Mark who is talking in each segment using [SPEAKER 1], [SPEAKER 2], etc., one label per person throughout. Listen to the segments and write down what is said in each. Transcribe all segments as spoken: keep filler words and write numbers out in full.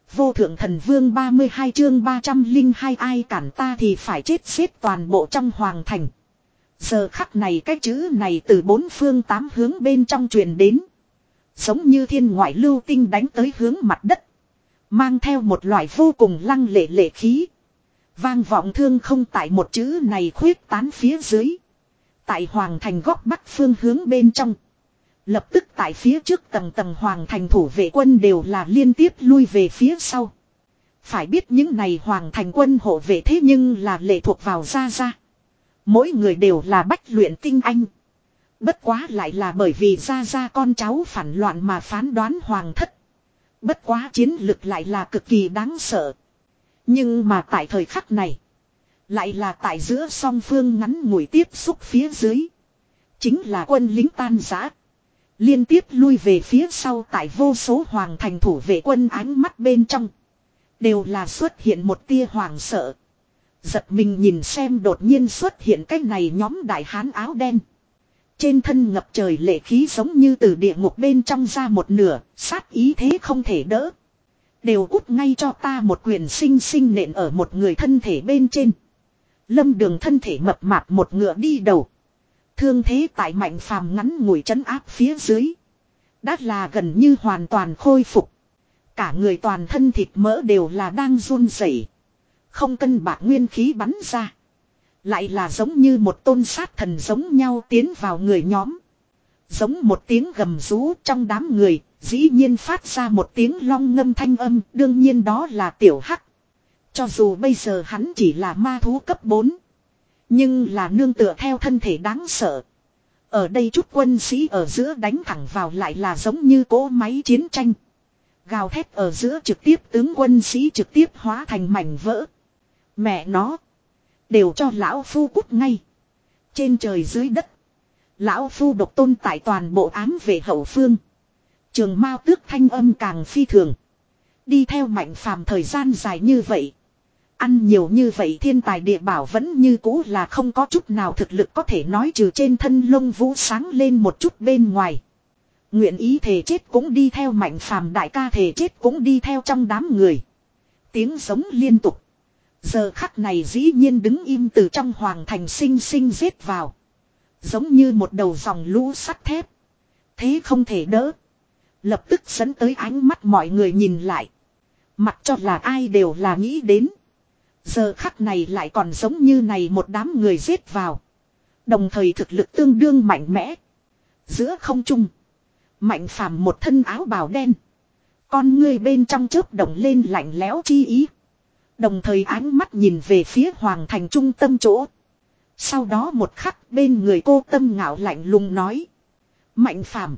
[SPEAKER 1] Vô thượng thần vương ba mươi hai chương ba trăm linh hai ai cản ta thì phải chết xếp toàn bộ trong hoàng thành. Giờ khắc này cái chữ này từ bốn phương tám hướng bên trong truyền đến. Giống như thiên ngoại lưu tinh đánh tới hướng mặt đất. Mang theo một loại vô cùng lăng lệ lệ khí. Vang vọng thương không tại một chữ này khuyết tán phía dưới. Tại hoàng thành góc bắc phương hướng bên trong. Lập tức tại phía trước tầng tầng hoàng thành thủ vệ quân đều là liên tiếp lui về phía sau. Phải biết những này hoàng thành quân hộ vệ thế nhưng là lệ thuộc vào Gia Gia. Mỗi người đều là bách luyện tinh anh. Bất quá lại là bởi vì Gia Gia con cháu phản loạn mà phán đoán hoàng thất. Bất quá chiến lực lại là cực kỳ đáng sợ. Nhưng mà tại thời khắc này. Lại là tại giữa song phương ngắn ngủi tiếp xúc phía dưới. Chính là quân lính tan rã. Liên tiếp lui về phía sau tại vô số hoàng thành thủ vệ quân ánh mắt bên trong. Đều là xuất hiện một tia hoàng sợ. Giật mình nhìn xem đột nhiên xuất hiện cái này nhóm đại hán áo đen. Trên thân ngập trời lệ khí giống như từ địa ngục bên trong ra một nửa, sát ý thế không thể đỡ. Đều cút ngay cho ta một quyền sinh sinh nện ở một người thân thể bên trên. Lâm Đường thân thể mập mạp một ngựa đi đầu. Thương thế tại Mạnh Phàm ngắn ngủi trấn áp phía dưới. Đã là gần như hoàn toàn khôi phục. Cả người toàn thân thịt mỡ đều là đang run rẩy, không cân bạc nguyên khí bắn ra. Lại là giống như một tôn sát thần giống nhau tiến vào người nhóm. Giống một tiếng gầm rú trong đám người, dĩ nhiên phát ra một tiếng long ngâm thanh âm, đương nhiên đó là Tiểu Hắc. Cho dù bây giờ hắn chỉ là ma thú cấp bốn. Nhưng là nương tựa theo thân thể đáng sợ. Ở đây chút quân sĩ ở giữa đánh thẳng vào lại là giống như cỗ máy chiến tranh. Gào thét ở giữa trực tiếp tướng quân sĩ trực tiếp hóa thành mảnh vỡ. Mẹ nó. Đều cho lão phu cút ngay. Trên trời dưới đất. Lão phu độc tôn tại toàn bộ ám về hậu phương. Trường Mao Tước thanh âm càng phi thường. Đi theo Mạnh Phàm thời gian dài như vậy. Ăn nhiều như vậy thiên tài địa bảo vẫn như cũ là không có chút nào thực lực có thể nói trừ trên thân lông vũ sáng lên một chút bên ngoài. Nguyện ý thề chết cũng đi theo Mạnh Phàm đại ca thề chết cũng đi theo trong đám người. Tiếng giống liên tục. Giờ khắc này dĩ nhiên đứng im từ trong hoàng thành sinh sinh giết vào. Giống như một đầu dòng lũ sắt thép. Thế không thể đỡ. Lập tức dẫn tới ánh mắt mọi người nhìn lại. Mặc cho là ai đều là nghĩ đến. Giờ khắc này lại còn giống như này một đám người giết vào. Đồng thời thực lực tương đương mạnh mẽ. Giữa không trung. Mạnh Phàm một thân áo bào đen. Con ngươi bên trong chớp động lên lạnh lẽo chi ý. Đồng thời ánh mắt nhìn về phía hoàng thành trung tâm chỗ. Sau đó một khắc bên người cô Tâm Ngạo lạnh lùng nói. Mạnh Phàm,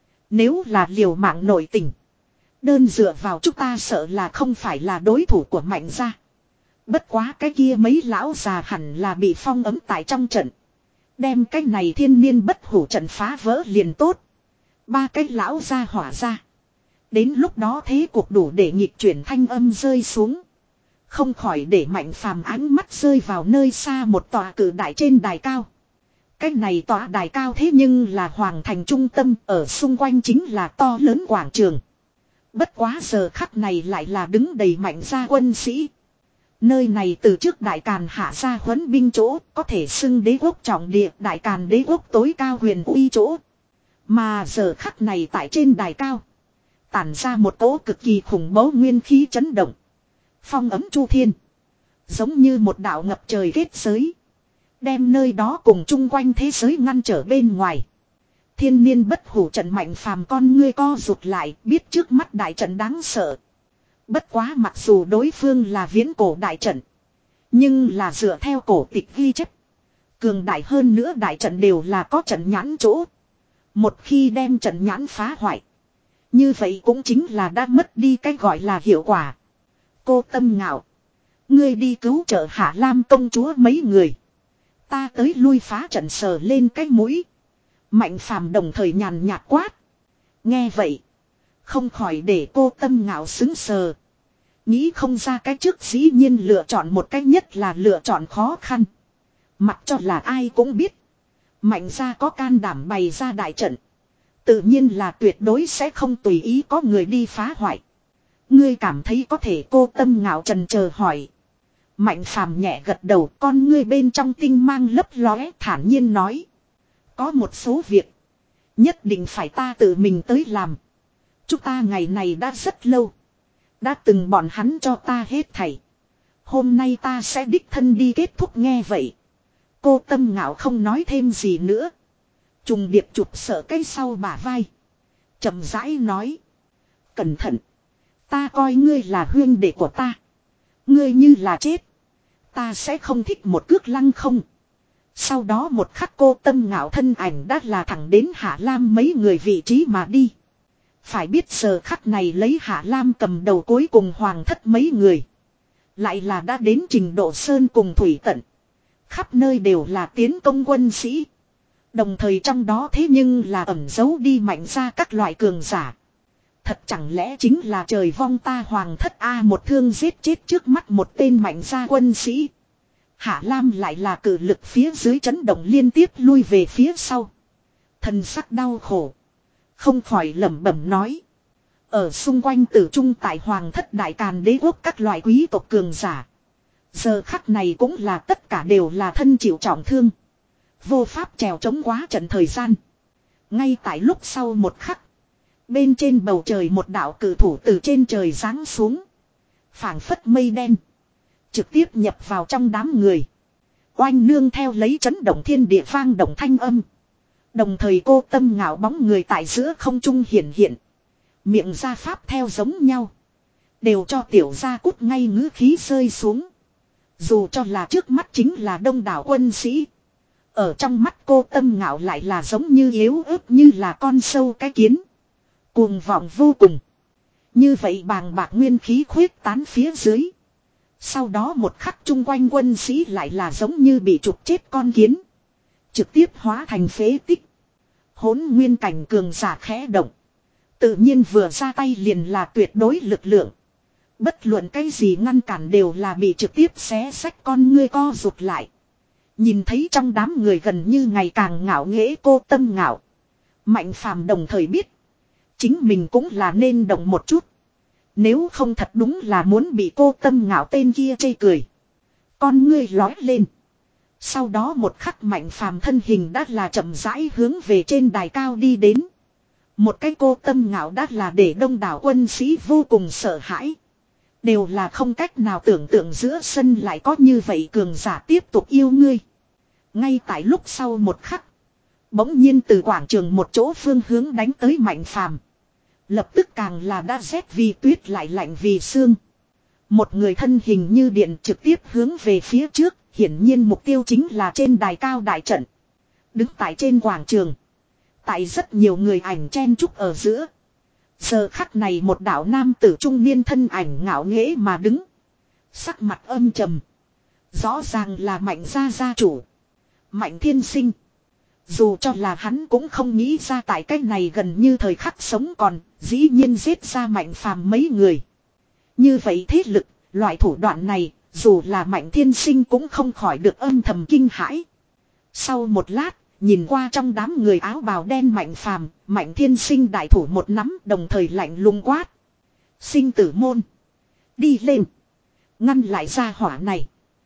[SPEAKER 1] nếu là liều mạng nội tình. Đơn dựa vào chúng ta sợ là không phải là đối thủ của Mạnh gia. Bất quá cái kia mấy lão già hẳn là bị phong ấm tại trong trận. Đem cái này thiên niên bất hủ trận phá vỡ liền tốt. Ba cái lão gia hỏa ra. Đến lúc đó thế cuộc đủ để nhịp chuyển thanh âm rơi xuống. Không khỏi để Mạnh Phàm ánh mắt rơi vào nơi xa một tòa cử đại trên đài cao. Cái này tòa đài cao thế nhưng là hoàng thành trung tâm, ở xung quanh chính là to lớn quảng trường. Bất quá giờ khắc này lại là đứng đầy Mạnh gia quân sĩ. Nơi này từ trước Đại Càn hạ ra huấn binh chỗ, có thể xưng đế quốc trọng địa, Đại Càn đế quốc tối cao huyền uy chỗ. Mà giờ khắc này tại trên đài cao, tản ra một cỗ cực kỳ khủng bố nguyên khí chấn động. Phong ấm chu thiên. Giống như một đạo ngập trời kết giới. Đem nơi đó cùng chung quanh thế giới ngăn trở bên ngoài. Thiên niên bất hủ trận Mạnh Phàm con ngươi co rụt lại, biết trước mắt đại trận đáng sợ. Bất quá mặc dù đối phương là viễn cổ đại trận. Nhưng là dựa theo cổ tịch ghi chép. Cường đại hơn nữa đại trận đều là có trận nhãn chỗ. Một khi đem trận nhãn phá hoại. Như vậy cũng chính là đã mất đi cái gọi là hiệu quả. Cô Tâm Ngạo. Ngươi đi cứu trợ Hạ Lam công chúa mấy người. Ta tới lui phá trận sờ lên cái mũi. Mạnh Phàm đồng thời nhàn nhạt quát. Nghe vậy. Không khỏi để cô Tâm Ngạo xứng sờ. Nghĩ không ra cái trước dĩ nhiên lựa chọn một cách nhất là lựa chọn khó khăn. Mặc cho là ai cũng biết. Mạnh gia có can đảm bày ra đại trận. Tự nhiên là tuyệt đối sẽ không tùy ý có người đi phá hoại. Ngươi cảm thấy có thể? Cô Tâm Ngạo trần chờ hỏi. Mạnh Phàm nhẹ gật đầu, con ngươi bên trong tinh mang lấp lóe, thản nhiên nói. Có một số việc nhất định phải ta tự mình tới làm. Chúng ta ngày này đã rất lâu. Đã từng bọn hắn cho ta hết thảy. Hôm nay ta sẽ đích thân đi kết thúc. Nghe vậy, cô Tâm Ngạo không nói thêm gì nữa. Trùng điệp chụp sợ cái sau bả vai, chậm rãi nói. Cẩn thận. Ta coi ngươi là huynh đệ của ta. Ngươi như là chết, ta sẽ không thích một cước lăng không. Sau đó một khắc cô Tâm Ngạo thân ảnh đã là thẳng đến Hạ Lam mấy người vị trí mà đi. Phải biết giờ khắc này lấy Hạ Lam cầm đầu cuối cùng hoàng thất mấy người. Lại là đã đến trình độ sơn cùng thủy tận. Khắp nơi đều là tiến công quân sĩ. Đồng thời trong đó thế nhưng là ẩn giấu đi mạnh ra các loại cường giả. Thật chẳng lẽ chính là trời vong ta hoàng thất A, một thương giết chết trước mắt một tên mạnh gia quân sĩ. Hạ Lam lại là cử lực phía dưới chấn động liên tiếp lui về phía sau. Thần sắc đau khổ, không khỏi lẩm bẩm nói. Ở xung quanh tử trung tại hoàng thất đại càn đế quốc các loại quý tộc cường giả. Giờ khắc này cũng là tất cả đều là thân chịu trọng thương. Vô pháp trèo chống quá trận thời gian. Ngay tại lúc sau một khắc. Bên trên bầu trời một đạo cử thủ từ trên trời giáng xuống. Phảng phất mây đen. Trực tiếp nhập vào trong đám người. Oanh nương theo lấy chấn động thiên địa vang động thanh âm. Đồng thời cô Tâm Ngạo bóng người tại giữa không trung hiện hiện. Miệng ra pháp theo giống nhau. Đều cho tiểu gia cút ngay ngữ khí rơi xuống. Dù cho là trước mắt chính là đông đảo quân sĩ. Ở trong mắt cô Tâm Ngạo lại là giống như yếu ớt như là con sâu cái kiến. Cuồng vọng vô cùng. Như vậy bàng bạc nguyên khí khuyết tán phía dưới. Sau đó một khắc chung quanh quân sĩ lại là giống như bị trục chết con kiến. Trực tiếp hóa thành phế tích. Hỗn nguyên cảnh cường giả khẽ động. Tự nhiên vừa ra tay liền là tuyệt đối lực lượng. Bất luận cái gì ngăn cản đều là bị trực tiếp xé xách, con ngươi co rụt lại. Nhìn thấy trong đám người gần như ngày càng ngạo nghễ cô Tâm Ngạo. Mạnh Phàm đồng thời biết. Chính mình cũng là nên động một chút. Nếu không thật đúng là muốn bị cô Tâm Ngạo tên kia chê cười. Con ngươi lói lên. Sau đó một khắc Mạnh Phàm thân hình đã là chậm rãi hướng về trên đài cao đi đến. Một cái cô Tâm Ngạo đã là để đông đảo quân sĩ vô cùng sợ hãi. Đều là không cách nào tưởng tượng giữa sân lại có như vậy cường giả tiếp tục yêu ngươi. Ngay tại lúc sau một khắc. Bỗng nhiên từ quảng trường một chỗ phương hướng đánh tới Mạnh Phàm. Lập tức càng là đã rét vì tuyết lại lạnh vì xương. Một người thân hình như điện trực tiếp hướng về phía trước. Hiển nhiên mục tiêu chính là trên đài cao đại trận. Đứng tại trên quảng trường. Tại rất nhiều người ảnh chen chúc ở giữa. Giờ khắc này một đạo nam tử trung niên thân ảnh ngạo nghễ mà đứng. Sắc mặt âm trầm. Rõ ràng là Mạnh gia gia chủ. Mạnh Thiên Sinh. Dù cho là hắn cũng không nghĩ ra tại cách này gần như thời khắc sống còn, dĩ nhiên giết ra Mạnh Phàm mấy người. Như vậy thế lực, loại thủ đoạn này, dù là Mạnh Thiên Sinh cũng không khỏi được âm thầm kinh hãi. Sau một lát, nhìn qua trong đám người áo bào đen Mạnh Phàm, Mạnh Thiên Sinh đại thủ một nắm, đồng thời lạnh lùng quát. Sinh tử môn. Đi lên. Ngăn lại gia hỏa này.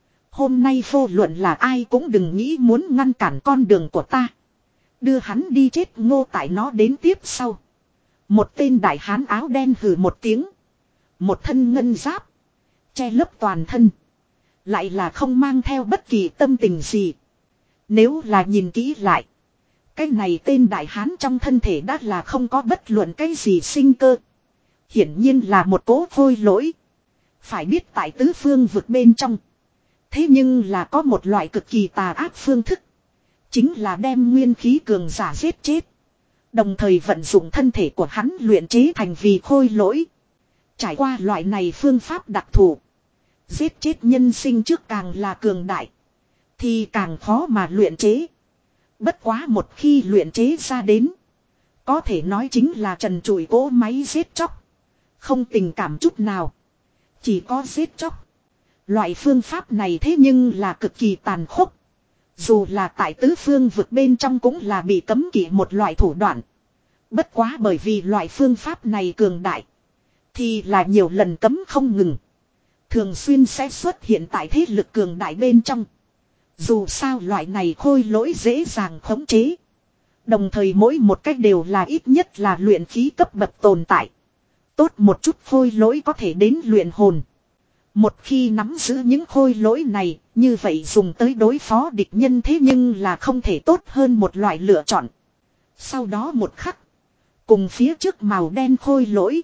[SPEAKER 1] Hôm nay vô luận là ai cũng đừng nghĩ muốn ngăn cản con đường của ta. Đưa hắn đi chết ngô tại nó đến tiếp sau. Một tên đại hán áo đen hừ một tiếng. Một thân ngân giáp. Che lấp toàn thân. Lại là không mang theo bất kỳ tâm tình gì. Nếu là nhìn kỹ lại. Cái này tên đại hán trong thân thể đã là không có bất luận cái gì sinh cơ. Hiển nhiên là một cố khôi lỗi. Phải biết tại tứ phương vực bên trong. Thế nhưng là có một loại cực kỳ tà ác phương thức. Chính là đem nguyên khí cường giả giết chết. Đồng thời vận dụng thân thể của hắn luyện chế thành vì khôi lỗi. Trải qua loại này phương pháp đặc thù. Giết chết nhân sinh trước càng là cường đại. Thì càng khó mà luyện chế. Bất quá một khi luyện chế ra đến. Có thể nói chính là trần trụi cỗ máy giết chóc. Không tình cảm chút nào. Chỉ có giết chóc. Loại phương pháp này thế nhưng là cực kỳ tàn khốc. Dù là tại tứ phương vực bên trong cũng là bị cấm kỵ một loại thủ đoạn. Bất quá bởi vì loại phương pháp này cường đại. Thì là nhiều lần cấm không ngừng. Thường xuyên sẽ xuất hiện tại thế lực cường đại bên trong. Dù sao loại này khôi lỗi dễ dàng khống chế. Đồng thời mỗi một cách đều là ít nhất là luyện khí cấp bậc tồn tại. Tốt một chút khôi lỗi có thể đến luyện hồn. Một khi nắm giữ những khôi lỗi này, như vậy dùng tới đối phó địch nhân thế nhưng là không thể tốt hơn một loại lựa chọn. Sau đó một khắc, cùng phía trước màu đen khôi lỗi.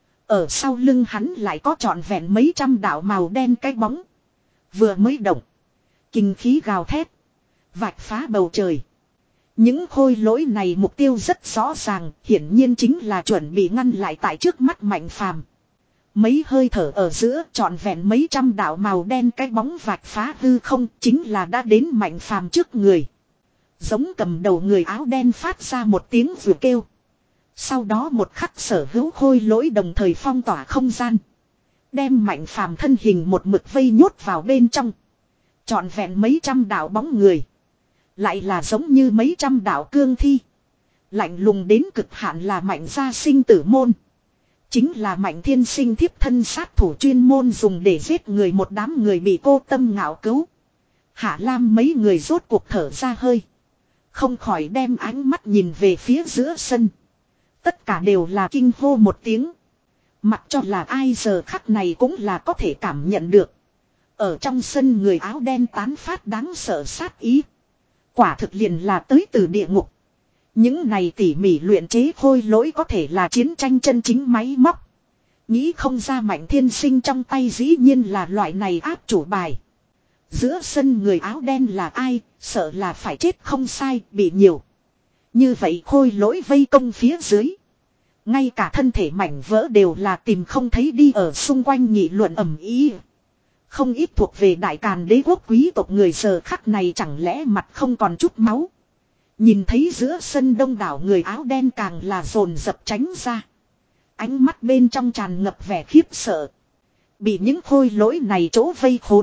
[SPEAKER 1] Ở sau lưng hắn lại có trọn vẹn mấy trăm đạo màu đen cái bóng. Vừa mới động, kinh khí gào thét, vạch phá bầu trời. Những khôi lỗi này mục tiêu rất rõ ràng, hiển nhiên chính là chuẩn bị ngăn lại tại trước mắt Mạnh Phàm. Mấy hơi thở ở giữa trọn vẹn mấy trăm đạo màu đen cái bóng vạch phá hư không, chính là đã đến Mạnh Phàm trước người. Giống cầm đầu người áo đen phát ra một tiếng vừa kêu. Sau đó một khắc sở hữu khôi lỗi đồng thời phong tỏa không gian. Đem Mạnh Phàm thân hình một mực vây nhốt vào bên trong. Trọn vẹn mấy trăm đạo bóng người. Lại là giống như mấy trăm đạo cương thi. Lạnh lùng đến cực hạn là Mạnh gia sinh tử môn. Chính là Mạnh thiên sinh thiếp thân sát thủ chuyên môn dùng để giết người, một đám người bị cô tâm ngạo cứu. Hạ Lam mấy người rốt cuộc thở ra hơi. Không khỏi đem ánh mắt nhìn về phía giữa sân. Tất cả đều là kinh hô một tiếng. Mặc cho là ai giờ khắc này cũng là có thể cảm nhận được. Ở trong sân người áo đen tán phát đáng sợ sát ý. Quả thực liền là tới từ địa ngục. Những này tỉ mỉ luyện chế khôi lỗi có thể là chiến tranh chân chính máy móc. Nghĩ không ra Mạnh thiên sinh trong tay dĩ nhiên là loại này áp chủ bài. Giữa sân người áo đen là ai, sợ là phải chết không sai, bị nhiều. Như vậy khôi lỗi vây công phía dưới. Ngay cả thân thể mảnh vỡ đều là tìm không thấy đi, ở xung quanh nghị luận ầm ĩ. Không ít thuộc về Đại Càn đế quốc quý tộc người giờ khắc này chẳng lẽ mặt không còn chút máu. Nhìn thấy giữa sân đông đảo người áo đen càng là dồn dập tránh ra. Ánh mắt bên trong tràn ngập vẻ khiếp sợ. Bị những khôi lỗi này chỗ vây khốn.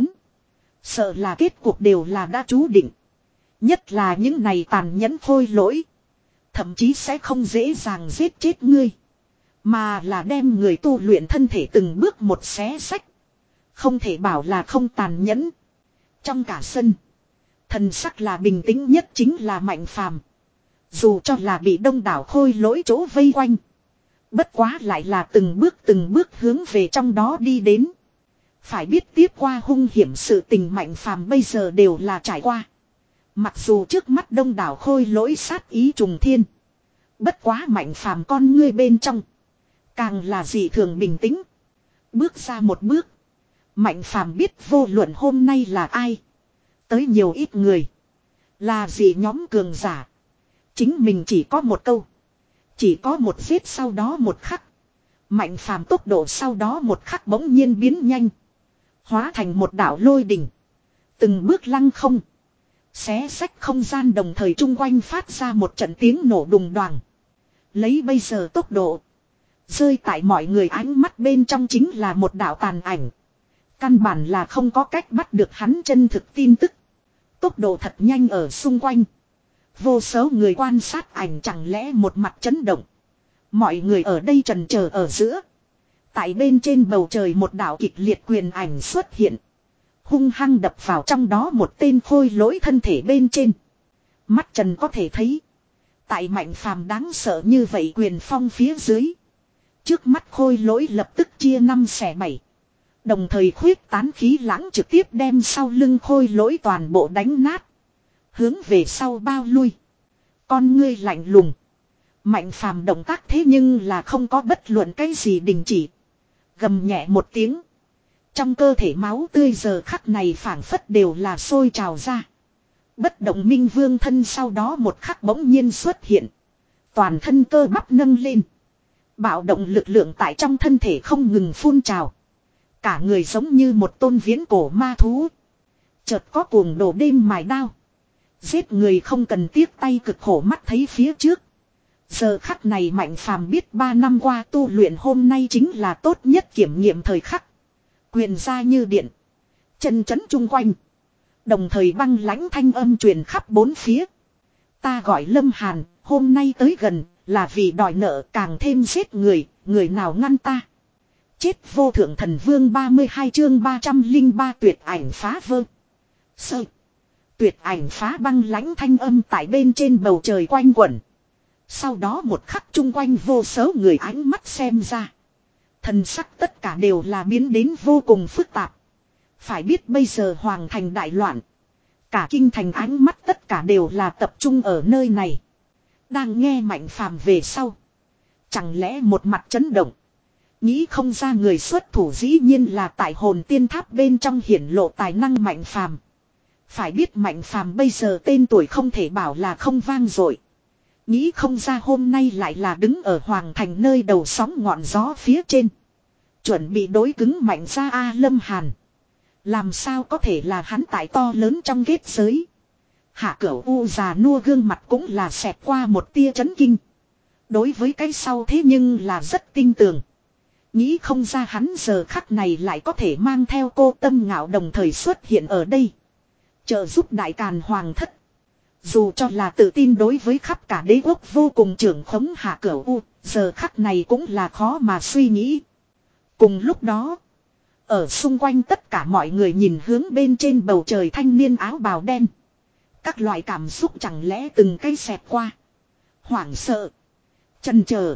[SPEAKER 1] Sợ là kết cuộc đều là đã chú định. Nhất là những này tàn nhẫn khôi lỗi. Thậm chí sẽ không dễ dàng giết chết ngươi. Mà là đem người tu luyện thân thể từng bước một xé sách. Không thể bảo là không tàn nhẫn. Trong cả sân. Thần sắc là bình tĩnh nhất chính là Mạnh Phàm. Dù cho là bị đông đảo khôi lỗi chỗ vây quanh. Bất quá lại là từng bước từng bước hướng về trong đó đi đến. Phải biết tiếp qua hung hiểm sự tình Mạnh Phàm bây giờ đều là trải qua. Mặc dù trước mắt đông đảo khôi lỗi sát ý trùng thiên. Bất quá Mạnh Phàm con ngươi bên trong. Càng là dị thường bình tĩnh. Bước ra một bước. Mạnh Phàm biết vô luận hôm nay là ai. Tới nhiều ít người. Là gì nhóm cường giả. Chính mình chỉ có một câu. Chỉ có một giết sau đó một khắc. Mạnh Phàm tốc độ sau đó một khắc bỗng nhiên biến nhanh. Hóa thành một đạo lôi đỉnh. Từng bước lăng không. Xé sách không gian đồng thời chung quanh phát ra một trận tiếng nổ đùng đoàng. Lấy bây giờ tốc độ. Rơi tại mọi người ánh mắt bên trong chính là một đạo tàn ảnh. Căn bản là không có cách bắt được hắn chân thực tin tức. Tốc độ thật nhanh ở xung quanh. Vô số người quan sát ảnh chẳng lẽ một mặt chấn động. Mọi người ở đây trần chờ ở giữa. Tại bên trên bầu trời một đạo kịch liệt quyền ảnh xuất hiện. Hung hăng đập vào trong đó một tên khôi lỗi thân thể bên trên. Mắt trần có thể thấy. Tại Mạnh Phàm đáng sợ như vậy quyền phong phía dưới. Trước mắt khôi lỗi lập tức chia năm xẻ bảy. Đồng thời khuyết tán khí lãng trực tiếp đem sau lưng khôi lỗi toàn bộ đánh nát. Hướng về sau bao lui. Con ngươi lạnh lùng. Mạnh Phàm động tác thế nhưng là không có bất luận cái gì đình chỉ. Gầm nhẹ một tiếng. Trong cơ thể máu tươi giờ khắc này phảng phất đều là sôi trào ra. Bất động minh vương thân sau đó một khắc bỗng nhiên xuất hiện. Toàn thân cơ bắp nâng lên. Bạo động lực lượng tại trong thân thể không ngừng phun trào. Cả người giống như một tôn viễn cổ ma thú. Chợt có cuồng đổ đêm mài đao. Giết người không cần tiếc tay cực khổ mắt thấy phía trước. Giờ khắc này Mạnh Phàm biết ba năm qua tu luyện hôm nay chính là tốt nhất kiểm nghiệm thời khắc. Quyền ra như điện. Chân chấn chung quanh. Đồng thời băng lãnh thanh âm truyền khắp bốn phía. Ta gọi Lâm Hàn, hôm nay tới gần là vì đòi nợ càng thêm giết người, người nào ngăn ta. Chết vô thượng thần vương ba mươi hai chương ba trăm linh ba tuyệt ảnh phá vơ. Sơ. Tuyệt ảnh phá băng lãnh thanh âm tại bên trên bầu trời quanh quẩn. Sau đó một khắc chung quanh vô số người ánh mắt xem ra. Thần sắc tất cả đều là biến đến vô cùng phức tạp. Phải biết bây giờ hoàng thành đại loạn. Cả kinh thành ánh mắt tất cả đều là tập trung ở nơi này. Đang nghe Mạnh Phàm về sau. Chẳng lẽ một mặt chấn động. Nghĩ không ra người xuất thủ dĩ nhiên là tại hồn tiên tháp bên trong hiển lộ tài năng Mạnh Phàm. Phải biết Mạnh Phàm bây giờ tên tuổi không thể bảo là không vang dội. Nghĩ không ra hôm nay lại là đứng ở hoàng thành nơi đầu sóng ngọn gió phía trên. Chuẩn bị đối cứng Mạnh ra A Lâm Hàn. Làm sao có thể là hắn tại to lớn trong kết giới. Hạ Cửu U già nua gương mặt cũng là xẹt qua một tia chấn kinh. Đối với cái sau thế nhưng là rất tin tưởng. Nghĩ không ra hắn giờ khắc này lại có thể mang theo cô Tâm Ngạo đồng thời xuất hiện ở đây. Trợ giúp đại càn hoàng thất. Dù cho là tự tin đối với khắp cả đế quốc vô cùng trưởng khống Hạ Cửu U, giờ khắc này cũng là khó mà suy nghĩ. Cùng lúc đó, ở xung quanh tất cả mọi người nhìn hướng bên trên bầu trời thanh niên áo bào đen. Các loại cảm xúc chẳng lẽ từng cây xẹt qua. Hoảng sợ, chần chờ,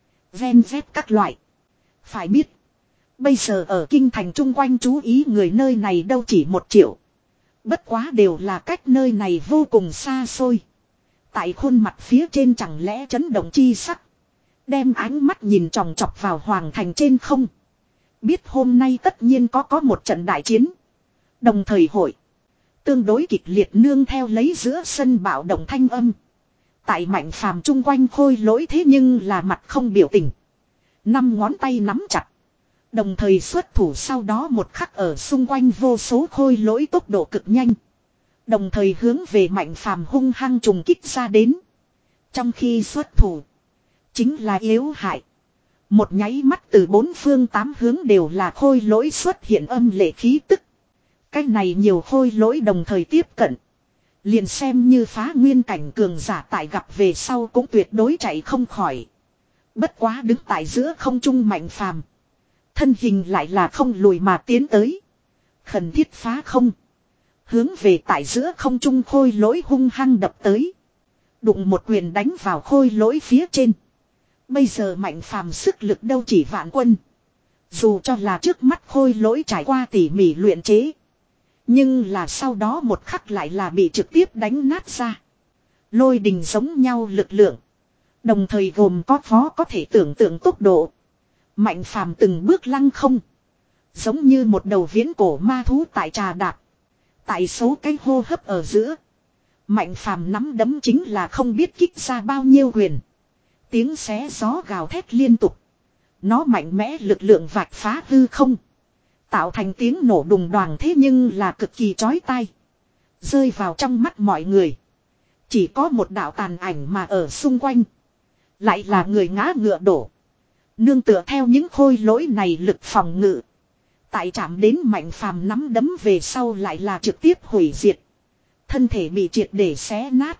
[SPEAKER 1] ven vét các loại. Phải biết, bây giờ ở kinh thành chung quanh chú ý người nơi này đâu chỉ một triệu. Bất quá đều là cách nơi này vô cùng xa xôi. Tại khuôn mặt phía trên chẳng lẽ chấn động chi sắc. Đem ánh mắt nhìn tròng trọc vào hoàng thành trên không. Biết hôm nay tất nhiên có có một trận đại chiến. Đồng thời hội. Tương đối kịch liệt nương theo lấy giữa sân bạo động thanh âm. Tại Mạnh Phàm chung quanh khôi lỗi thế nhưng là mặt không biểu tình. Năm ngón tay nắm chặt. Đồng thời xuất thủ sau đó một khắc ở xung quanh vô số khôi lỗi tốc độ cực nhanh. Đồng thời hướng về Mạnh Phàm hung hăng trùng kích ra đến. Trong khi xuất thủ. Chính là yếu hại. Một nháy mắt từ bốn phương tám hướng đều là khôi lỗi xuất hiện âm lệ khí tức. Cách này nhiều khôi lỗi đồng thời tiếp cận. Liền xem như phá nguyên cảnh cường giả tại gặp về sau cũng tuyệt đối chạy không khỏi. Bất quá đứng tại giữa không trung Mạnh Phàm. Thân hình lại là không lùi mà tiến tới. Khẩn thiết phá không. Hướng về tại giữa không trung khôi lỗi hung hăng đập tới. Đụng một quyền đánh vào khôi lỗi phía trên. Bây giờ Mạnh Phàm sức lực đâu chỉ vạn quân. Dù cho là trước mắt khôi lỗi trải qua tỉ mỉ luyện chế. Nhưng là sau đó một khắc lại là bị trực tiếp đánh nát ra. Lôi đình giống nhau lực lượng. Đồng thời gồm có khó có thể tưởng tượng tốc độ. Mạnh Phàm từng bước lăng không. Giống như một đầu viễn cổ ma thú tại trà đạp. Tại số cái hô hấp ở giữa. Mạnh Phàm nắm đấm chính là không biết kích ra bao nhiêu quyền. Tiếng xé gió gào thét liên tục. Nó mạnh mẽ lực lượng vạch phá hư không. Tạo thành tiếng nổ đùng đoàng thế nhưng là cực kỳ chói tai. Rơi vào trong mắt mọi người. Chỉ có một đạo tàn ảnh mà ở xung quanh. Lại là người ngã ngựa đổ. Nương tựa theo những khôi lỗi này lực phòng ngự. Tại chạm đến Mạnh Phàm nắm đấm về sau lại là trực tiếp hủy diệt. Thân thể bị triệt để xé nát.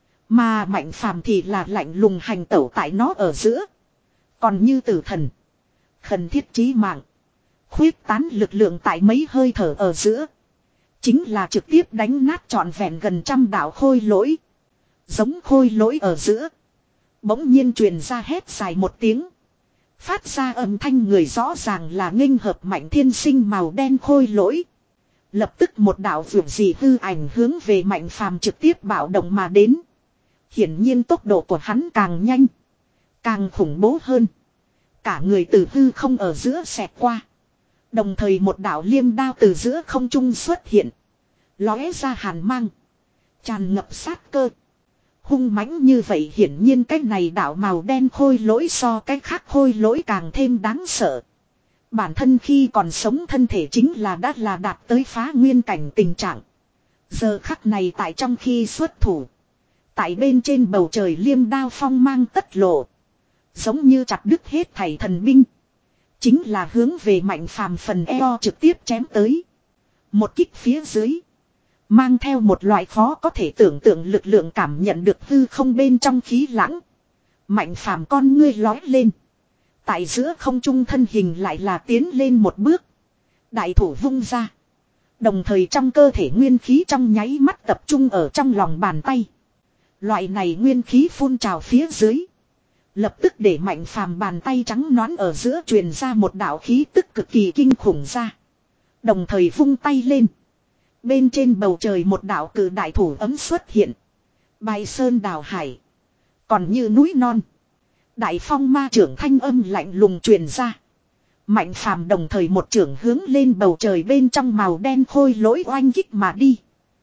[SPEAKER 1] Mà Mạnh Phàm thì là lạnh lùng hành tẩu tại nó ở giữa. Còn như tử thần. Khẩn thiết chí mạng. Khuyết tán lực lượng tại mấy hơi thở ở giữa. Chính là trực tiếp đánh nát trọn vẹn gần trăm đạo khôi lỗi. Giống khôi lỗi ở giữa. Bỗng nhiên truyền ra hét dài một tiếng. Phát ra âm thanh người rõ ràng là nghênh hợp Mạnh Thiên Sinh màu đen khôi lỗi. Lập tức một đạo vượt dị hư ảnh hướng về Mạnh Phàm trực tiếp bạo động mà đến. Hiển nhiên tốc độ của hắn càng nhanh. Càng khủng bố hơn. Cả người từ hư không ở giữa xẹt qua. Đồng thời một đạo liêm đao từ giữa không trung xuất hiện. Lóe ra hàn mang. Tràn ngập sát cơ. Hung mãnh như vậy hiển nhiên cái này đạo màu đen khôi lỗi so cái khác khôi lỗi càng thêm đáng sợ. Bản thân khi còn sống thân thể chính là đã là đạt tới phá nguyên cảnh tình trạng. Giờ khắc này tại trong khi xuất thủ. Tại bên trên bầu trời liêm đao phong mang tất lộ. Giống như chặt đứt hết thảy thần binh. Chính là hướng về Mạnh Phàm phần eo trực tiếp chém tới. Một kích phía dưới. Mang theo một loại khó có thể tưởng tượng lực lượng cảm nhận được hư không bên trong khí lãng. Mạnh Phàm con ngươi lói lên. Tại giữa không trung thân hình lại là tiến lên một bước. Đại thủ vung ra. Đồng thời trong cơ thể nguyên khí trong nháy mắt tập trung ở trong lòng bàn tay. Loại này nguyên khí phun trào phía dưới. Lập tức để Mạnh Phàm bàn tay trắng nõn ở giữa truyền ra một đạo khí tức cực kỳ kinh khủng ra. Đồng thời vung tay lên. Bên trên bầu trời một đạo cử đại thủ ấm xuất hiện. Bài sơn đào hải. Còn như núi non. Đại phong ma trưởng thanh âm lạnh lùng truyền ra. Mạnh Phàm đồng thời một trưởng hướng lên bầu trời bên trong màu đen khôi lỗi oanh kích mà đi.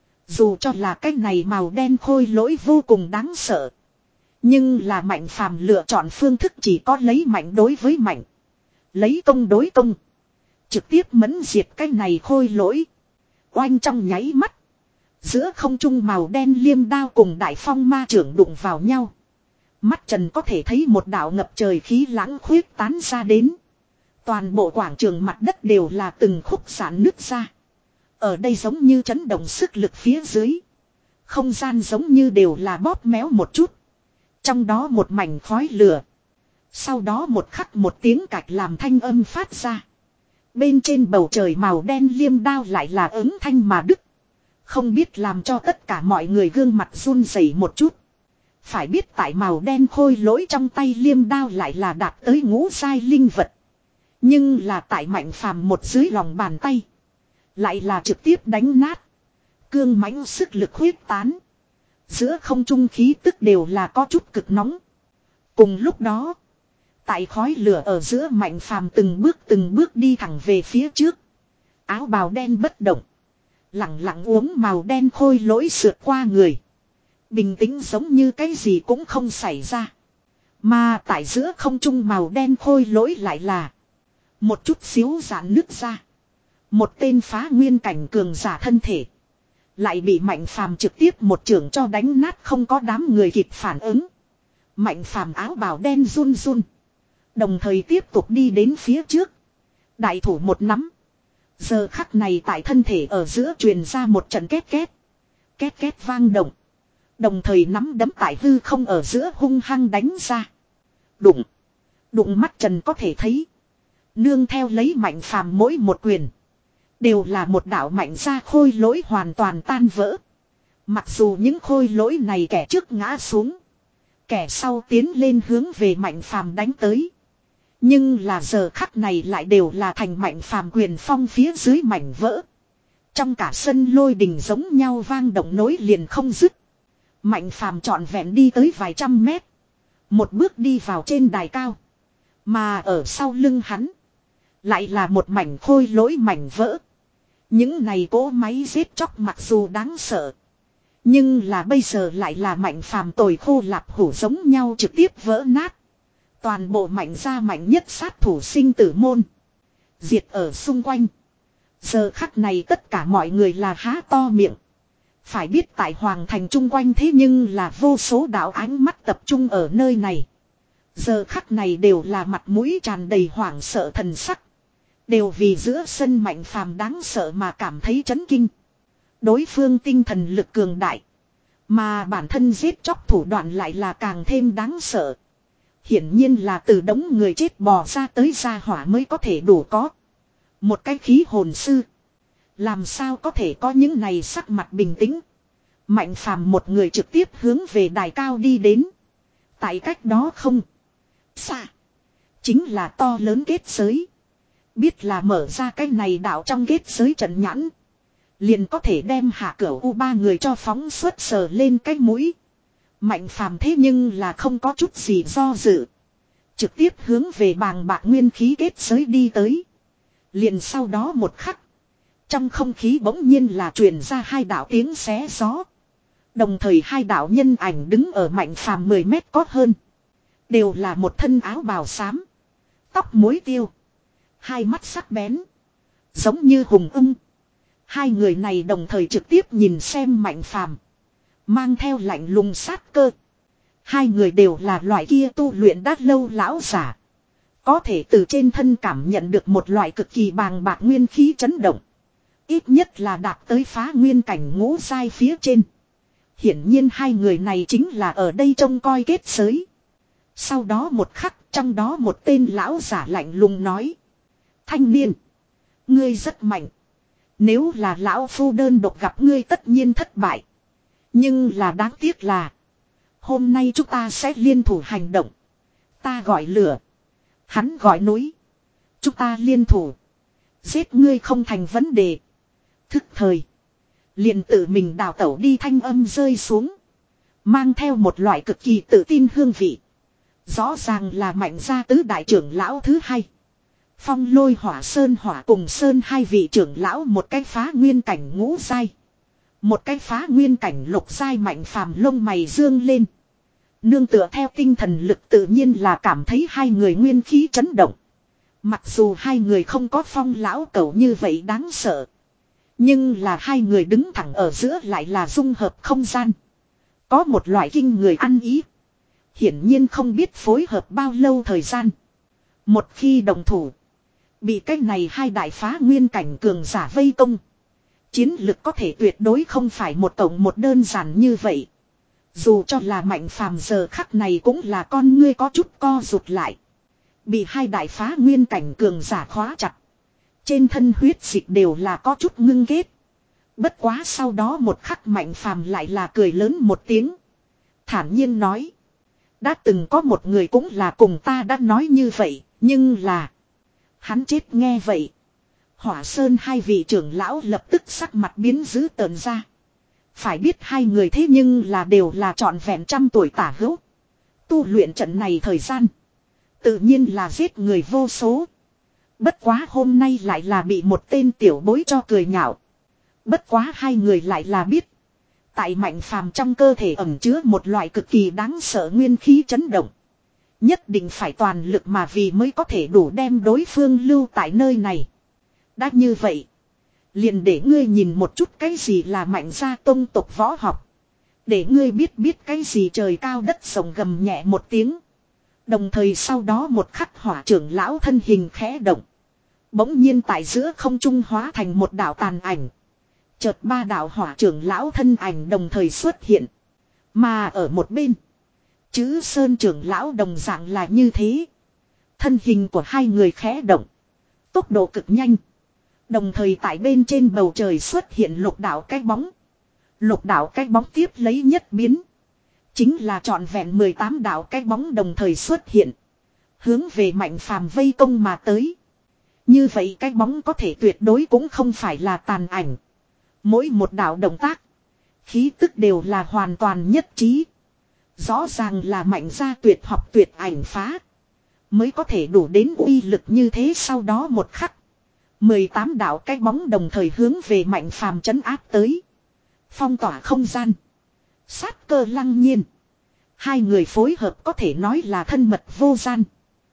[SPEAKER 1] Dù cho là cái này màu đen khôi lỗi vô cùng đáng sợ. Nhưng là Mạnh Phàm lựa chọn phương thức chỉ có lấy mạnh đối với mạnh. Lấy công đối công. Trực tiếp mẫn diệt cái này khôi lỗi. Oanh trong nháy mắt. Giữa không trung màu đen liêm đao cùng đại phong ma trưởng đụng vào nhau. Mắt trần có thể thấy một đạo ngập trời khí lãng khuyết tán ra đến. Toàn bộ quảng trường mặt đất đều là từng khúc giãn nứt ra. Ở đây giống như chấn động sức lực phía dưới. Không gian giống như đều là bóp méo một chút. Trong đó một mảnh khói lửa. Sau đó một khắc một tiếng cạch làm thanh âm phát ra. Bên trên bầu trời màu đen liêm đao lại là ứng thanh mà đứt. Không biết làm cho tất cả mọi người gương mặt run rẩy một chút. Phải biết tại màu đen khôi lỗi trong tay liêm đao lại là đạt tới ngũ giai linh vật. Nhưng là tại Mạnh Phàm một dưới lòng bàn tay. Lại là trực tiếp đánh nát. Cương mãnh sức lực huyết tán. Giữa không trung khí tức đều là có chút cực nóng. Cùng lúc đó. Tại khói lửa ở giữa Mạnh Phàm từng bước từng bước đi thẳng về phía trước. Áo bào đen bất động. Lặng lặng uống màu đen khôi lỗi sượt qua người. Bình tĩnh giống như cái gì cũng không xảy ra. Mà tại giữa không trung màu đen khôi lỗi lại là. Một chút xíu giãn nứt ra. Một tên phá nguyên cảnh cường giả thân thể. Lại bị Mạnh Phàm trực tiếp một trưởng cho đánh nát không có đám người kịp phản ứng. Mạnh Phàm áo bào đen run run. Đồng thời tiếp tục đi đến phía trước. Đại thủ một nắm. Giờ khắc này tại thân thể ở giữa truyền ra một trận két két. Két két vang động. Đồng thời nắm đấm tại hư không ở giữa hung hăng đánh ra. Đụng. Đụng mắt trần có thể thấy. Nương theo lấy Mạnh Phàm mỗi một quyền. Đều là một đạo mạnh ra khôi lỗi hoàn toàn tan vỡ. Mặc dù những khôi lỗi này kẻ trước ngã xuống. Kẻ sau tiến lên hướng về Mạnh Phàm đánh tới. Nhưng là giờ khắc này lại đều là thành Mạnh Phàm quyền phong phía dưới mảnh vỡ. Trong cả sân lôi đình giống nhau vang động nối liền không dứt. Mạnh Phàm trọn vẹn đi tới vài trăm mét. Một bước đi vào trên đài cao. Mà ở sau lưng hắn. Lại là một mảnh khôi lỗi mảnh vỡ. Những này cỗ máy giết chóc mặc dù đáng sợ. Nhưng là bây giờ lại là Mạnh Phàm tồi khô lạp hủ giống nhau trực tiếp vỡ nát. Toàn bộ Mạnh gia mạnh nhất sát thủ sinh tử môn. Diệt ở xung quanh. Giờ khắc này tất cả mọi người là há to miệng. Phải biết tại Hoàng Thành chung quanh thế nhưng là vô số đạo ánh mắt tập trung ở nơi này. Giờ khắc này đều là mặt mũi tràn đầy hoảng sợ thần sắc. Đều vì giữa sân Mạnh Phàm đáng sợ mà cảm thấy chấn kinh. Đối phương tinh thần lực cường đại. Mà bản thân giết chóc thủ đoạn lại là càng thêm đáng sợ. Hiển nhiên là từ đống người chết bò ra tới gia hỏa mới có thể đủ có. Một cái khí hồn sư. Làm sao có thể có những này sắc mặt bình tĩnh. Mạnh Phàm một người trực tiếp hướng về đài cao đi đến. Tại cách đó không xa. Chính là to lớn kết giới. Biết là mở ra cái này đạo trong kết giới trận nhãn. Liền có thể đem hạ cửu u ba người cho phóng xuất sờ lên cái mũi. Mạnh Phàm thế nhưng là không có chút gì do dự. Trực tiếp hướng về bàng bạc nguyên khí kết giới đi tới. Liền sau đó một khắc. Trong không khí bỗng nhiên là truyền ra hai đạo tiếng xé gió. Đồng thời hai đạo nhân ảnh đứng ở Mạnh Phàm mười mét có hơn. Đều là một thân áo bào xám. Tóc muối tiêu. Hai mắt sắc bén. Giống như hùng ưng. Hai người này đồng thời trực tiếp nhìn xem Mạnh Phàm. Mang theo lạnh lùng sát cơ. Hai người đều là loại kia tu luyện đã lâu lão giả. Có thể từ trên thân cảm nhận được một loại cực kỳ bàng bạc nguyên khí chấn động. Ít nhất là đạt tới phá nguyên cảnh ngũ giai phía trên. Hiển nhiên hai người này chính là ở đây trông coi kết giới. Sau đó một khắc, trong đó một tên lão giả lạnh lùng nói. Thanh niên, ngươi rất mạnh. Nếu là lão phu đơn độc gặp ngươi tất nhiên thất bại. Nhưng là đáng tiếc là, hôm nay chúng ta sẽ liên thủ hành động. Ta gọi lửa, hắn gọi núi. Chúng ta liên thủ, giết ngươi không thành vấn đề. Thức thời, liền tự mình đào tẩu đi, thanh âm rơi xuống. Mang theo một loại cực kỳ tự tin hương vị. Rõ ràng là Mạnh gia tứ đại trưởng lão thứ hai. Phong Lôi Hỏa Sơn Hỏa cùng Sơn hai vị trưởng lão, một cái phá nguyên cảnh ngũ giai, một cái phá nguyên cảnh lục giai. Mạnh Phàm lông mày dương lên. Nương tựa theo tinh thần lực tự nhiên là cảm thấy hai người nguyên khí chấn động. Mặc dù hai người không có Phong lão cẩu như vậy đáng sợ, nhưng là hai người đứng thẳng ở giữa lại là dung hợp không gian. Có một loại kinh người ăn ý. Hiển nhiên không biết phối hợp bao lâu thời gian. Một khi đồng thủ, bị cái này hai đại phá nguyên cảnh cường giả vây công, chiến lực có thể tuyệt đối không phải một tổng một đơn giản như vậy. Dù cho là Mạnh Phàm giờ khắc này cũng là con ngươi có chút co rụt lại. Bị hai đại phá nguyên cảnh cường giả khóa chặt, trên thân huyết dịch đều là có chút ngưng kết. Bất quá sau đó một khắc Mạnh Phàm lại là cười lớn một tiếng, thản nhiên nói. Đã từng có một người cũng là cùng ta đã nói như vậy, nhưng là hắn chết. Nghe vậy, Hỏa Sơn hai vị trưởng lão lập tức sắc mặt biến dữ tợn ra. Phải biết hai người thế nhưng là đều là trọn vẹn trăm tuổi tả hữu. Tu luyện trận này thời gian, tự nhiên là giết người vô số. Bất quá hôm nay lại là bị một tên tiểu bối cho cười nhạo. Bất quá hai người lại là biết, tại Mạnh Phàm trong cơ thể ẩn chứa một loại cực kỳ đáng sợ nguyên khí chấn động. Nhất định phải toàn lực mà vì mới có thể đủ đem đối phương lưu tại nơi này. Đã như vậy, liền để ngươi nhìn một chút cái gì là Mạnh gia tông tộc võ học. Để ngươi biết biết cái gì trời cao đất rộng. Gầm nhẹ một tiếng. Đồng thời sau đó một khắc Hỏa trưởng lão thân hình khẽ động. Bỗng nhiên tại giữa không trung hóa thành một đạo tàn ảnh. Chợt ba đạo Hỏa trưởng lão thân ảnh đồng thời xuất hiện. Mà ở một bên, Chữ Sơn trưởng lão đồng dạng là như thế. Thân hình của hai người khẽ động, tốc độ cực nhanh. Đồng thời tại bên trên bầu trời xuất hiện lục đạo cái bóng. Lục đạo cái bóng tiếp lấy nhất biến, chính là trọn vẹn mười tám đạo cái bóng đồng thời xuất hiện, hướng về Mạnh Phàm vây công mà tới. Như vậy cái bóng có thể tuyệt đối cũng không phải là tàn ảnh. Mỗi một đạo động tác, khí tức đều là hoàn toàn nhất trí. Rõ ràng là Mạnh gia tuyệt học tuyệt ảnh phá, mới có thể đủ đến uy lực như thế. Sau đó một khắc, mười tám đạo cái bóng đồng thời hướng về Mạnh Phàm trấn áp tới. Phong tỏa không gian, sát cơ lăng nhiên. Hai người phối hợp có thể nói là thân mật vô gian.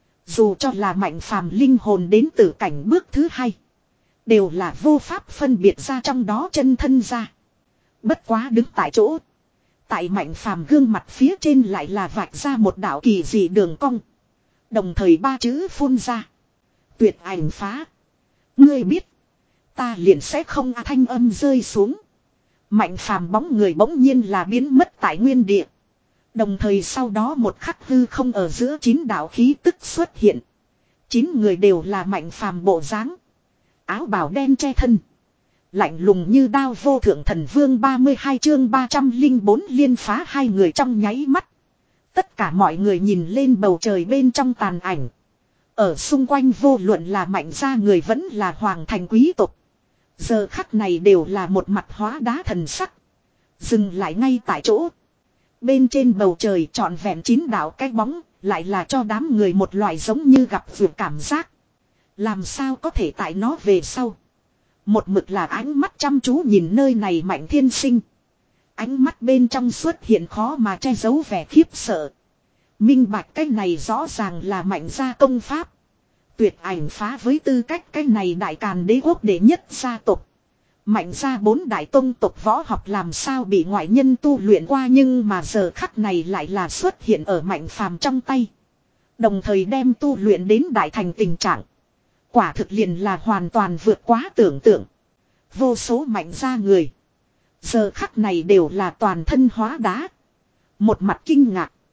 [SPEAKER 1] Dù cho là Mạnh Phàm linh hồn đến từ cảnh bước thứ hai, đều là vô pháp phân biệt ra trong đó chân thân ra. Bất quá đứng tại chỗ, tại Mạnh Phàm gương mặt phía trên lại là vạch ra một đạo kỳ dị đường cong. Đồng thời ba chữ phun ra: tuyệt ảnh phá. Ngươi biết, ta liền sẽ không. A thanh âm rơi xuống, Mạnh Phàm bóng người bỗng nhiên là biến mất tại nguyên địa. Đồng thời sau đó một khắc hư không ở giữa chín đạo khí tức xuất hiện. Chín người đều là Mạnh Phàm bộ dáng, áo bào đen che thân, lạnh lùng như đao. Vô thượng thần vương ba mươi hai chương ba trăm linh bốn liên phá. Hai người trong nháy mắt, tất cả mọi người nhìn lên bầu trời bên trong tàn ảnh. Ở xung quanh vô luận là Mạnh gia người vẫn là hoàng thành quý tộc, giờ khắc này đều là một mặt hóa đá thần sắc, dừng lại ngay tại chỗ. Bên trên bầu trời trọn vẹn chín đạo cái bóng, lại là cho đám người một loại giống như gặp vượt cảm giác. Làm sao có thể tại nó về sau, một mực là ánh mắt chăm chú nhìn nơi này Mạnh Thiên Sinh. Ánh mắt bên trong xuất hiện khó mà che giấu vẻ khiếp sợ. Minh bạch cái này rõ ràng là Mạnh gia công pháp. Tuyệt ảnh phá với tư cách cái này đại càn đế quốc đệ nhất gia tộc. Mạnh gia bốn đại tông tộc võ học làm sao bị ngoại nhân tu luyện qua, nhưng mà giờ khắc này lại là xuất hiện ở Mạnh Phàm trong tay. Đồng thời đem tu luyện đến đại thành tình trạng. Quả thực liền là hoàn toàn vượt quá tưởng tượng. Vô số Mạnh gia người, giờ khắc này đều là toàn thân hóa đá. Một mặt kinh ngạc,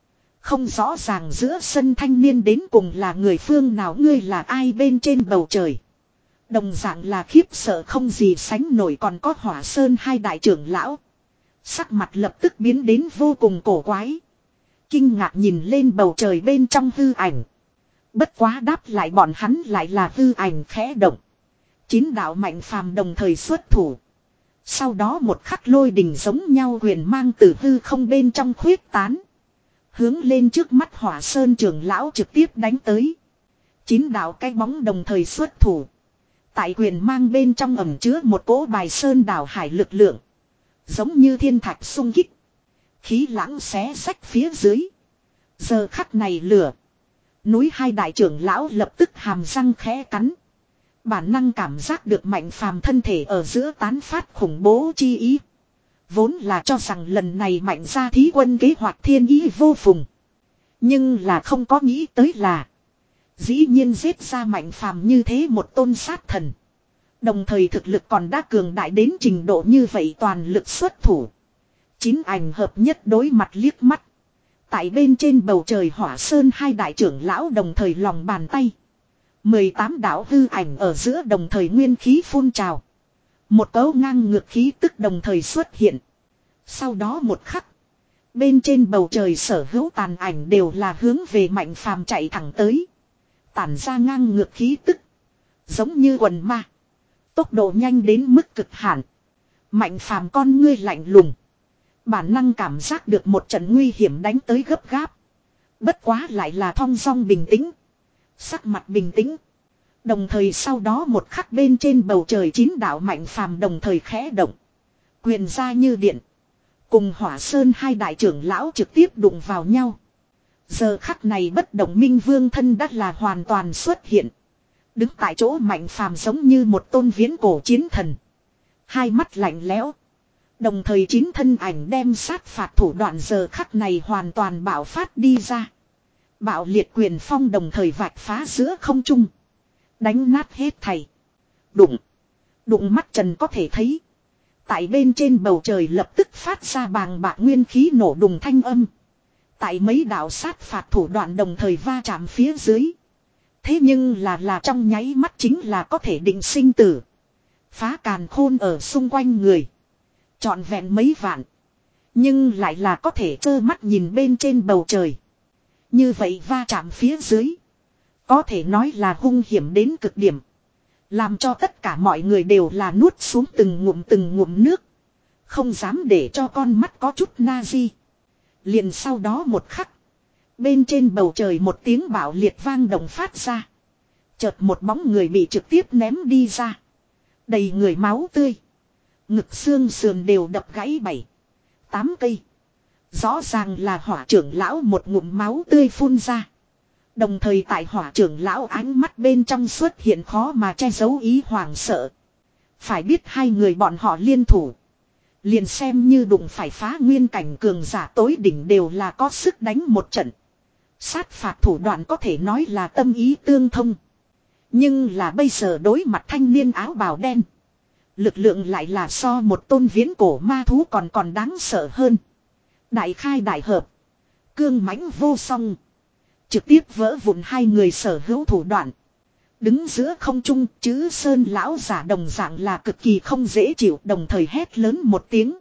[SPEAKER 1] Không rõ ràng giữa sân thanh niên đến cùng là người phương nào, ngươi là ai bên trên bầu trời. Đồng dạng là khiếp sợ không gì sánh nổi, còn có Hỏa Sơn hai đại trưởng lão. Sắc mặt lập tức biến đến vô cùng cổ quái. Kinh ngạc nhìn lên bầu trời bên trong hư ảnh. Bất quá đáp lại bọn hắn lại là hư ảnh khẽ động. Chín đạo mạnh phàm đồng thời xuất thủ. Sau đó một khắc lôi đình giống nhau huyền mang từ hư không bên trong khuyết tán. Hướng lên trước mắt Hỏa Sơn trưởng lão trực tiếp đánh tới. Chín đạo cái bóng đồng thời xuất thủ. Tại huyền mang bên trong ẩm chứa một cỗ bài sơn đảo hải lực lượng. Giống như thiên thạch xung kích. Khí lãng xé sách phía dưới. Giờ khắc này lửa. Núi hai đại trưởng lão lập tức hàm răng khẽ cắn. Bản năng cảm giác được mạnh phàm thân thể ở giữa tán phát khủng bố chi ý. Vốn là cho rằng lần này mạnh ra thí quân kế hoạch thiên ý vô phùng. Nhưng là không có nghĩ tới là. Dĩ nhiên giết ra mạnh phàm như thế một tôn sát thần. Đồng thời thực lực còn đã cường đại đến trình độ như vậy, toàn lực xuất thủ. Chín ảnh hợp nhất đối mặt liếc mắt. Tại bên trên bầu trời Hỏa Sơn hai đại trưởng lão đồng thời lòng bàn tay. mười tám đạo hư ảnh ở giữa đồng thời nguyên khí phun trào. Một cấu ngang ngược khí tức đồng thời xuất hiện. Sau đó một khắc. Bên trên bầu trời sở hữu tàn ảnh đều là hướng về mạnh phàm chạy thẳng tới. Tản ra ngang ngược khí tức. Giống như quần ma. Tốc độ nhanh đến mức cực hạn. Mạnh phàm con ngươi lạnh lùng. Bản năng cảm giác được một trận nguy hiểm đánh tới gấp gáp. Bất quá lại là thong dong bình tĩnh. Sắc mặt bình tĩnh. Đồng thời sau đó một khắc bên trên bầu trời chín đạo mạnh phàm đồng thời khẽ động. Quyền ra như điện. Cùng Hỏa Sơn hai đại trưởng lão trực tiếp đụng vào nhau. Giờ khắc này bất động minh vương thân đã là hoàn toàn xuất hiện. Đứng tại chỗ mạnh phàm giống như một tôn viễn cổ chiến thần. Hai mắt lạnh lẽo. Đồng thời chín thân ảnh đem sát phạt thủ đoạn giờ khắc này hoàn toàn bạo phát đi ra. Bạo liệt quyền phong đồng thời vạch phá giữa không trung. Đánh nát hết thảy. Đụng. Đụng mắt trần có thể thấy. Tại bên trên bầu trời lập tức phát ra bàng bạc nguyên khí nổ đùng thanh âm. Tại mấy đạo sát phạt thủ đoạn đồng thời va chạm phía dưới. Thế nhưng là là trong nháy mắt chính là có thể định sinh tử. Phá càn khôn ở xung quanh người. Trọn vẹn mấy vạn. Nhưng lại là có thể trơ mắt nhìn bên trên bầu trời. Như vậy va chạm phía dưới. Có thể nói là hung hiểm đến cực điểm. Làm cho tất cả mọi người đều là nuốt xuống từng ngụm từng ngụm nước. Không dám để cho con mắt có chút na di. Liền sau đó một khắc. Bên trên bầu trời một tiếng bạo liệt vang động phát ra. Chợt một bóng người bị trực tiếp ném đi ra. Đầy người máu tươi. Ngực xương sườn đều đập gãy bảy. Tám cây. Rõ ràng là Hỏa trưởng lão một ngụm máu tươi phun ra. Đồng thời tại Hỏa trưởng lão ánh mắt bên trong xuất hiện khó mà che giấu ý hoảng sợ. Phải biết hai người bọn họ liên thủ. Liền xem như đụng phải phá nguyên cảnh cường giả tối đỉnh đều là có sức đánh một trận. Sát phạt thủ đoạn có thể nói là tâm ý tương thông. Nhưng là bây giờ đối mặt thanh niên áo bào đen. Lực lượng lại là so một tôn viễn cổ ma thú còn còn đáng sợ hơn. Đại khai đại hợp. Cương mãnh vô song. Trực tiếp vỡ vụn hai người sở hữu thủ đoạn. Đứng giữa không trung chữ Sơn lão giả đồng dạng là cực kỳ không dễ chịu, đồng thời hét lớn một tiếng.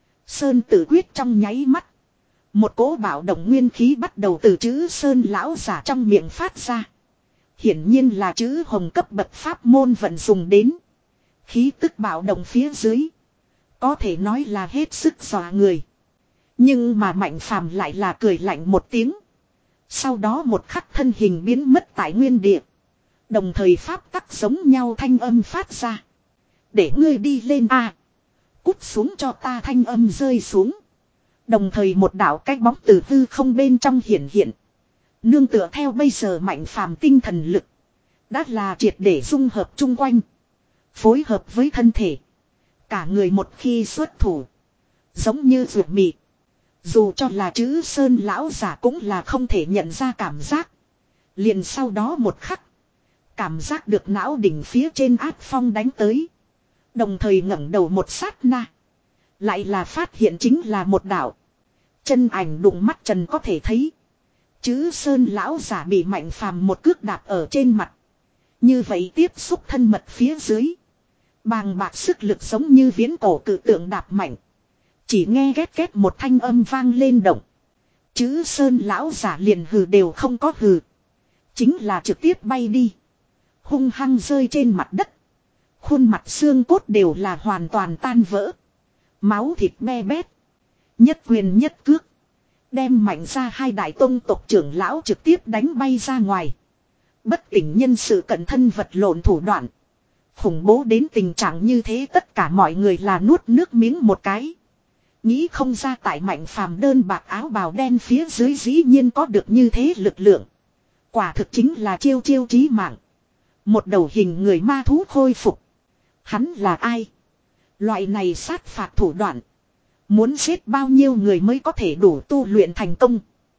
[SPEAKER 1] Sơn tự quyết trong nháy mắt. Một cỗ bạo động nguyên khí bắt đầu từ chữ Sơn lão giả trong miệng phát ra. Hiển nhiên là chữ hồng cấp bậc pháp môn vận dùng đến. Khí tức bạo động phía dưới. Có thể nói là hết sức dọa người. Nhưng mà Mạnh Phàm lại là cười lạnh một tiếng. Sau đó một khắc thân hình biến mất tại nguyên địa. Đồng thời pháp tắc giống nhau thanh âm phát ra. Để ngươi đi lên a, cút xuống cho ta thanh âm rơi xuống. Đồng thời một đạo cách bóng từ hư không bên trong hiển hiện. Nương tựa theo bây giờ Mạnh Phàm tinh thần lực. Đã là triệt để dung hợp chung quanh. Phối hợp với thân thể. Cả người một khi xuất thủ. Giống như ruột mị. Dù cho là chữ Sơn lão giả cũng là không thể nhận ra cảm giác. Liền sau đó một khắc. Cảm giác được não đỉnh phía trên áp phong đánh tới. Đồng thời ngẩng đầu một sát na. Lại là phát hiện chính là một đạo. Chân ảnh đụng mắt trần có thể thấy. Chữ Sơn lão giả bị Mạnh Phàm một cước đạp ở trên mặt. Như vậy tiếp xúc thân mật phía dưới. Bàng bạc sức lực giống như viễn cổ cự tượng đạp mạnh. Chỉ nghe ghét ghét một thanh âm vang lên động. Chữ Sơn lão giả liền hừ đều không có hừ. Chính là trực tiếp bay đi. Hung hăng rơi trên mặt đất. Khuôn mặt xương cốt đều là hoàn toàn tan vỡ. Máu thịt be bét. Nhất quyền nhất cước. Đem Mạnh ra hai đại tông tộc trưởng lão trực tiếp đánh bay ra ngoài. Bất tỉnh nhân sự cận thân vật lộn thủ đoạn. Khủng bố đến tình trạng như thế tất cả mọi người là nuốt nước miếng một cái. Nghĩ không ra tại Mạnh Phàm đơn bạc áo bào đen phía dưới dĩ nhiên có được như thế lực lượng. Quả thực chính là chiêu chiêu chí mạng. Một đầu hình người ma thú khôi phục. Hắn là ai? Loại này sát phạt thủ đoạn. Muốn giết bao nhiêu người mới có thể đủ tu luyện thành công.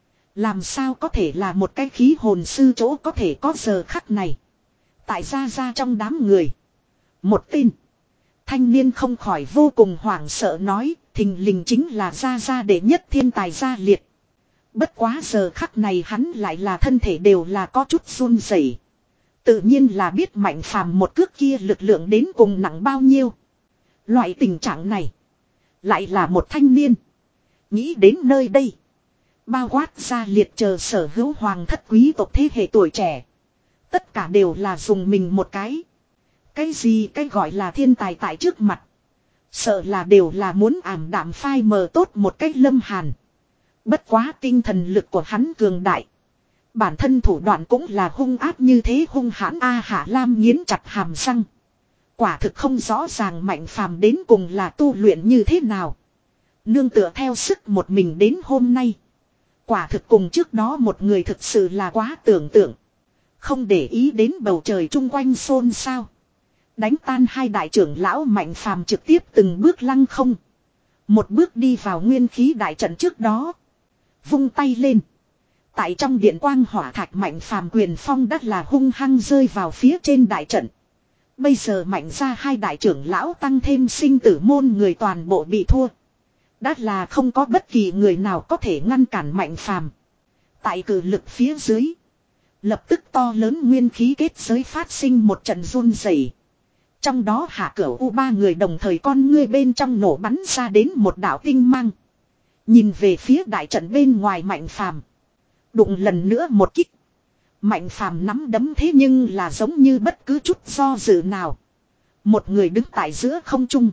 [SPEAKER 1] Làm sao có thể là một cái khí hồn sư chỗ có thể có giờ khắc này. Tại ra ra trong đám người. Một tin. Thanh niên không khỏi vô cùng hoảng sợ nói. Thình lình chính là ra ra đệ nhất thiên tài gia liệt. Bất quá giờ khắc này hắn lại là thân thể đều là có chút run rẩy. Tự nhiên là biết Mạnh Phàm một cước kia lực lượng đến cùng nặng bao nhiêu. Loại tình trạng này. Lại là một thanh niên. Nghĩ đến nơi đây. Bao quát gia liệt chờ sở hữu hoàng thất quý tộc thế hệ tuổi trẻ. Tất cả đều là dùng mình một cái. Cái gì cái gọi là thiên tài tại trước mặt. Sợ là đều là muốn ảm đạm phai mờ tốt một cách Lâm Hàn. Bất quá tinh thần lực của hắn cường đại. Bản thân thủ đoạn cũng là hung ác như thế hung hãn A Hạ Lam nghiến chặt hàm răng. Quả thực không rõ ràng Mạnh Phàm đến cùng là tu luyện như thế nào. Nương tựa theo sức một mình đến hôm nay. Quả thực cùng trước đó một người thực sự là quá tưởng tượng. Không để ý đến bầu trời chung quanh xôn xao. Đánh tan hai đại trưởng lão Mạnh Phàm trực tiếp từng bước lăng không. Một bước đi vào nguyên khí đại trận trước đó. Vung tay lên. Tại trong điện quang hỏa thạch Mạnh Phàm quyền phong đắt là hung hăng rơi vào phía trên đại trận. Bây giờ Mạnh ra hai đại trưởng lão tăng thêm sinh tử môn người toàn bộ bị thua. Đã là không có bất kỳ người nào có thể ngăn cản Mạnh Phàm. Tại cử lực phía dưới. Lập tức to lớn nguyên khí kết giới phát sinh một trận run rẩy. Trong đó Hạ Cửu U ba người đồng thời con ngươi bên trong nổ bắn ra đến một đạo tinh mang. Nhìn về phía đại trận bên ngoài Mạnh Phàm. Đụng lần nữa một kích. Mạnh Phàm nắm đấm thế nhưng là giống như bất cứ chút do dự nào. Một người đứng tại giữa không trung.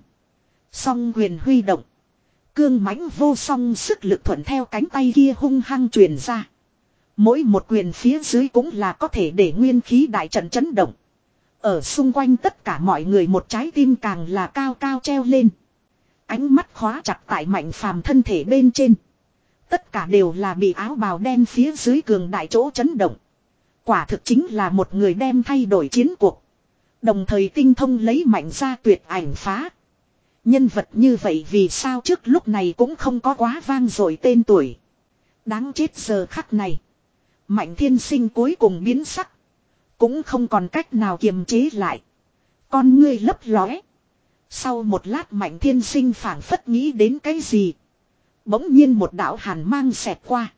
[SPEAKER 1] Song quyền huy động. Cương mãnh vô song sức lực thuận theo cánh tay kia hung hăng truyền ra. Mỗi một quyền phía dưới cũng là có thể để nguyên khí đại trận chấn động. Ở xung quanh tất cả mọi người một trái tim càng là cao cao treo lên. Ánh mắt khóa chặt tại Mạnh Phàm thân thể bên trên. Tất cả đều là bị áo bào đen phía dưới cường đại chỗ chấn động. Quả thực chính là một người đem thay đổi chiến cuộc. Đồng thời tinh thông lấy Mạnh ra tuyệt ảnh phá. Nhân vật như vậy vì sao trước lúc này cũng không có quá vang dội tên tuổi. Đáng chết giờ khắc này. Mạnh Thiên Sinh cuối cùng biến sắc. Cũng không còn cách nào kiềm chế lại. Con ngươi lấp lóe. Sau một lát Mạnh Thiên Sinh phảng phất nghĩ đến cái gì. Bỗng nhiên một đạo hàn mang xẹt qua.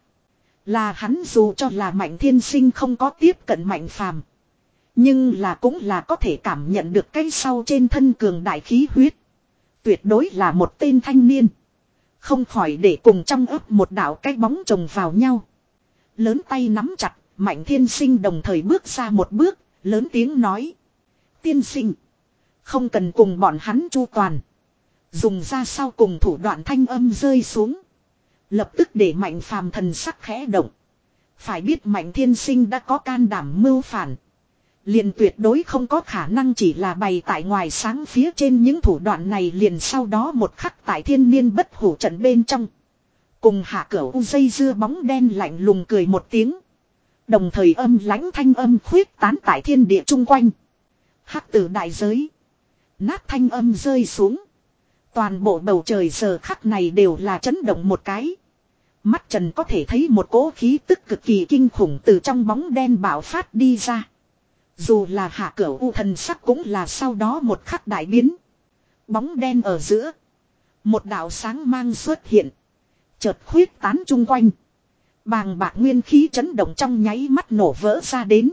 [SPEAKER 1] Là hắn dù cho là Mạnh Thiên Sinh không có tiếp cận Mạnh Phàm, nhưng là cũng là có thể cảm nhận được cái sau trên thân cường đại khí huyết. Tuyệt đối là một tên thanh niên. Không khỏi để cùng trong ấp một đạo cái bóng chồng vào nhau. Lớn tay nắm chặt, Mạnh Thiên Sinh đồng thời bước ra một bước, lớn tiếng nói. Tiên sinh, không cần cùng bọn hắn chu toàn. Dùng ra sau cùng thủ đoạn thanh âm rơi xuống. Lập tức để Mạnh Phàm thần sắc khẽ động. Phải biết Mạnh Thiên Sinh đã có can đảm mưu phản. Liền tuyệt đối không có khả năng chỉ là bày tại ngoài sáng phía trên những thủ đoạn này liền sau đó một khắc tại thiên niên bất hủ trận bên trong. Cùng Hạ Cửu U dây dưa bóng đen lạnh lùng cười một tiếng. Đồng thời âm lãnh thanh âm khuyết tán tại thiên địa chung quanh. Hắc tử đại giới. Nát thanh âm rơi xuống. Toàn bộ bầu trời giờ khắc này đều là chấn động một cái. Mắt trần có thể thấy một cỗ khí tức cực kỳ kinh khủng từ trong bóng đen bạo phát đi ra. Dù là Hạ Cửu U thần sắc cũng là sau đó một khắc đại biến. Bóng đen ở giữa. Một đạo sáng mang xuất hiện. Chợt khuyết tán chung quanh. Bàng bạc nguyên khí chấn động trong nháy mắt nổ vỡ ra đến.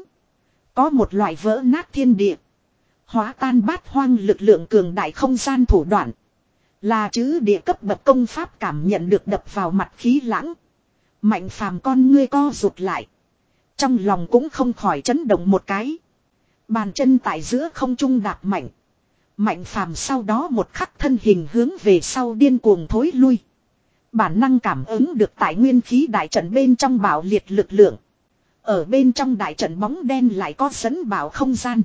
[SPEAKER 1] Có một loại vỡ nát thiên địa. Hóa tan bát hoang lực lượng cường đại không gian thủ đoạn. Là chữ địa cấp bậc công pháp cảm nhận được đập vào mặt khí lãng. Mạnh phàm con ngươi co rụt lại. Trong lòng cũng không khỏi chấn động một cái. Bàn chân tại giữa không trung đạp mạnh. Mạnh phàm sau đó một khắc thân hình hướng về sau điên cuồng thối lui. Bản năng cảm ứng được tại nguyên khí đại trận bên trong bạo liệt lực lượng. Ở bên trong đại trận bóng đen lại có dẫn bảo không gian.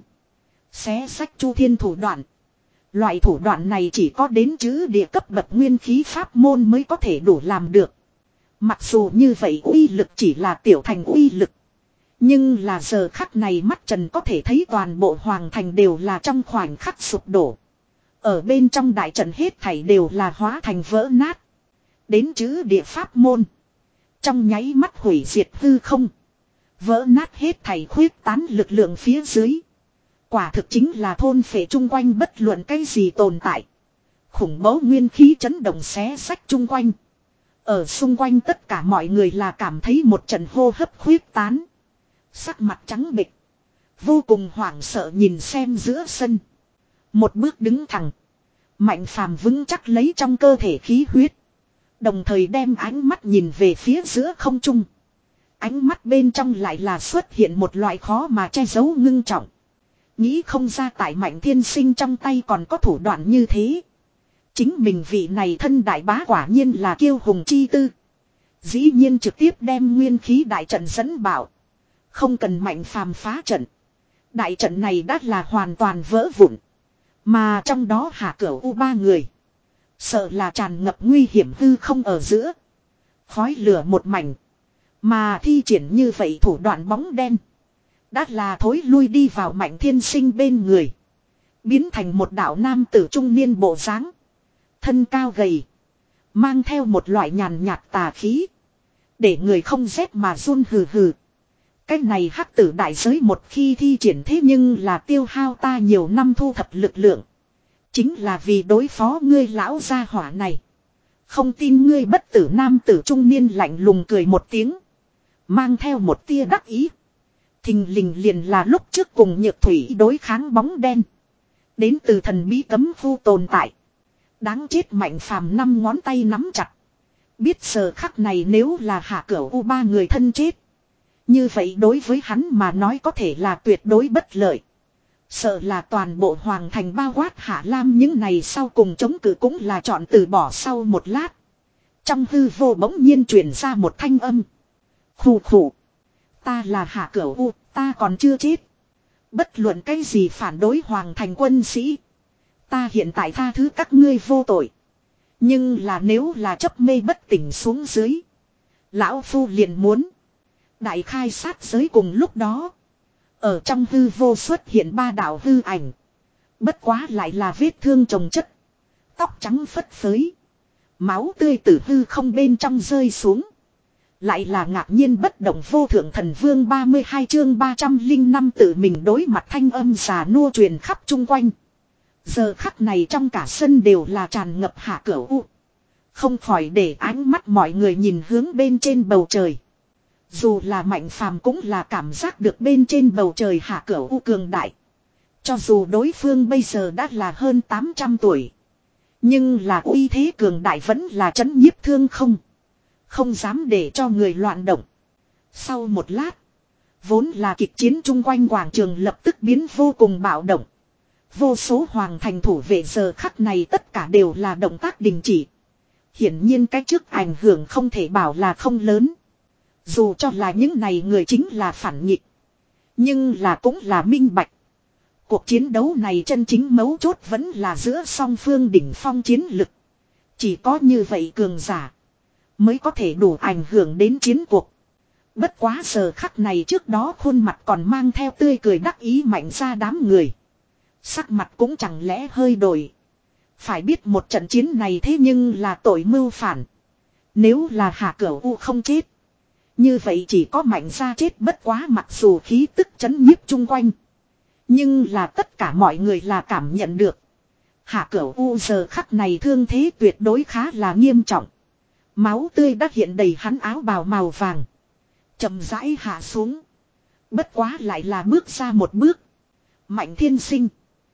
[SPEAKER 1] Xé sách chu thiên thủ đoạn. Loại thủ đoạn này chỉ có đến chữ địa cấp bậc nguyên khí pháp môn mới có thể đủ làm được. Mặc dù như vậy uy lực chỉ là tiểu thành uy lực. Nhưng là giờ khắc này mắt trần có thể thấy toàn bộ hoàng thành đều là trong khoảnh khắc sụp đổ. Ở bên trong đại trận hết thảy đều là hóa thành vỡ nát. Đến chữ địa pháp môn. Trong nháy mắt hủy diệt hư không. Vỡ nát hết thảy khuyết tán lực lượng phía dưới. Quả thực chính là thôn phệ chung quanh bất luận cái gì tồn tại. Khủng bố nguyên khí chấn động xé sách chung quanh. Ở xung quanh tất cả mọi người là cảm thấy một trận hô hấp khuyết tán. Sắc mặt trắng bệch. Vô cùng hoảng sợ nhìn xem giữa sân. Một bước đứng thẳng. Mạnh phàm vững chắc lấy trong cơ thể khí huyết. Đồng thời đem ánh mắt nhìn về phía giữa không trung. Ánh mắt bên trong lại là xuất hiện một loại khó mà che giấu ngưng trọng. Nghĩ không ra tại Mạnh Thiên Sinh trong tay còn có thủ đoạn như thế. Chính mình vị này thân đại bá quả nhiên là kiêu hùng chi tư. Dĩ nhiên trực tiếp đem nguyên khí đại trận dẫn bảo. Không cần Mạnh phàm phá trận. Đại trận này đã là hoàn toàn vỡ vụn. Mà trong đó hạ cửu u ba người. Sợ là tràn ngập nguy hiểm hư không ở giữa. Khói lửa một mảnh. Mà thi triển như vậy thủ đoạn bóng đen. Đã là thối lui đi vào Mạnh Thiên Sinh bên người. Biến thành một đạo nam tử trung niên bộ dáng. Thân cao gầy. Mang theo một loại nhàn nhạt tà khí. Để người không rét mà run hừ hừ. Cái này hắc tử đại giới một khi thi triển thế nhưng là tiêu hao ta nhiều năm thu thập lực lượng. Chính là vì đối phó ngươi lão gia hỏa này. Không tin ngươi bất tử nam tử trung niên lạnh lùng cười một tiếng. Mang theo một tia đắc ý. Thình lình liền là lúc trước cùng nhược thủy đối kháng bóng đen. Đến từ thần bí cấm khu tồn tại. Đáng chết Mạnh phàm năm ngón tay nắm chặt. Biết giờ khắc này nếu là hạ cửu u ba người thân chết. Như vậy đối với hắn mà nói có thể là tuyệt đối bất lợi. Sợ là toàn bộ hoàng thành bao quát Hạ Lam những này sau cùng chống cự cũng là chọn từ bỏ sau một lát. Trong hư vô bỗng nhiên truyền ra một thanh âm. Khủ khủ. Ta là Hạ Cửu U, ta còn chưa chết. Bất luận cái gì phản đối hoàng thành quân sĩ. Ta hiện tại tha thứ các ngươi vô tội. Nhưng là nếu là chấp mê bất tỉnh xuống dưới. Lão Phu liền muốn. Đại khai sát giới cùng lúc đó. Ở trong hư vô xuất hiện ba đạo hư ảnh. Bất quá lại là vết thương chồng chất. Tóc trắng phất phới. Máu tươi từ hư không bên trong rơi xuống. Lại là ngạc nhiên bất động vô thượng thần vương ba mươi hai chương ba trăm linh năm tự mình đối mặt thanh âm xà nua truyền khắp chung quanh. Giờ khắc này trong cả sân đều là tràn ngập hạ cửu u. Không khỏi để ánh mắt mọi người nhìn hướng bên trên bầu trời. Dù là Mạnh phàm cũng là cảm giác được bên trên bầu trời hạ cửu u cường đại. Cho dù đối phương bây giờ đã là hơn tám trăm tuổi. Nhưng là uy thế cường đại vẫn là chấn nhiếp thương không. Không dám để cho người loạn động. Sau một lát. Vốn là kịch chiến chung quanh quảng trường lập tức biến vô cùng bạo động. Vô số hoàng thành thủ vệ giờ khắc này tất cả đều là động tác đình chỉ. Hiển nhiên cái trước ảnh hưởng không thể bảo là không lớn. Dù cho là những này người chính là phản nghịch. Nhưng là cũng là minh bạch. Cuộc chiến đấu này chân chính mấu chốt vẫn là giữa song phương đỉnh phong chiến lực. Chỉ có như vậy cường giả. Mới có thể đủ ảnh hưởng đến chiến cuộc. Bất quá giờ khắc này trước đó khuôn mặt còn mang theo tươi cười đắc ý mạnh ra đám người. Sắc mặt cũng chẳng lẽ hơi đổi. Phải biết một trận chiến này thế nhưng là tội mưu phản. Nếu là Hạ Cửu U không chết. Như vậy chỉ có Mạnh ra chết bất quá mặc dù khí tức chấn nhiếp chung quanh. Nhưng là tất cả mọi người là cảm nhận được. Hạ Cửu U giờ khắc này thương thế tuyệt đối khá là nghiêm trọng. Máu tươi đã hiện đầy hắn áo bào màu vàng. chậm rãi hạ xuống. Bất quá lại là bước ra một bước. Mạnh Thiên Sinh.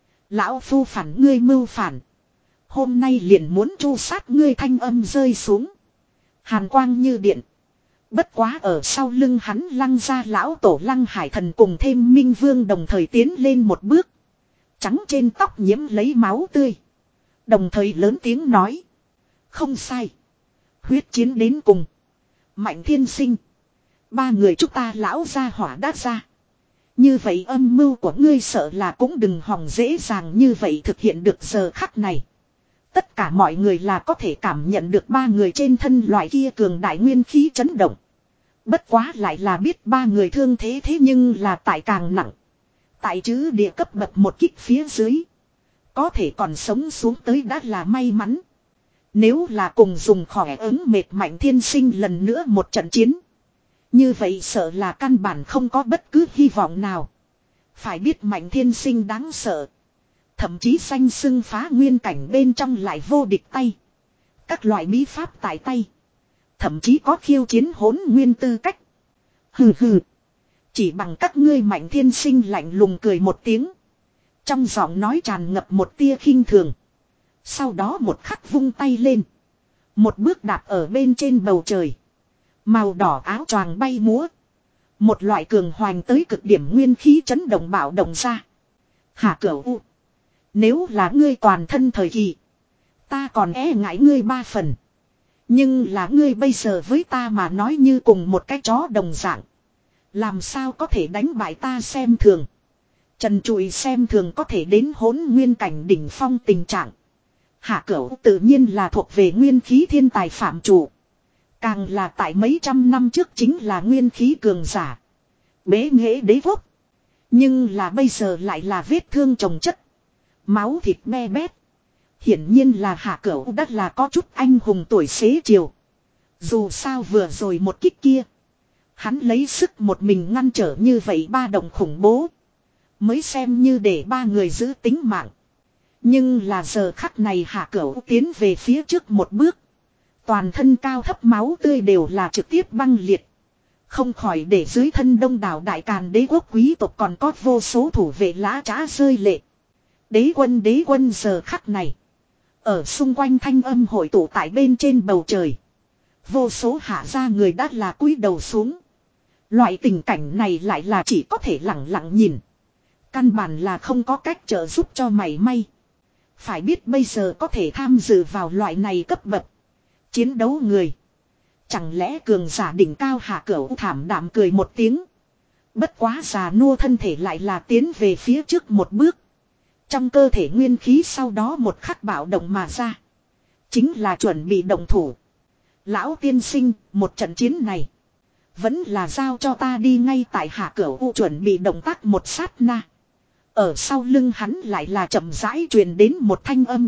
[SPEAKER 1] Lão phu phản ngươi mưu phản. Hôm nay liền muốn tru sát ngươi, thanh âm rơi xuống. Hàn quang như điện. Bất quá ở sau lưng hắn Lăng ra lão tổ Lăng Hải Thần cùng thêm Minh Vương đồng thời tiến lên một bước. Trắng trên tóc nhiễm lấy máu tươi. Đồng thời lớn tiếng nói. Không sai. Huyết chiến đến cùng. Mạnh Thiên Sinh. Ba người chúng ta lão gia hỏa đã ra. Như vậy âm mưu của ngươi sợ là cũng đừng hòng dễ dàng như vậy thực hiện được giờ khắc này. Tất cả mọi người là có thể cảm nhận được ba người trên thân loại kia cường đại nguyên khí chấn động. Bất quá lại là biết ba người thương thế thế nhưng là tại càng nặng. Tại chữ địa cấp bậc một kích phía dưới. Có thể còn sống xuống tới đã là may mắn. Nếu là cùng dùng khỏe ứng mệt Mạnh Thiên Sinh lần nữa một trận chiến. Như vậy sợ là căn bản không có bất cứ hy vọng nào. Phải biết Mạnh Thiên Sinh đáng sợ. Thậm chí xanh xưng phá nguyên cảnh bên trong lại vô địch tay. Các loại bí pháp tại tay. Thậm chí có khiêu chiến hỗn nguyên tư cách. Hừ hừ. Chỉ bằng các ngươi Mạnh Thiên Sinh lạnh lùng cười một tiếng. Trong giọng nói tràn ngập một tia khinh thường. Sau đó một khắc vung tay lên. Một bước đạp ở bên trên bầu trời. Màu đỏ áo choàng bay múa. Một loại cường hoành tới cực điểm nguyên khí chấn động bạo động ra. Hạ Cửu U. Nếu là ngươi toàn thân thời kỳ. Ta còn e ngại ngươi ba phần. Nhưng là ngươi bây giờ với ta mà nói như cùng một cái chó đồng dạng. Làm sao có thể đánh bại ta xem thường. Trần trụi xem thường có thể đến hỗn nguyên cảnh đỉnh phong tình trạng. Hạ Cửu tự nhiên là thuộc về nguyên khí thiên tài phạm chủ. Càng là tại mấy trăm năm trước chính là nguyên khí cường giả. Bế nghệ đế quốc. Nhưng là bây giờ lại là vết thương chồng chất. Máu thịt me bét. Hiển nhiên là Hạ Cửu đã là có chút anh hùng tuổi xế chiều. Dù sao vừa rồi một kích kia. Hắn lấy sức một mình ngăn trở như vậy ba động khủng bố. Mới xem như để ba người giữ tính mạng. Nhưng là giờ khắc này Hạ Cửu tiến về phía trước một bước. Toàn thân cao thấp máu tươi đều là trực tiếp băng liệt. Không khỏi để dưới thân đông đảo đại càn đế quốc quý tộc còn có vô số thủ vệ lã trá rơi lệ. Đế quân đế quân giờ khắc này. Ở xung quanh thanh âm hội tụ tại bên trên bầu trời. Vô số hạ gia người đã là cúi đầu xuống. Loại tình cảnh này lại là chỉ có thể lặng lặng nhìn. Căn bản là không có cách trợ giúp cho mảy may. Phải biết bây giờ có thể tham dự vào loại này cấp bậc chiến đấu người. Chẳng lẽ cường giả đỉnh cao Hạ Cửu thảm đạm cười một tiếng. Bất quá già nua thân thể lại là tiến về phía trước một bước. Trong cơ thể nguyên khí sau đó một khắc bạo động mà ra. Chính là chuẩn bị động thủ. Lão tiên sinh, một trận chiến này. Vẫn là giao cho ta đi ngay tại Hạ Cửu chuẩn bị động tác một sát na. Ở sau lưng hắn lại là chậm rãi truyền đến một thanh âm.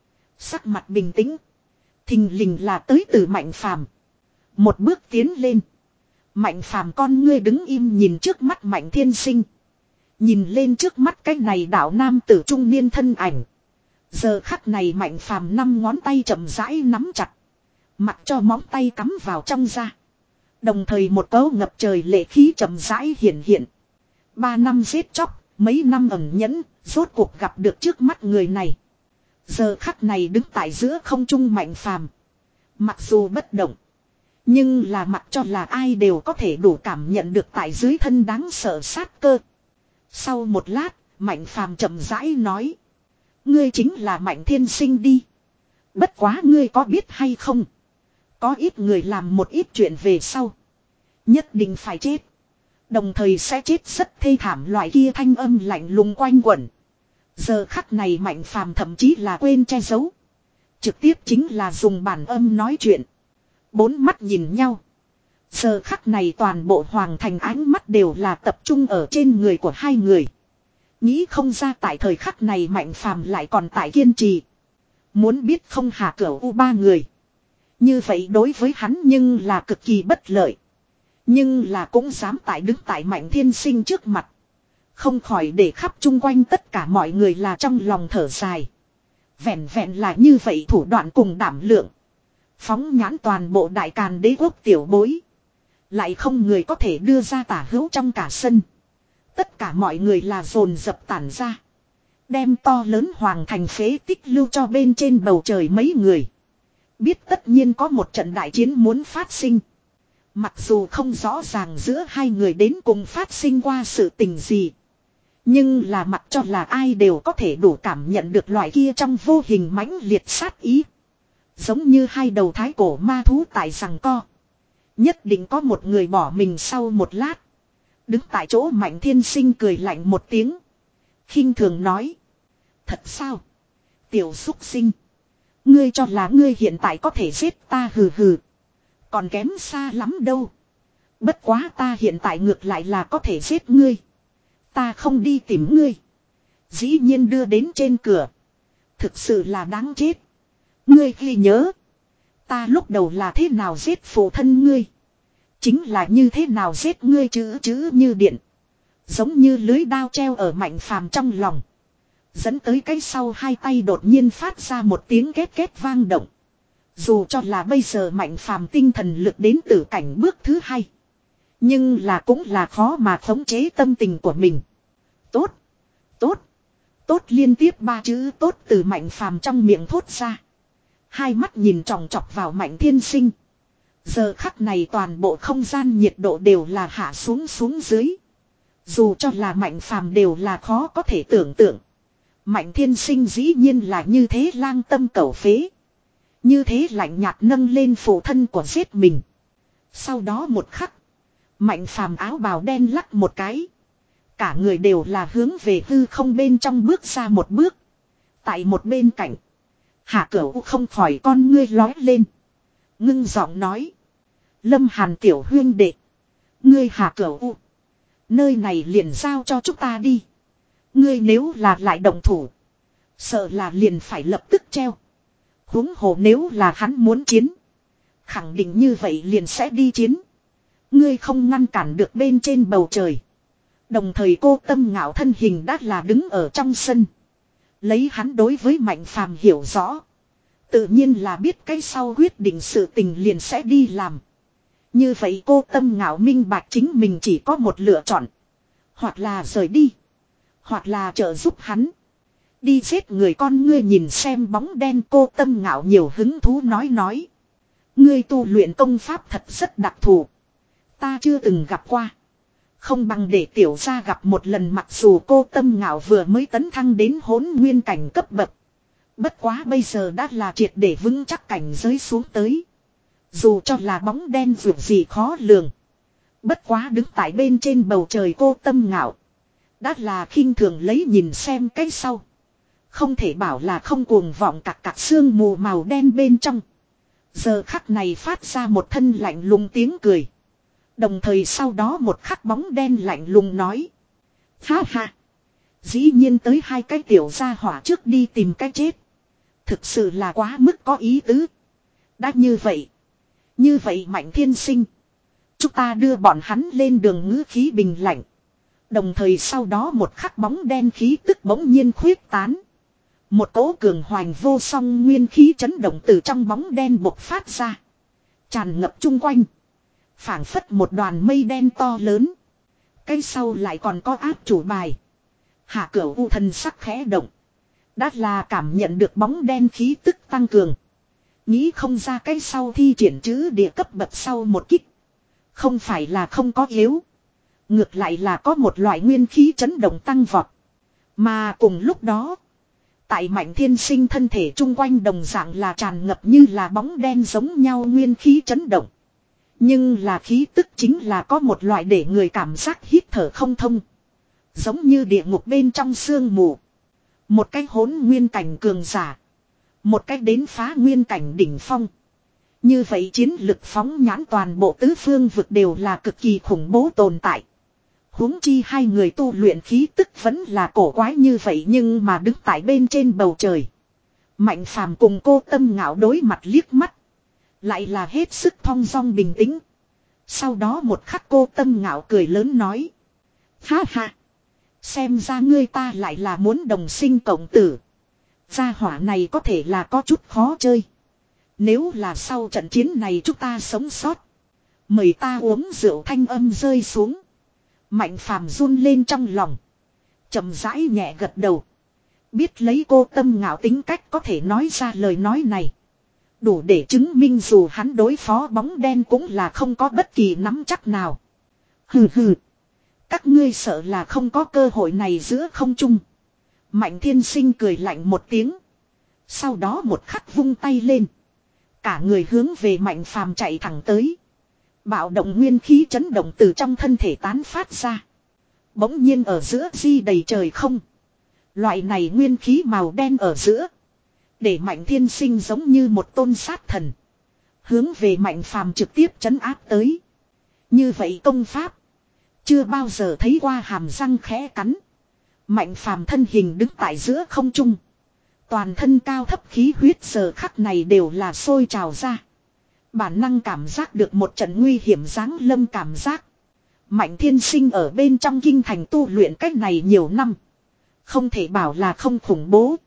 [SPEAKER 1] Sắc mặt bình tĩnh. Thình lình là tới từ Mạnh Phàm. Một bước tiến lên. Mạnh Phàm con ngươi đứng im nhìn trước mắt Mạnh Thiên Sinh. Nhìn lên trước mắt cái này đạo nam tử trung niên thân ảnh. Giờ khắc này Mạnh Phàm năm ngón tay chậm rãi nắm chặt. Mặc cho móng tay cắm vào trong da. Đồng thời một cấu ngập trời lệ khí chậm rãi hiện hiện. Ba năm giết chóc, mấy năm ẩn nhẫn, rốt cuộc gặp được trước mắt người này. Giờ khắc này đứng tại giữa không trung Mạnh Phàm. Mặc dù bất động. Nhưng là mặc cho là ai đều có thể đủ cảm nhận được tại dưới thân đáng sợ sát cơ. Sau một lát, Mạnh Phàm chậm rãi nói. Ngươi chính là Mạnh Thiên Sinh đi. Bất quá ngươi có biết hay không? Có ít người làm một ít chuyện về sau. Nhất định phải chết. Đồng thời sẽ chết rất thê thảm, loại kia thanh âm lạnh lùng quanh quẩn. Giờ khắc này Mạnh Phàm thậm chí là quên che giấu. Trực tiếp chính là dùng bản âm nói chuyện. Bốn mắt nhìn nhau. Giờ khắc này toàn bộ hoàng thành ánh mắt đều là tập trung ở trên người của hai người. Nghĩ không ra tại thời khắc này Mạnh Phàm lại còn tại kiên trì. Muốn biết không Hạ Cửu u ba người. Như vậy đối với hắn nhưng là cực kỳ bất lợi. Nhưng là cũng dám tại đứng tại Mạnh Thiên Sinh trước mặt. Không khỏi để khắp chung quanh tất cả mọi người là trong lòng thở dài. Vẹn vẹn là như vậy thủ đoạn cùng đảm lượng. Phóng nhãn toàn bộ đại càn đế quốc tiểu bối. Lại không người có thể đưa ra tả hữu trong cả sân. Tất cả mọi người là dồn dập tản ra. Đem to lớn hoàng thành phế tích lưu cho bên trên bầu trời mấy người. Biết tất nhiên có một trận đại chiến muốn phát sinh. Mặc dù không rõ ràng giữa hai người đến cùng phát sinh qua sự tình gì. Nhưng là mặc cho là ai đều có thể đủ cảm nhận được loại kia trong vô hình mãnh liệt sát ý. Giống như hai đầu thái cổ ma thú tại giằng co. Nhất định có một người bỏ mình sau một lát. Đứng tại chỗ Mạnh Thiên Sinh cười lạnh một tiếng. Khinh thường nói. Thật sao? Tiểu xúc sinh. Ngươi cho là ngươi hiện tại có thể giết ta hừ hừ. Còn kém xa lắm đâu. Bất quá ta hiện tại ngược lại là có thể giết ngươi. Ta không đi tìm ngươi. Dĩ nhiên đưa đến trên cửa. Thực sự là đáng chết. Ngươi ghi nhớ. Ta lúc đầu là thế nào giết phụ thân ngươi. Chính là như thế nào giết ngươi chữ chữ như điện. Giống như lưới đao treo ở Mạnh Phàm trong lòng. Dẫn tới cái sau hai tay đột nhiên phát ra một tiếng két két vang động. Dù cho là bây giờ Mạnh Phàm tinh thần lực đến tử cảnh bước thứ hai. Nhưng là cũng là khó mà khống chế tâm tình của mình. Tốt. Tốt. Tốt liên tiếp ba chữ tốt từ Mạnh Phàm trong miệng thốt ra. Hai mắt nhìn tròng trọc vào Mạnh Thiên Sinh. Giờ khắc này toàn bộ không gian nhiệt độ đều là hạ xuống xuống dưới. Dù cho là Mạnh Phàm đều là khó có thể tưởng tượng. Mạnh Thiên Sinh dĩ nhiên là như thế lang tâm cẩu phế. Như thế lạnh nhạt nâng lên phụ thân của giết mình. Sau đó một khắc. Mạnh Phàm áo bào đen lắc một cái. Cả người đều là hướng về hư không bên trong bước ra một bước. Tại một bên cạnh. Hạ Cửu không khỏi con ngươi lói lên. Ngưng giọng nói. Lâm Hàn tiểu huyên đệ. Ngươi Hạ Cửu. Nơi này liền giao cho chúng ta đi. Ngươi nếu là lại động thủ. Sợ là liền phải lập tức treo. Huống hồ nếu là hắn muốn chiến. Khẳng định như vậy liền sẽ đi chiến. Ngươi không ngăn cản được bên trên bầu trời. Đồng thời cô Tâm Ngạo thân hình đã là đứng ở trong sân. Lấy hắn đối với Mạnh Phàm hiểu rõ. Tự nhiên là biết cái sau quyết định sự tình liền sẽ đi làm. Như vậy cô Tâm Ngạo minh bạch chính mình chỉ có một lựa chọn. Hoặc là rời đi. Hoặc là trợ giúp hắn. Đi giết người con ngươi nhìn xem bóng đen cô Tâm Ngạo nhiều hứng thú nói nói. Ngươi tu luyện công pháp thật rất đặc thù. Ta chưa từng gặp qua. Không bằng để tiểu gia gặp một lần mặc dù cô Tâm Ngạo vừa mới tấn thăng đến hỗn nguyên cảnh cấp bậc. Bất quá bây giờ đã là triệt để vững chắc cảnh giới xuống tới. Dù cho là bóng đen dù gì khó lường. Bất quá đứng tại bên trên bầu trời cô Tâm Ngạo. Đã là khinh thường lấy nhìn xem cái sau. Không thể bảo là không cuồng vọng cặc cặc xương mù màu đen bên trong. Giờ khắc này phát ra một thân lạnh lùng tiếng cười. Đồng thời sau đó một khắc bóng đen lạnh lùng nói. Ha ha. Dĩ nhiên tới hai cái tiểu gia hỏa trước đi tìm cái chết. Thực sự là quá mức có ý tứ. Đã như vậy. Như vậy Mạnh Thiên Sinh. Chúng ta đưa bọn hắn lên đường ngữ khí bình lạnh. Đồng thời sau đó một khắc bóng đen khí tức bỗng nhiên khuyết tán. Một cỗ cường hoành vô song nguyên khí chấn động từ trong bóng đen bộc phát ra. Tràn ngập chung quanh. Phảng phất một đoàn mây đen to lớn. Cái sau lại còn có áp chủ bài. Hạ Cửu U thần sắc khẽ động. Đã là cảm nhận được bóng đen khí tức tăng cường. Nghĩ không ra cái sau thi triển chữ địa cấp bậc sau một kích. Không phải là không có yếu. Ngược lại là có một loại nguyên khí chấn động tăng vọt. Mà cùng lúc đó. Tại Mạnh Thiên Sinh thân thể chung quanh đồng dạng là tràn ngập như là bóng đen giống nhau nguyên khí chấn động. Nhưng là khí tức chính là có một loại để người cảm giác hít thở không thông. Giống như địa ngục bên trong sương mù. Một cái hỗn nguyên cảnh cường giả. Một cái đến phá nguyên cảnh đỉnh phong. Như vậy chiến lực phóng nhãn toàn bộ tứ phương vực đều là cực kỳ khủng bố tồn tại. Huống chi hai người tu luyện khí tức vẫn là cổ quái như vậy nhưng mà đứng tại bên trên bầu trời. Mạnh Phàm cùng cô Tâm Ngạo đối mặt liếc mắt. Lại là hết sức thong dong bình tĩnh. Sau đó một khắc cô Tâm Ngạo cười lớn nói. Ha ha. Xem ra ngươi ta lại là muốn đồng sinh cộng tử. Gia hỏa này có thể là có chút khó chơi. Nếu là sau trận chiến này chúng ta sống sót. Mời ta uống rượu thanh âm rơi xuống. Mạnh phàm run lên trong lòng. Chậm rãi nhẹ gật đầu. Biết lấy cô Tâm Ngạo tính cách có thể nói ra lời nói này. Đủ để chứng minh dù hắn đối phó bóng đen cũng là không có bất kỳ nắm chắc nào. Hừ hừ. Các ngươi sợ là không có cơ hội này giữa không trung. Mạnh Thiên Sinh cười lạnh một tiếng. Sau đó một khắc vung tay lên. Cả người hướng về Mạnh Phàm chạy thẳng tới. Bạo động nguyên khí chấn động từ trong thân thể tán phát ra. Bỗng nhiên ở giữa di đầy trời không. Loại này nguyên khí màu đen ở giữa. Để Mạnh Thiên Sinh giống như một tôn sát thần. Hướng về Mạnh Phàm trực tiếp trấn áp tới. Như vậy công pháp. Chưa bao giờ thấy qua, hàm răng khẽ cắn. Mạnh Phàm thân hình đứng tại giữa không trung. Toàn thân cao thấp khí huyết giờ khắc này đều là sôi trào ra. Bản năng cảm giác được một trận nguy hiểm giáng lâm cảm giác. Mạnh Thiên Sinh ở bên trong kinh thành tu luyện cách này nhiều năm. Không thể bảo là không khủng bố.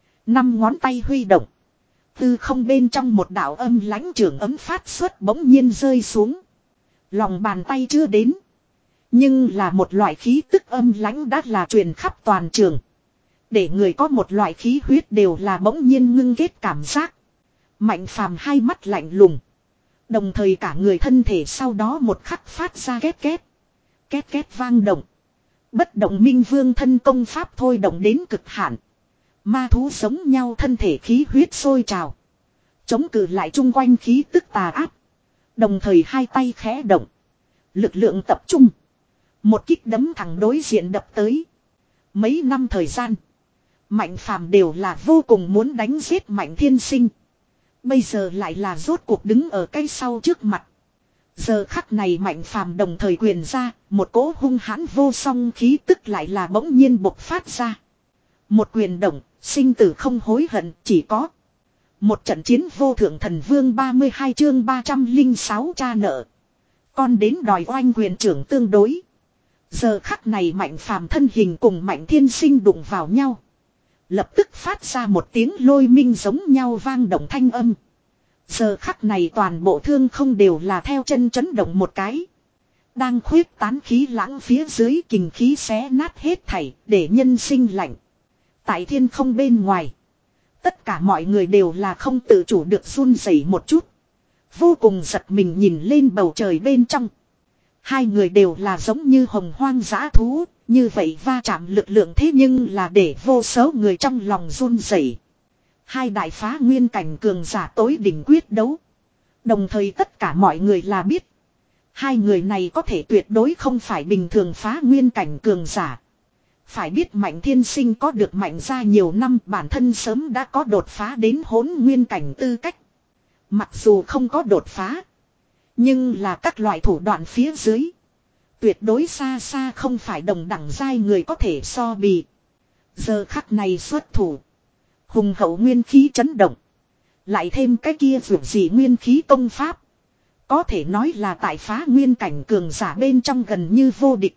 [SPEAKER 1] Năm ngón tay huy động. Từ không bên trong một đạo âm lãnh trường ấm phát xuất bỗng nhiên rơi xuống. Lòng bàn tay chưa đến. Nhưng là một loại khí tức âm lãnh đã là truyền khắp toàn trường. Để người có một loại khí huyết đều là bỗng nhiên ngưng kết cảm giác. Mạnh Phàm hai mắt lạnh lùng. Đồng thời cả người thân thể sau đó một khắc phát ra két két. Két két vang động. Bất động minh vương thân công pháp thôi động đến cực hạn. Ma thú giống nhau thân thể khí huyết sôi trào. Chống cự lại chung quanh khí tức tà áp. Đồng thời hai tay khẽ động. Lực lượng tập trung. Một kích đấm thẳng đối diện đập tới. Mấy năm thời gian. Mạnh Phàm đều là vô cùng muốn đánh giết Mạnh Thiên Sinh. Bây giờ lại là rốt cuộc đứng ở cái sau trước mặt. Giờ khắc này Mạnh Phàm đồng thời quyền ra. Một cỗ hung hãn vô song khí tức lại là bỗng nhiên bộc phát ra. Một quyền động, sinh tử không hối hận, chỉ có. Một trận chiến vô thượng thần vương ba mươi hai chương ba trăm lẻ sáu cha nợ. Con đến đòi oanh quyền trưởng tương đối. Giờ khắc này Mạnh Phàm thân hình cùng Mạnh Thiên Sinh đụng vào nhau. Lập tức phát ra một tiếng lôi minh giống nhau vang động thanh âm. Giờ khắc này toàn bộ thương không đều là theo chân chấn động một cái. Đang khuyết tán khí lãng phía dưới kình khí xé nát hết thảy để nhân sinh lạnh. Tại thiên không bên ngoài. Tất cả mọi người đều là không tự chủ được run rẩy một chút. Vô cùng giật mình nhìn lên bầu trời bên trong. Hai người đều là giống như hồng hoang dã thú. Như vậy va chạm lực lượng thế nhưng là để vô số người trong lòng run rẩy. Hai đại phá nguyên cảnh cường giả tối đỉnh quyết đấu. Đồng thời tất cả mọi người là biết. Hai người này có thể tuyệt đối không phải bình thường phá nguyên cảnh cường giả. Phải biết Mạnh Thiên Sinh có được mạnh ra nhiều năm, bản thân sớm đã có đột phá đến hỗn nguyên cảnh tư cách. Mặc dù không có đột phá. Nhưng là các loại thủ đoạn phía dưới. Tuyệt đối xa xa không phải đồng đẳng giai người có thể so bì. Giờ khắc này xuất thủ. Hùng hậu nguyên khí chấn động. Lại thêm cái kia vượt gì nguyên khí công pháp. Có thể nói là tại phá nguyên cảnh cường giả bên trong gần như vô địch.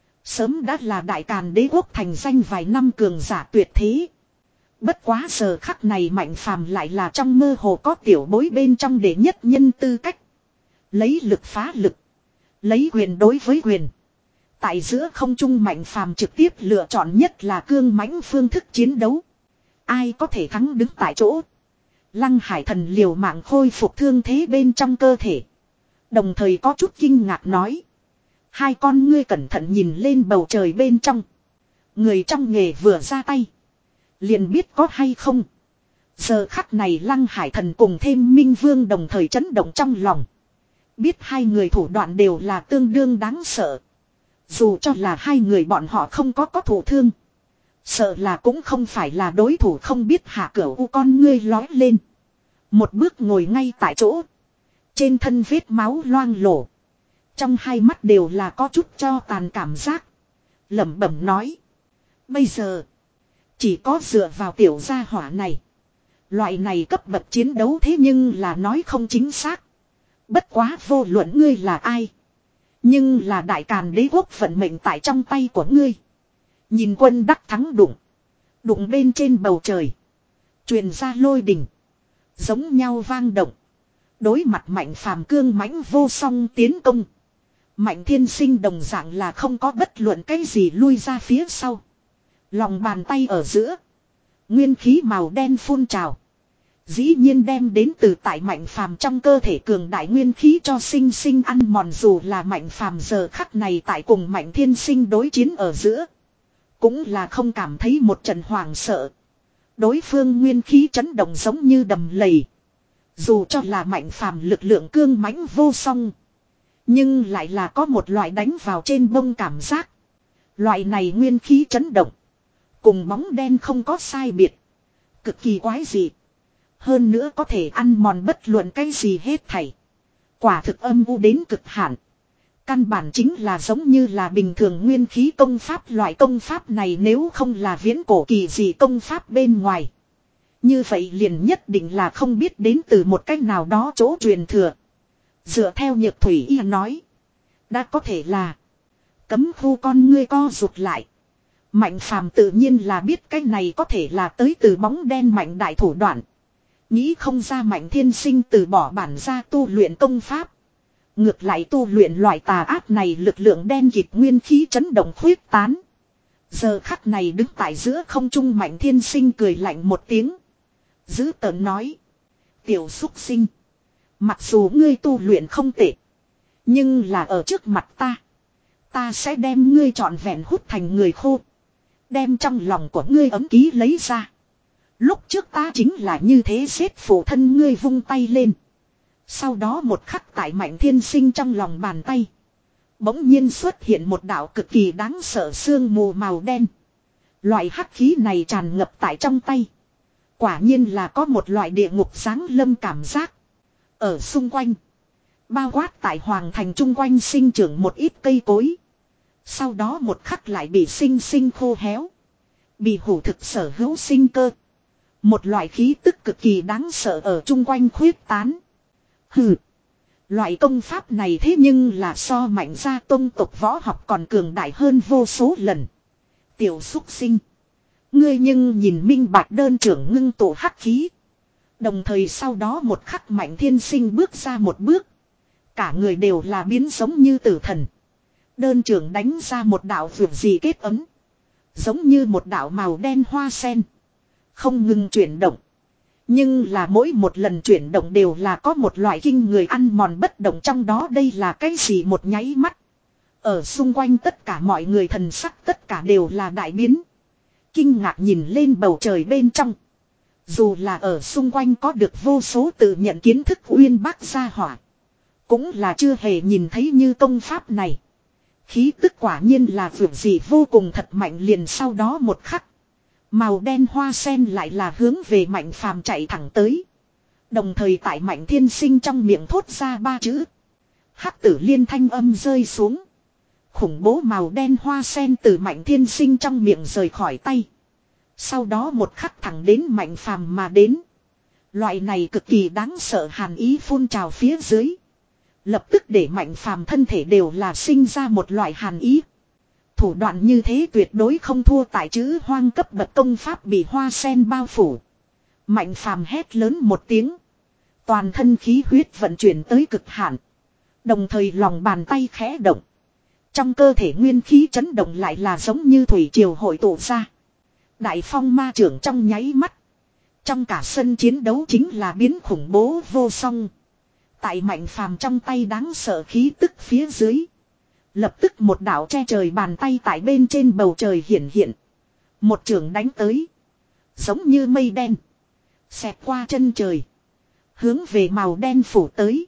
[SPEAKER 1] Sớm đã là đại càn đế quốc thành danh vài năm cường giả tuyệt thế. Bất quá giờ khắc này Mạnh Phàm lại là trong mơ hồ có tiểu bối bên trong đệ nhất nhân tư cách. Lấy lực phá lực. Lấy quyền đối với quyền. Tại giữa không trung Mạnh Phàm trực tiếp lựa chọn nhất là cương mãnh phương thức chiến đấu. Ai có thể thắng đứng tại chỗ. Lăng Hải Thần liều mạng khôi phục thương thế bên trong cơ thể. Đồng thời có chút kinh ngạc nói. Hai con ngươi cẩn thận nhìn lên bầu trời bên trong. Người trong nghề vừa ra tay. Liền biết có hay không. Giờ khắc này Lăng Hải Thần cùng thêm Minh Vương đồng thời chấn động trong lòng. Biết hai người thủ đoạn đều là tương đương đáng sợ. Dù cho là hai người bọn họ không có có thủ thương. Sợ là cũng không phải là đối thủ không biết hạ cửa u con ngươi lói lên. Một bước ngồi ngay tại chỗ. Trên thân vết máu loang lổ. Trong hai mắt đều là có chút cho tàn cảm giác. Lẩm bẩm nói. Bây giờ. Chỉ có dựa vào tiểu gia hỏa này. Loại này cấp bậc chiến đấu thế nhưng là nói không chính xác. Bất quá vô luận ngươi là ai. Nhưng là đại càn đế quốc vận mệnh tại trong tay của ngươi. Nhìn quân đắc thắng đụng. Đụng bên trên bầu trời. Truyền ra lôi đỉnh. Giống nhau vang động. Đối mặt Mạnh Phàm cương mãnh vô song tiến công. Mạnh Thiên Sinh đồng dạng là không có bất luận cái gì lui ra phía sau. Lòng bàn tay ở giữa. Nguyên khí màu đen phun trào. Dĩ nhiên đem đến từ tại Mạnh Phàm trong cơ thể cường đại nguyên khí cho sinh sinh ăn mòn, dù là Mạnh Phàm giờ khắc này tại cùng Mạnh Thiên Sinh đối chiến ở giữa. Cũng là không cảm thấy một trận hoảng sợ. Đối phương nguyên khí chấn động giống như đầm lầy. Dù cho là Mạnh Phàm lực lượng cương mãnh vô song. Nhưng lại là có một loại đánh vào trên bông cảm giác. Loại này nguyên khí chấn động. Cùng bóng đen không có sai biệt. Cực kỳ quái dị. Hơn nữa có thể ăn mòn bất luận cái gì hết thảy. Quả thực âm u đến cực hạn. Căn bản chính là giống như là bình thường nguyên khí công pháp. Loại công pháp này nếu không là viễn cổ kỳ gì công pháp bên ngoài. Như vậy liền nhất định là không biết đến từ một cách nào đó chỗ truyền thừa. Dựa theo Nhược Thủy Y nói. Đã có thể là. Cấm khu con ngươi co rụt lại. Mạnh Phàm tự nhiên là biết cái này có thể là tới từ bóng đen mạnh đại thủ đoạn. Nghĩ không ra Mạnh Thiên Sinh từ bỏ bản ra tu luyện công pháp. Ngược lại tu luyện loại tà ác này, lực lượng đen kịt nguyên khí chấn động khuyết tán. Giờ khắc này đứng tại giữa không trung Mạnh Thiên Sinh cười lạnh một tiếng. Giữ tợn nói. Tiểu xúc sinh. Mặc dù ngươi tu luyện không tệ. Nhưng là ở trước mặt ta. Ta sẽ đem ngươi trọn vẹn hút thành người khô. Đem trong lòng của ngươi ấm ký lấy ra. Lúc trước ta chính là như thế xếp phụ thân ngươi, vung tay lên. Sau đó một khắc tại Mạnh Thiên Sinh trong lòng bàn tay. Bỗng nhiên xuất hiện một đạo cực kỳ đáng sợ sương mù màu đen. Loại hắc khí này tràn ngập tại trong tay. Quả nhiên là có một loại địa ngục giáng lâm cảm giác. Ở xung quanh. Bao quát tại hoàng thành chung quanh sinh trưởng một ít cây cối. Sau đó một khắc lại bị sinh sinh khô héo. Bị hủ thực sở hữu sinh cơ. Một loại khí tức cực kỳ đáng sợ ở chung quanh khuyết tán. Hừ. Loại công pháp này thế nhưng là so Mạnh gia tông tộc võ học còn cường đại hơn vô số lần. Tiểu xúc sinh. Ngươi nhưng nhìn minh bạch đơn trưởng ngưng tụ hắc khí. Đồng thời sau đó một khắc Mạnh Thiên Sinh bước ra một bước. Cả người đều là biến giống như tử thần. Đơn trưởng đánh ra một đạo vượt gì kết ấm. Giống như một đạo màu đen hoa sen. Không ngừng chuyển động. Nhưng là mỗi một lần chuyển động đều là có một loại kinh người ăn mòn bất động trong đó. Đây là cái gì? Một nháy mắt. Ở xung quanh tất cả mọi người thần sắc tất cả đều là đại biến. Kinh ngạc nhìn lên bầu trời bên trong. Dù là ở xung quanh có được vô số tự nhận kiến thức uyên bác gia hỏa. Cũng là chưa hề nhìn thấy như công pháp này. Khí tức quả nhiên là vượt gì vô cùng thật mạnh. Liền sau đó một khắc. Màu đen hoa sen lại là hướng về Mạnh Phàm chạy thẳng tới. Đồng thời tại Mạnh Thiên Sinh trong miệng thốt ra ba chữ. Hắc tử liên thanh âm rơi xuống. Khủng bố màu đen hoa sen từ Mạnh Thiên Sinh trong miệng rời khỏi tay. Sau đó một khắc thẳng đến Mạnh Phàm mà đến. Loại này cực kỳ đáng sợ hàn ý phun trào phía dưới. Lập tức để Mạnh Phàm thân thể đều là sinh ra một loại hàn ý. Thủ đoạn như thế tuyệt đối không thua tại chữ hoang cấp bậc công pháp bị hoa sen bao phủ. Mạnh Phàm hét lớn một tiếng. Toàn thân khí huyết vận chuyển tới cực hạn. Đồng thời lòng bàn tay khẽ động. Trong cơ thể nguyên khí chấn động lại là giống như thủy triều hội tụ ra. Đại phong ma trưởng trong nháy mắt. Trong cả sân chiến đấu chính là biến khủng bố vô song. Tại Mạnh Phàm trong tay đáng sợ khí tức phía dưới. Lập tức một đạo che trời bàn tay tại bên trên bầu trời hiển hiện. Một trường đánh tới. Giống như mây đen. Xẹt qua chân trời. Hướng về màu đen phủ tới.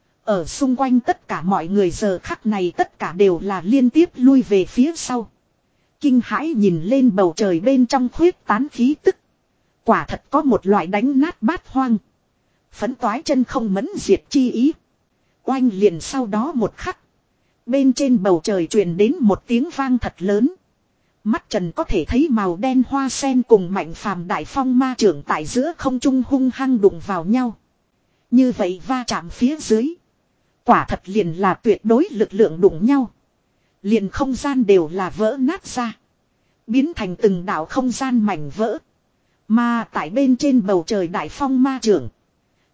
[SPEAKER 1] Ở xung quanh tất cả mọi người giờ khắc này tất cả đều là liên tiếp lui về phía sau. Kinh hãi nhìn lên bầu trời bên trong khuyết tán khí tức. Quả thật có một loại đánh nát bát hoang. Phấn toái chân không mẫn diệt chi ý. Oanh liền sau đó một khắc. Bên trên bầu trời truyền đến một tiếng vang thật lớn. Mắt trần có thể thấy màu đen hoa sen cùng Mạnh Phàm đại phong ma trưởng tại giữa không trung hung hăng đụng vào nhau. Như vậy va chạm phía dưới. Quả thật liền là tuyệt đối lực lượng đụng nhau. Liền không gian đều là vỡ nát ra. Biến thành từng đạo không gian mảnh vỡ. Mà tại bên trên bầu trời đại phong ma trưởng.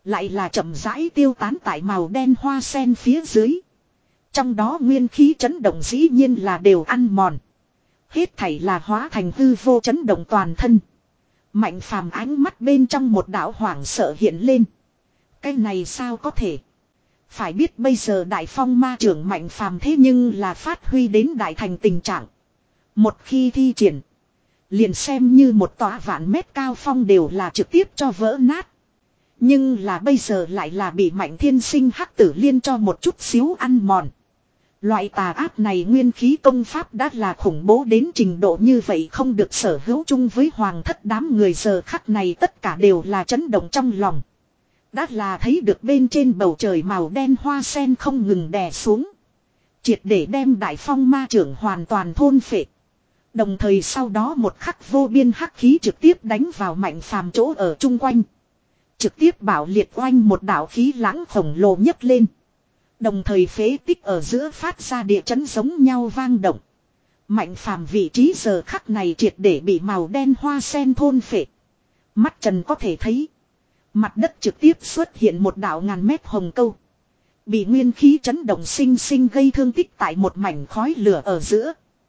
[SPEAKER 1] lại là chậm rãi tiêu tán tại màu đen hoa sen phía dưới. Trong đó nguyên khí chấn động dĩ nhiên là đều ăn mòn. Hết thảy là hóa thành hư vô chấn động toàn thân. Mạnh phàm ánh mắt bên trong một đạo hoảng sợ hiện lên. Cái này sao có thể? Phải biết bây giờ đại phong ma trưởng mạnh phàm thế nhưng là phát huy đến đại thành tình trạng. Một khi thi triển, liền xem như một tòa vạn mét cao phong đều là trực tiếp cho vỡ nát. Nhưng là bây giờ lại là bị Mạnh Thiên Sinh hắc tử liên cho một chút xíu ăn mòn. Loại tà ác này nguyên khí công pháp đã là khủng bố đến trình độ như vậy, không được sở hữu chung với hoàng thất đám người giờ khắc này tất cả đều là chấn động trong lòng. Đã là thấy được bên trên bầu trời màu đen hoa sen không ngừng đè xuống. Triệt để đem đại phong ma trưởng hoàn toàn thôn phệ. Đồng thời sau đó một khắc vô biên hắc khí trực tiếp đánh vào Mạnh Phàm chỗ ở chung quanh. Trực tiếp bảo liệt oanh một đạo khí lãng khổng lồ nhấc lên. Đồng thời phế tích ở giữa phát ra địa chấn giống nhau vang động. Mạnh Phàm vị trí giờ khắc này triệt để bị màu đen hoa sen thôn phệ. Mắt trần có thể thấy. Mặt đất trực tiếp xuất hiện một đạo ngàn mét hồng câu. Bị nguyên khí chấn động sinh sinh gây thương tích tại một mảnh khói lửa ở giữa.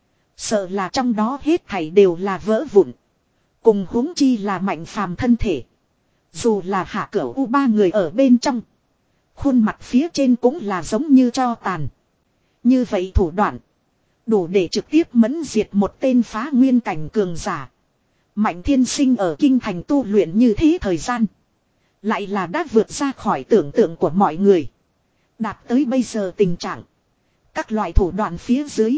[SPEAKER 1] Sợ là trong đó hết thảy đều là vỡ vụn. Cùng huống chi là Mạnh Phàm thân thể. Dù là Hạ Cửu U ba người ở bên trong. Khuôn mặt phía trên cũng là giống như tro tàn. Như vậy thủ đoạn. Đủ để trực tiếp mẫn diệt một tên phá nguyên cảnh cường giả. Mạnh Thiên Sinh ở kinh thành tu luyện như thế thời gian. Lại là đã vượt ra khỏi tưởng tượng của mọi người. Đạt tới bây giờ tình trạng. Các loại thủ đoạn phía dưới.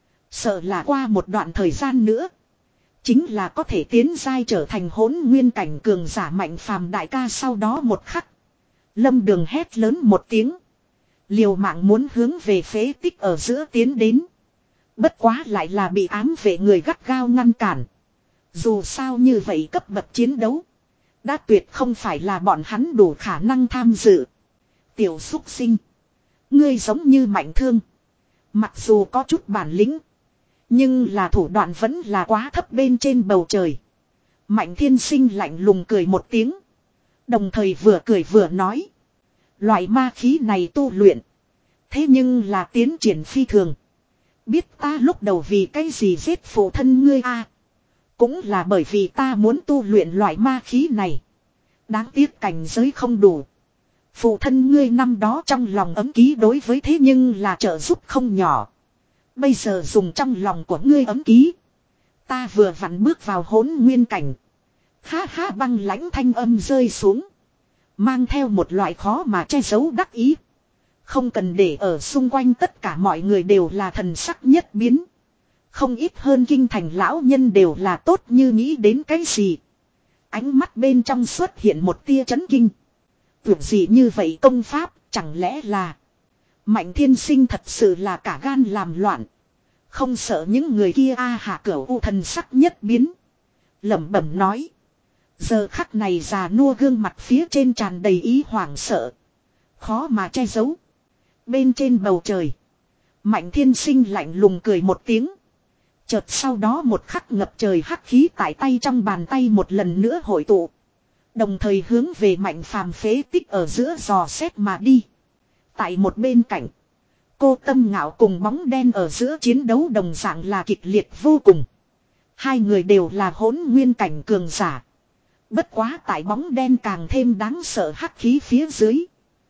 [SPEAKER 1] Sợ là qua một đoạn thời gian nữa. Chính là có thể tiến giai trở thành hỗn nguyên cảnh cường giả Mạnh Phàm đại ca sau đó một khắc. Lâm Đường hét lớn một tiếng. Liều mạng muốn hướng về phế tích ở giữa tiến đến. Bất quá lại là bị ám vệ người gắt gao ngăn cản. Dù sao như vậy cấp bậc chiến đấu. Đã tuyệt không phải là bọn hắn đủ khả năng tham dự. Tiểu xúc sinh. Ngươi giống như Mạnh Thương. Mặc dù có chút bản lĩnh. Nhưng là thủ đoạn vẫn là quá thấp bên trên bầu trời. Mạnh Thiên Sinh lạnh lùng cười một tiếng. Đồng thời vừa cười vừa nói. Loại ma khí này tu luyện. Thế nhưng là tiến triển phi thường. Biết ta lúc đầu vì cái gì giết phụ thân ngươi a à? Cũng là bởi vì ta muốn tu luyện loại ma khí này. Đáng tiếc cảnh giới không đủ. Phụ thân ngươi năm đó trong lòng ấm ký đối với thế nhưng là trợ giúp không nhỏ. Bây giờ dùng trong lòng của ngươi ấm ký. Ta vừa vặn bước vào hỗn nguyên cảnh. Ha ha, băng lãnh thanh âm rơi xuống. Mang theo một loại khó mà che giấu đắc ý. Không cần để ở xung quanh tất cả mọi người đều là thần sắc nhất biến. Không ít hơn kinh thành lão nhân đều là tốt như nghĩ đến cái gì. Ánh mắt bên trong xuất hiện một tia chấn kinh. Tưởng gì như vậy công pháp, chẳng lẽ là... Mạnh Thiên Sinh thật sự là cả gan làm loạn. Không sợ những người kia a à, Hạ Cửu U thần sắc nhất biến. Lẩm bẩm nói. Giờ khắc này già nua gương mặt phía trên tràn đầy ý hoảng sợ. Khó mà che giấu. Bên trên bầu trời. Mạnh Thiên Sinh lạnh lùng cười một tiếng. Chợt sau đó một khắc ngập trời hắc khí tại tay trong bàn tay một lần nữa hội tụ. Đồng thời hướng về Mạnh Phàm phế tích ở giữa dò xét mà đi. Tại một bên cạnh. Cô Tâm Ngạo cùng bóng đen ở giữa chiến đấu đồng dạng là kịch liệt vô cùng. Hai người đều là hỗn nguyên cảnh cường giả. Bất quá tại bóng đen càng thêm đáng sợ hắc khí phía dưới.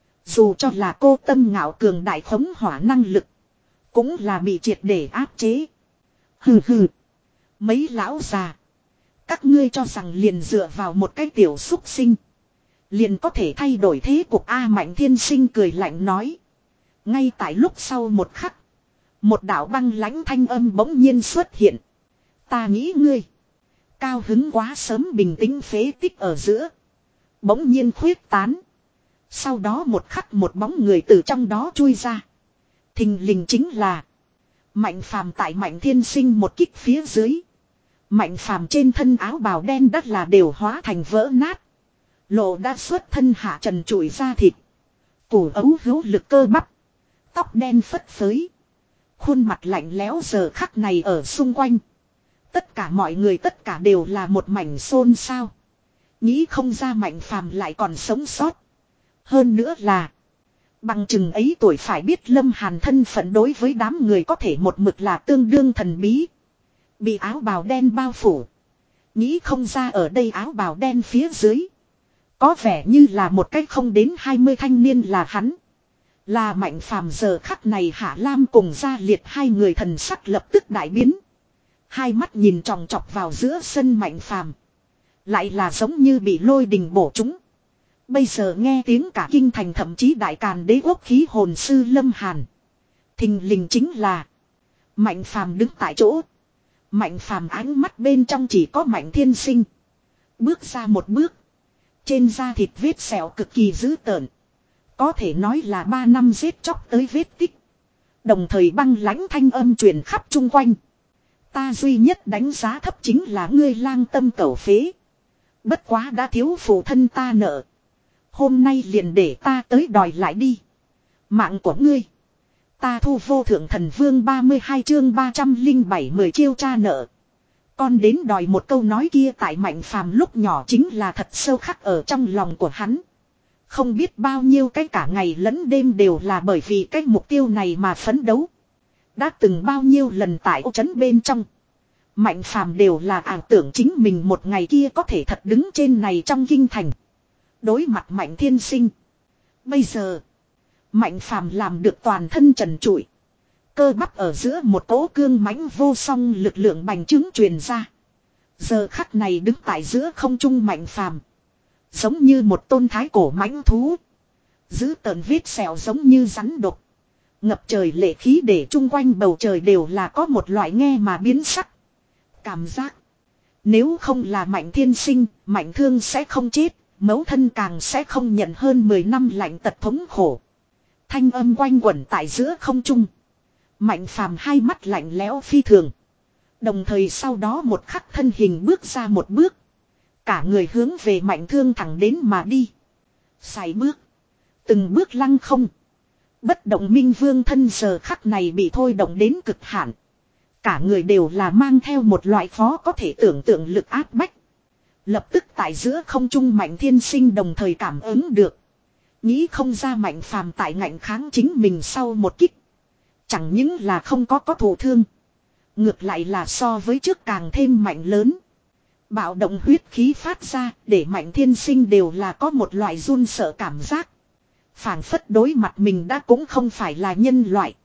[SPEAKER 1] Dù cho là cô Tâm Ngạo cường đại khống hỏa năng lực. Cũng là bị triệt để áp chế. Hừ hừ. Mấy lão già. Các ngươi cho rằng liền dựa vào một cái tiểu xúc sinh. Liền có thể thay đổi thế cục A. Mạnh Thiên Sinh cười lạnh nói. Ngay tại lúc sau một khắc. Một đạo băng lãnh thanh âm bỗng nhiên xuất hiện. Ta nghĩ ngươi. Cao hứng quá sớm bình tĩnh phế tích ở giữa. Bỗng nhiên khuyết tán. Sau đó một khắc một bóng người từ trong đó chui ra. Thình lình chính là. Mạnh Phàm tại Mạnh Thiên Sinh một kích phía dưới. Mạnh Phàm trên thân áo bào đen đất là đều hóa thành vỡ nát. Lộ đã xuất thân hạ trần trụi ra thịt. Củ ấu hữu lực cơ bắp. Tóc đen phất phới. Khuôn mặt lạnh lẽo giờ khắc này ở xung quanh. Tất cả mọi người tất cả đều là một mảnh xôn xao. Nghĩ không ra Mạnh Phàm lại còn sống sót. Hơn nữa là. Bằng chừng ấy tuổi phải biết Lâm Hàn thân phận đối với đám người có thể một mực là tương đương thần bí. Bị áo bào đen bao phủ. Nghĩ không ra ở đây áo bào đen phía dưới. Có vẻ như là một cách không đến hai mươi thanh niên là hắn. Là Mạnh Phàm giờ khắc này Hạ Lam cùng Gia Liệt hai người thần sắc lập tức đại biến. Hai mắt nhìn tròng trọc vào giữa sân Mạnh Phàm. Lại là giống như bị lôi đình bổ trúng. Bây giờ nghe tiếng cả kinh thành thậm chí đại càn đế quốc khí hồn sư Lâm Hàn. Thình lình chính là Mạnh Phàm đứng tại chỗ. Mạnh Phàm ánh mắt bên trong chỉ có Mạnh Thiên Sinh. Bước ra một bước. Trên da thịt vết sẹo cực kỳ dữ tợn. Có thể nói là ba năm giết chóc tới vết tích. Đồng thời băng lãnh thanh âm truyền khắp chung quanh. Ta duy nhất đánh giá thấp chính là ngươi lang tâm cẩu phế. Bất quá đã thiếu phụ thân ta nợ. Hôm nay liền để ta tới đòi lại đi. Mạng của ngươi. Ta thu vô thượng thần vương ba mươi hai chương ba trăm lẻ bảy mười chiêu tra nợ. Con đến đòi một câu nói kia tại Mạnh Phàm lúc nhỏ chính là thật sâu khắc ở trong lòng của hắn. Không biết bao nhiêu cái cả ngày lẫn đêm đều là bởi vì cái mục tiêu này mà phấn đấu. Đã từng bao nhiêu lần tại ô trấn bên trong. Mạnh Phàm đều là ảo tưởng chính mình một ngày kia có thể thật đứng trên này trong kinh thành. Đối mặt Mạnh Thiên Sinh. Bây giờ. Mạnh Phàm làm được toàn thân trần trụi. Cơ bắp ở giữa một cỗ cương mãnh vô song lực lượng bành trướng truyền ra. Giờ khắc này đứng tại giữa không trung Mạnh Phàm. Giống như một tôn thái cổ mãnh thú. Giữ tợn vết sẹo giống như rắn độc. Ngập trời lệ khí để chung quanh bầu trời đều là có một loại nghe mà biến sắc. Cảm giác. Nếu không là Mạnh Thiên Sinh, Mạnh Thương sẽ không chết. Mẫu thân càng sẽ không nhận hơn mười năm lạnh tật thống khổ. Thanh âm quanh quẩn tại giữa không trung. Mạnh Phàm hai mắt lạnh lẽo phi thường. Đồng thời sau đó một khắc thân hình bước ra một bước. Cả người hướng về Mạnh Thương thẳng đến mà đi. Sải bước. Từng bước lăng không. Bất động minh vương thân giờ khắc này bị thôi động đến cực hạn. Cả người đều là mang theo một loại khó có thể tưởng tượng lực áp bách. Lập tức tại giữa không trung Mạnh Thiên Sinh đồng thời cảm ứng được. Nghĩ không ra Mạnh Phàm tại ngạnh kháng chính mình sau một kích. Chẳng những là không có có thụ thương. Ngược lại là so với trước càng thêm mạnh lớn. Bạo động huyết khí phát ra để Mạnh Thiên Sinh đều là có một loại run sợ cảm giác. Phảng phất đối mặt mình đã cũng không phải là nhân loại.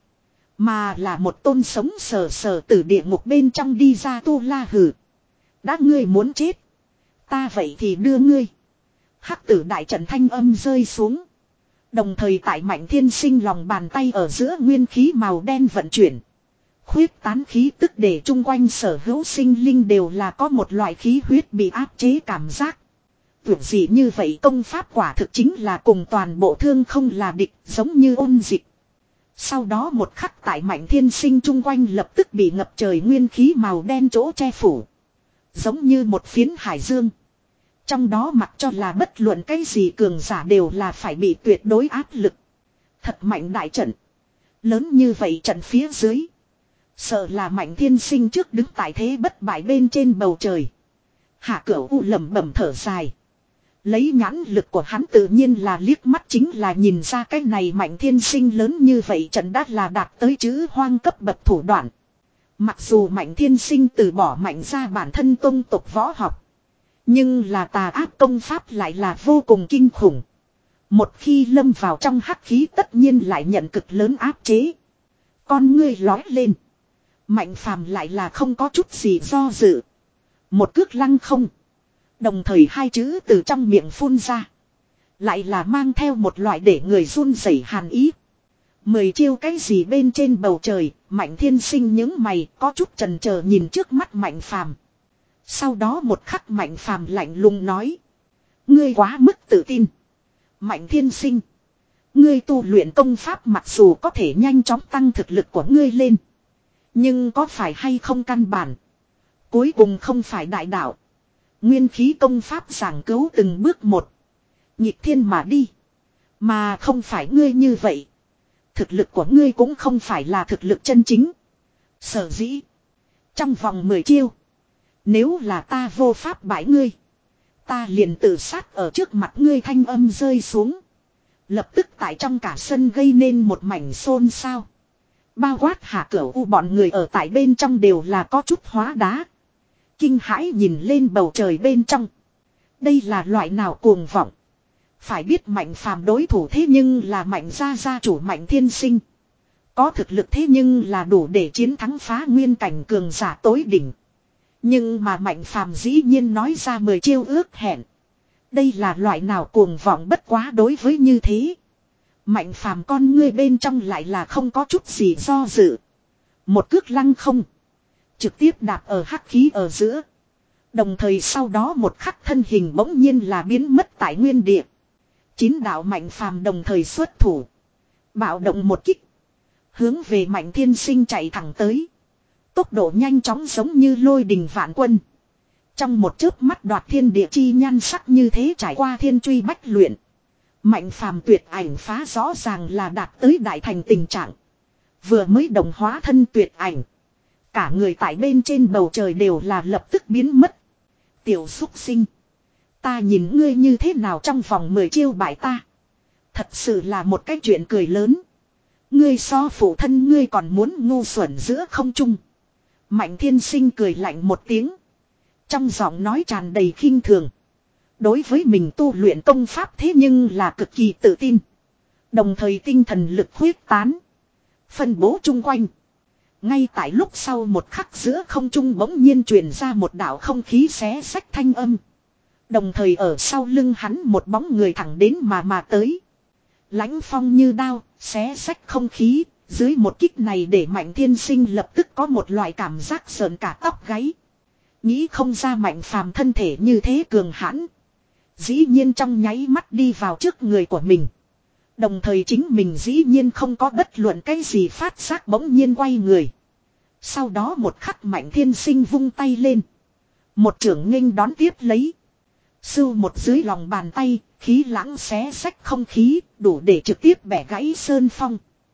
[SPEAKER 1] Mà là một tôn sống sờ sờ từ địa ngục bên trong đi ra tu la hử. Đã ngươi muốn chết. Ta vậy thì đưa ngươi. Hắc tử đại trận thanh âm rơi xuống. Đồng thời tại Mạnh Thiên Sinh lòng bàn tay ở giữa nguyên khí màu đen vận chuyển. Khuyết tán khí tức để chung quanh sở hữu sinh linh đều là có một loại khí huyết bị áp chế cảm giác. Việc gì như vậy công pháp quả thực chính là cùng toàn bộ thương không là địch giống như ôn dịch. Sau đó một khắc tại Mạnh Thiên Sinh chung quanh lập tức bị ngập trời nguyên khí màu đen chỗ che phủ. Giống như một phiến hải dương. Trong đó mặc cho là bất luận cái gì cường giả đều là phải bị tuyệt đối áp lực. Thật mạnh đại trận. Lớn như vậy trận phía dưới. Sợ là Mạnh Thiên Sinh trước đứng tại thế bất bại bên trên bầu trời. Hạ Cửu U lẩm bẩm thở dài. Lấy nhãn lực của hắn tự nhiên là liếc mắt chính là nhìn ra cái này Mạnh Thiên Sinh lớn như vậy trận đã là đạt tới chữ hoang cấp bậc thủ đoạn. Mặc dù Mạnh Thiên Sinh từ bỏ mạnh ra bản thân tông tộc võ học. Nhưng là tà ác công pháp lại là vô cùng kinh khủng. Một khi lâm vào trong hắc khí tất nhiên lại nhận cực lớn áp chế. Con ngươi lói lên. Mạnh Phàm lại là không có chút gì do dự. Một cước lăng không. Đồng thời hai chữ từ trong miệng phun ra. Lại là mang theo một loại để người run rẩy hàn ý. Mười chiêu cái gì bên trên bầu trời. Mạnh Thiên Sinh những mày có chút chần chờ nhìn trước mắt Mạnh Phàm. Sau đó một khắc Mạnh Phàm lạnh lùng nói. Ngươi quá mức tự tin. Mạnh Thiên Sinh. Ngươi tu luyện công pháp mặc dù có thể nhanh chóng tăng thực lực của ngươi lên. Nhưng có phải hay không căn bản. Cuối cùng không phải đại đạo. Nguyên khí công pháp giảng cứu từng bước một. Nhịp thiên mà đi. Mà không phải ngươi như vậy. Thực lực của ngươi cũng không phải là thực lực chân chính. Sở dĩ. Trong vòng mười chiêu. Nếu là ta vô pháp bãi ngươi. Ta liền tự sát ở trước mặt ngươi thanh âm rơi xuống. Lập tức tại trong cả sân gây nên một mảnh xôn xao. Bao quát Hạ Cửu U bọn người ở tại bên trong đều là có chút hóa đá. Kinh hãi nhìn lên bầu trời bên trong. Đây là loại nào cuồng vọng. Phải biết Mạnh Phàm đối thủ thế nhưng là Mạnh gia gia chủ Mạnh Thiên Sinh. Có thực lực thế nhưng là đủ để chiến thắng phá nguyên cảnh cường giả tối đỉnh. Nhưng mà Mạnh Phàm dĩ nhiên nói ra mười chiêu ước hẹn. Đây là loại nào cuồng vọng bất quá đối với như thế. Mạnh Phàm con ngươi bên trong lại là không có chút gì do dự. Một cước lăng không. Trực tiếp đạp ở hắc khí ở giữa. Đồng thời sau đó một khắc thân hình bỗng nhiên là biến mất tại nguyên địa. Chín đạo Mạnh Phàm đồng thời xuất thủ. Bạo động một kích. Hướng về Mạnh Thiên Sinh chạy thẳng tới. Tốc độ nhanh chóng giống như lôi đình vạn quân. Trong một chớp mắt đoạt thiên địa chi nhan sắc như thế trải qua thiên truy bách luyện. Mạnh Phàm tuyệt ảnh phá rõ ràng là đạt tới đại thành tình trạng. Vừa mới đồng hóa thân tuyệt ảnh. Cả người tại bên trên bầu trời đều là lập tức biến mất. Tiểu xúc sinh. Ta nhìn ngươi như thế nào trong vòng mười chiêu bại ta. Thật sự là một cái chuyện cười lớn. Ngươi so phụ thân ngươi còn muốn ngu xuẩn giữa không trung. Mạnh Thiên Sinh cười lạnh một tiếng. Trong giọng nói tràn đầy khinh thường. Đối với mình tu luyện công pháp thế nhưng là cực kỳ tự tin. Đồng thời tinh thần lực huyết tán. Phân bố chung quanh. Ngay tại lúc sau một khắc giữa không trung bỗng nhiên truyền ra một đạo không khí xé xách thanh âm. Đồng thời ở sau lưng hắn một bóng người thẳng đến mà mà tới. Lãnh phong như đao, xé xách không khí. Dưới một kích này để Mạnh Thiên Sinh lập tức có một loại cảm giác sợn cả tóc gáy. Nghĩ không ra Mạnh Phàm thân thể như thế cường hãn. Dĩ nhiên trong nháy mắt đi vào trước người của mình. Đồng thời chính mình dĩ nhiên không có bất luận cái gì phát giác bỗng nhiên quay người. Sau đó một khắc Mạnh Thiên Sinh vung tay lên. Một trưởng nghênh đón tiếp lấy. Sưu một dưới lòng bàn tay, khí lãng xé xách không khí, đủ để trực tiếp bẻ gãy sơn phong.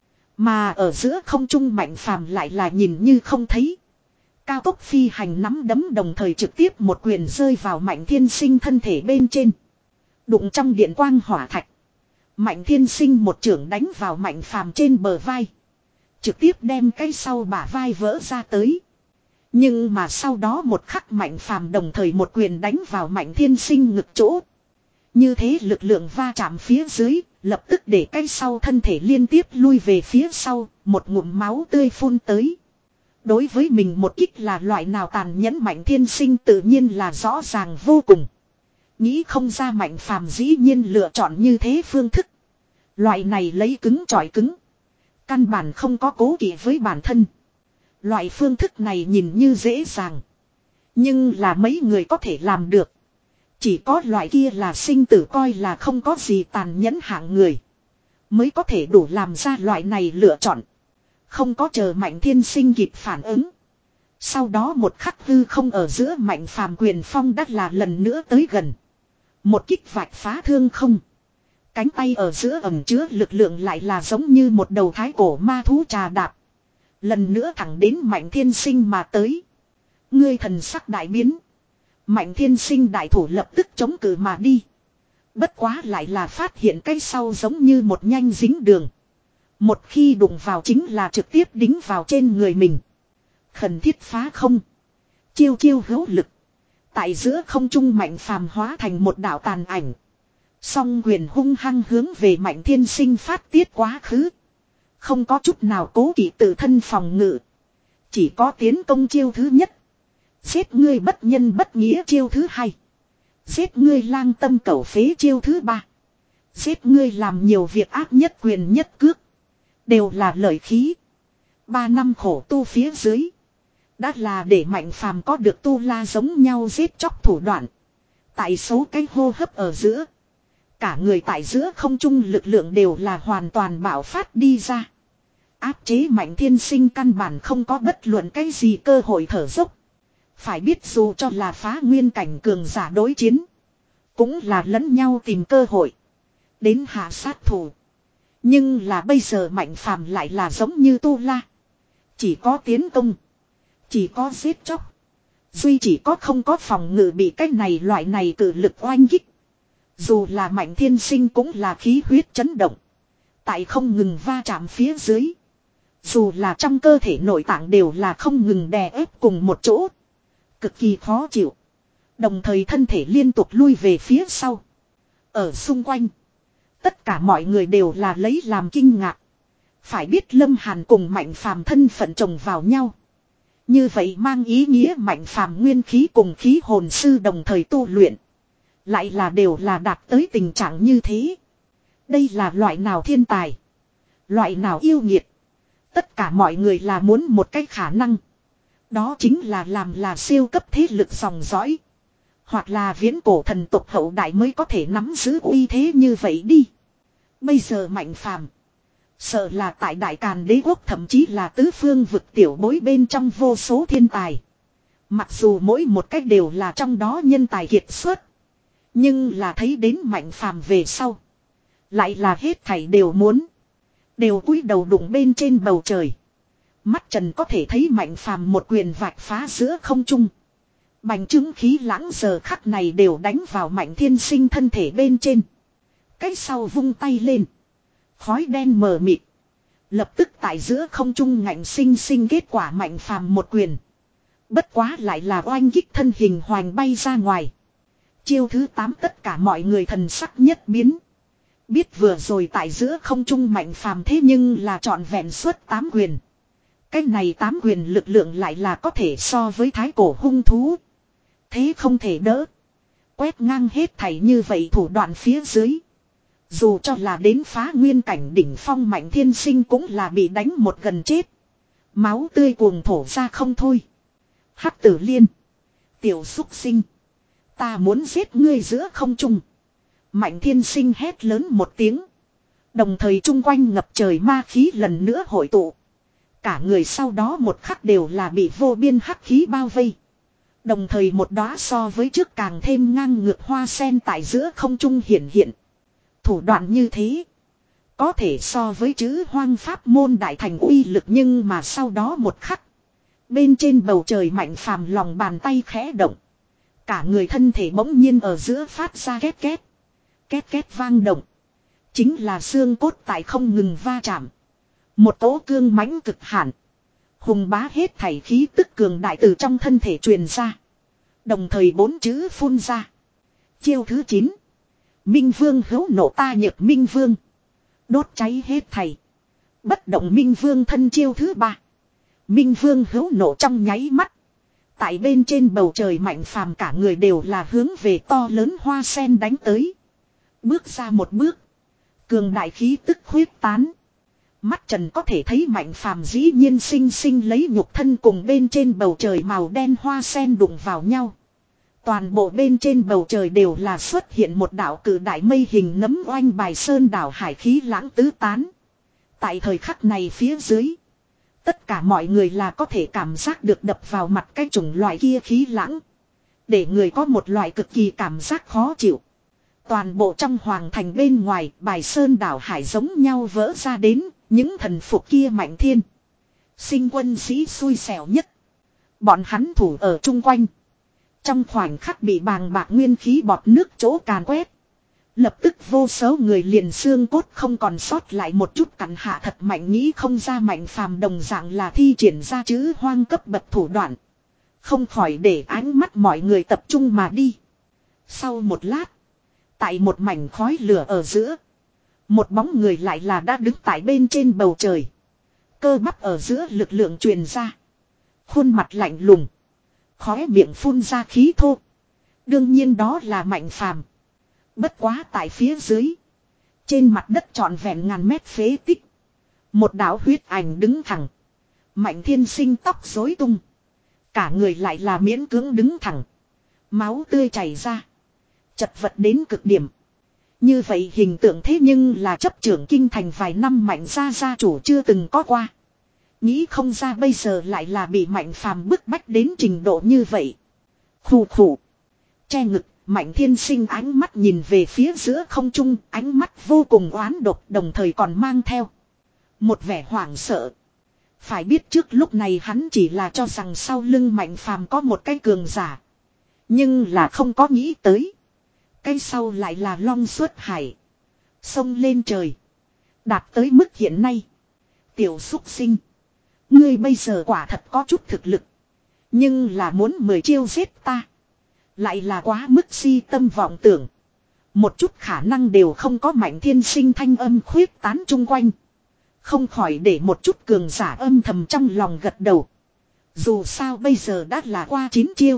[SPEAKER 1] Mà ở giữa không trung Mạnh Phàm lại là nhìn như không thấy. Cao tốc phi hành nắm đấm đồng thời trực tiếp một quyền rơi vào Mạnh Thiên Sinh thân thể bên trên. Đụng trong điện quang hỏa thạch. Mạnh Thiên Sinh một trưởng đánh vào Mạnh Phàm trên bờ vai. Trực tiếp đem cái sau bả vai vỡ ra tới. Nhưng mà sau đó một khắc Mạnh Phàm đồng thời một quyền đánh vào Mạnh Thiên Sinh ngực chỗ. Như thế lực lượng va chạm phía dưới, lập tức để cái sau thân thể liên tiếp lui về phía sau, một ngụm máu tươi phun tới. Đối với mình một kích là loại nào tàn nhẫn Mạnh Thiên Sinh tự nhiên là rõ ràng vô cùng. Nghĩ không ra Mạnh Phàm dĩ nhiên lựa chọn như thế phương thức. Loại này lấy cứng chọi cứng. Căn bản không có cố kỵ với bản thân. Loại phương thức này nhìn như dễ dàng. Nhưng là mấy người có thể làm được. Chỉ có loại kia là sinh tử coi là không có gì tàn nhẫn hạng người. Mới có thể đủ làm ra loại này lựa chọn. Không có chờ Mạnh Thiên Sinh kịp phản ứng. Sau đó một khắc hư không ở giữa Mạnh Phàm quyền phong đắt là lần nữa tới gần. Một kích vạch phá thương không. Cánh tay ở giữa ẩm chứa lực lượng lại là giống như một đầu thái cổ ma thú trà đạp. Lần nữa thẳng đến Mạnh Thiên Sinh mà tới. Ngươi thần sắc đại biến. Mạnh Thiên Sinh đại thủ lập tức chống cự mà đi. Bất quá lại là phát hiện cái sau giống như một nhanh dính đường. Một khi đụng vào chính là trực tiếp đính vào trên người mình. Khẩn thiết phá không. Chiêu chiêu hữu lực. Tại giữa không trung Mạnh Phàm hóa thành một đạo tàn ảnh. Song quyền hung hăng hướng về Mạnh Thiên Sinh phát tiết quá khứ. Không có chút nào cố kỵ tự thân phòng ngự. Chỉ có tiến công chiêu thứ nhất. Giết ngươi bất nhân bất nghĩa chiêu thứ hai. Giết ngươi lang tâm cẩu phế chiêu thứ ba. Giết ngươi làm nhiều việc ác nhất quyền nhất cước. Đều là lợi khí. Ba năm khổ tu phía dưới. Đã là để Mạnh Phàm có được tu la giống nhau giết chóc thủ đoạn. Tại số cái hô hấp ở giữa. Cả người tại giữa không trung lực lượng đều là hoàn toàn bạo phát đi ra. Áp chế Mạnh Thiên Sinh căn bản không có bất luận cái gì cơ hội thở dốc. Phải biết dù cho là phá nguyên cảnh cường giả đối chiến. Cũng là lẫn nhau tìm cơ hội. Đến hạ sát thủ. Nhưng là bây giờ Mạnh Phàm lại là giống như tu la. Chỉ có tiến công. Chỉ có giết chóc. Duy chỉ có không có phòng ngự bị cái này loại này cử lực oanh kích. Dù là Mạnh Thiên Sinh cũng là khí huyết chấn động. Tại không ngừng va chạm phía dưới. Dù là trong cơ thể nội tạng đều là không ngừng đè ép cùng một chỗ. Cực kỳ khó chịu. Đồng thời thân thể liên tục lui về phía sau. Ở xung quanh. Tất cả mọi người đều là lấy làm kinh ngạc. Phải biết Lâm Hàn cùng Mạnh Phàm thân phận chồng vào nhau. Như vậy mang ý nghĩa Mạnh Phàm nguyên khí cùng khí hồn sư đồng thời tu luyện. Lại là đều là đạt tới tình trạng như thế. Đây là loại nào thiên tài. Loại nào yêu nghiệt. Tất cả mọi người là muốn một cái khả năng. Đó chính là làm là siêu cấp thế lực dòng dõi. Hoặc là viễn cổ thần tộc hậu đại mới có thể nắm giữ uy thế như vậy đi. Bây giờ Mạnh Phàm sợ là tại Đại Càn Đế quốc thậm chí là tứ phương vực tiểu bối bên trong vô số thiên tài. Mặc dù mỗi một cách đều là trong đó nhân tài kiệt xuất. Nhưng là thấy đến Mạnh Phàm về sau. Lại là hết thảy đều muốn. Đều cúi đầu đụng bên trên bầu trời. Mắt trần có thể thấy Mạnh Phàm một quyền vạch phá giữa không trung. Bành trướng khí lãng giờ khắc này đều đánh vào Mạnh Thiên Sinh thân thể bên trên. Cái sau vung tay lên. Khói đen mờ mịt. Lập tức tại giữa không trung ngạnh sinh sinh kết quả Mạnh Phàm một quyền. Bất quá lại là oanh kích thân hình hoành bay ra ngoài. Chiêu thứ tám tất cả mọi người thần sắc nhất biến. Biết vừa rồi tại giữa không trung Mạnh Phàm thế nhưng là trọn vẹn suốt tám quyền. Cái này tám quyền lực lượng lại là có thể so với thái cổ hung thú. Thế không thể đỡ. Quét ngang hết thảy như vậy thủ đoạn phía dưới. Dù cho là đến phá nguyên cảnh đỉnh phong Mạnh Thiên Sinh cũng là bị đánh một gần chết. Máu tươi cuồng thổ ra không thôi. Hắc Tử Liên. Tiểu xúc sinh. Ta muốn giết ngươi giữa không trung. Mạnh Thiên Sinh hét lớn một tiếng. Đồng thời chung quanh ngập trời ma khí lần nữa hội tụ. Cả người sau đó một khắc đều là bị vô biên hắc khí bao vây. Đồng thời một đóa so với trước càng thêm ngang ngược hoa sen tại giữa không trung hiện hiện. Thủ đoạn như thế. Có thể so với chữ hoang pháp môn đại thành uy lực nhưng mà sau đó một khắc. Bên trên bầu trời Mạnh Phàm lòng bàn tay khẽ động. Cả người thân thể bỗng nhiên ở giữa phát ra két két. Két két vang động. Chính là xương cốt tại không ngừng va chạm. Một tố cương mãnh cực hạn. Hùng bá hết thảy khí tức cường đại từ trong thân thể truyền ra. Đồng thời bốn chữ phun ra. Chiêu thứ chín. Minh Vương hữu nộ ta nhược Minh Vương. Đốt cháy hết thảy. Bất động Minh Vương thân chiêu thứ ba. Minh Vương hữu nộ trong nháy mắt. Tại bên trên bầu trời Mạnh Phàm cả người đều là hướng về to lớn hoa sen đánh tới. Bước ra một bước. Cường đại khí tức huyết tán. Mắt trần có thể thấy Mạnh Phàm dĩ nhiên sinh sinh lấy nhục thân cùng bên trên bầu trời màu đen hoa sen đụng vào nhau. Toàn bộ bên trên bầu trời đều là xuất hiện một đạo cử đại mây hình nấm oanh bài sơn đảo hải khí lãng tứ tán. Tại thời khắc này phía dưới. Tất cả mọi người là có thể cảm giác được đập vào mặt cái chủng loại kia khí lãng. Để người có một loại cực kỳ cảm giác khó chịu. Toàn bộ trong hoàng thành bên ngoài bài sơn đảo hải giống nhau vỡ ra đến. Những thần phục kia Mạnh Thiên Sinh quân sĩ xui xẻo nhất. Bọn hắn thủ ở chung quanh. Trong khoảnh khắc bị bàng bạc nguyên khí bọt nước chỗ càn quét. Lập tức vô số người liền xương cốt không còn sót lại một chút cặn hạ thật mạnh nghĩ không ra Mạnh Phàm đồng dạng là thi triển ra chữ hoang cấp bậc thủ đoạn. Không khỏi để ánh mắt mọi người tập trung mà đi. Sau một lát. Tại một mảnh khói lửa ở giữa. Một bóng người lại là đã đứng tại bên trên bầu trời. Cơ bắp ở giữa lực lượng truyền ra. Khuôn mặt lạnh lùng. Khóe miệng phun ra khí thô. Đương nhiên đó là Mạnh Phàm. Bất quá tại phía dưới. Trên mặt đất trọn vẹn ngàn mét phế tích. Một đạo huyết ảnh đứng thẳng. Mạnh Thiên Sinh tóc rối tung. Cả người lại là miễn cưỡng đứng thẳng. Máu tươi chảy ra. Chật vật đến cực điểm. Như vậy hình tượng thế nhưng là chấp trưởng kinh thành vài năm Mạnh gia gia chủ chưa từng có qua. Nghĩ không ra bây giờ lại là bị Mạnh Phàm bức bách đến trình độ như vậy. Khủ khủ. Che ngực, Mạnh Thiên Sinh ánh mắt nhìn về phía giữa không trung, ánh mắt vô cùng oán độc đồng thời còn mang theo một vẻ hoảng sợ. Phải biết trước lúc này hắn chỉ là cho rằng sau lưng Mạnh Phàm có một cái cường giả. Nhưng là không có nghĩ tới. Cái sau lại là long xuất hải. Xông lên trời. Đạt tới mức hiện nay. Tiểu xúc sinh. Ngươi bây giờ quả thật có chút thực lực. Nhưng là muốn mười chiêu giết ta. Lại là quá mức si tâm vọng tưởng. Một chút khả năng đều không có. Mạnh Thiên Sinh thanh âm khuyết tán chung quanh. Không khỏi để một chút cường giả âm thầm trong lòng gật đầu. Dù sao bây giờ đã là qua chín chiêu.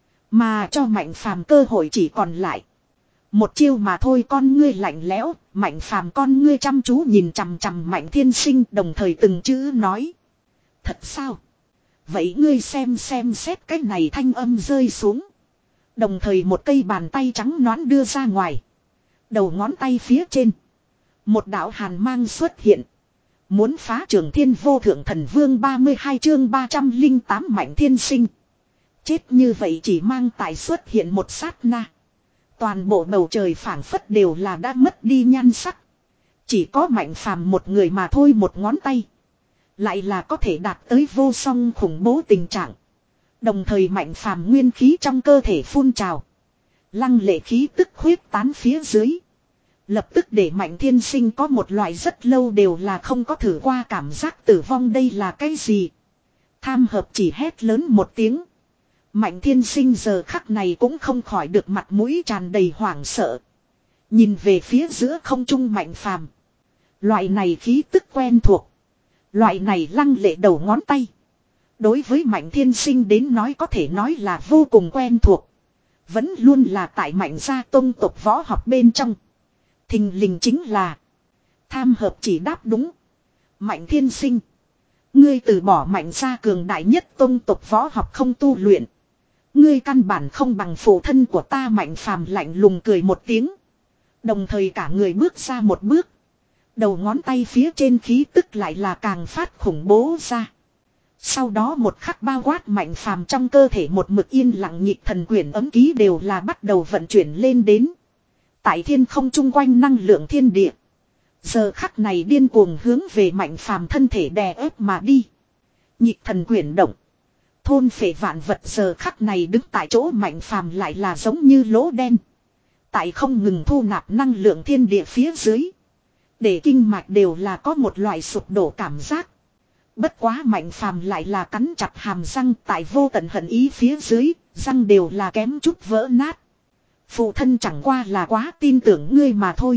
[SPEAKER 1] Mà cho Mạnh Phàm cơ hội chỉ còn lại một chiêu mà thôi. Con ngươi lạnh lẽo. Mạnh Phàm con ngươi chăm chú nhìn chằm chằm Mạnh Thiên Sinh, đồng thời từng chữ nói. Thật sao? Vậy ngươi xem xem xét cái này. Thanh âm rơi xuống. Đồng thời một cây bàn tay trắng nõn đưa ra ngoài. Đầu ngón tay phía trên. Một đạo hàn mang xuất hiện. Muốn phá Trường Thiên Vô Thượng Thần Vương. Ba mươi hai chương ba trăm lẻ tám Mạnh Thiên Sinh. Chết như vậy chỉ mang tại xuất hiện một sát na. Toàn bộ bầu trời phảng phất đều là đã mất đi nhan sắc. Chỉ có Mạnh Phàm một người mà thôi. Một ngón tay lại là có thể đạt tới vô song khủng bố tình trạng. Đồng thời Mạnh Phàm nguyên khí trong cơ thể phun trào. Lăng lệ khí tức khuyết tán phía dưới. Lập tức để Mạnh Thiên Sinh có một loại rất lâu đều là không có thử qua cảm giác tử vong. Đây là cái gì? Tham hợp chỉ hét lớn một tiếng. Mạnh Thiên Sinh giờ khắc này cũng không khỏi được mặt mũi tràn đầy hoảng sợ. Nhìn về phía giữa không trung Mạnh Phàm. Loại này khí tức quen thuộc. Loại này lăng lệ đầu ngón tay. Đối với Mạnh Thiên Sinh đến nói có thể nói là vô cùng quen thuộc. Vẫn luôn là tại Mạnh gia tông tộc võ học bên trong. Thình lình chính là tham hợp chỉ đáp đúng. Mạnh Thiên Sinh. Ngươi từ bỏ Mạnh gia cường đại nhất tông tộc võ học không tu luyện. Ngươi căn bản không bằng phụ thân của ta. Mạnh Phàm lạnh lùng cười một tiếng. Đồng thời cả người bước ra một bước. Đầu ngón tay phía trên khí tức lại là càng phát khủng bố ra. Sau đó một khắc bao quát Mạnh Phàm trong cơ thể một mực yên lặng nhịp thần quyển ấm ký đều là bắt đầu vận chuyển lên đến. Tại thiên không chung quanh năng lượng thiên địa. Giờ khắc này điên cuồng hướng về Mạnh Phàm thân thể đè ép mà đi. Nhịp thần quyển động. Thôn phệ vạn vật giờ khắc này đứng tại chỗ Mạnh Phàm lại là giống như lỗ đen. Tại không ngừng thu nạp năng lượng thiên địa phía dưới. Để kinh mạch đều là có một loại sụp đổ cảm giác. Bất quá Mạnh Phàm lại là cắn chặt hàm răng tại vô tận hận ý phía dưới, răng đều là kém chút vỡ nát. Phụ thân chẳng qua là quá tin tưởng ngươi mà thôi.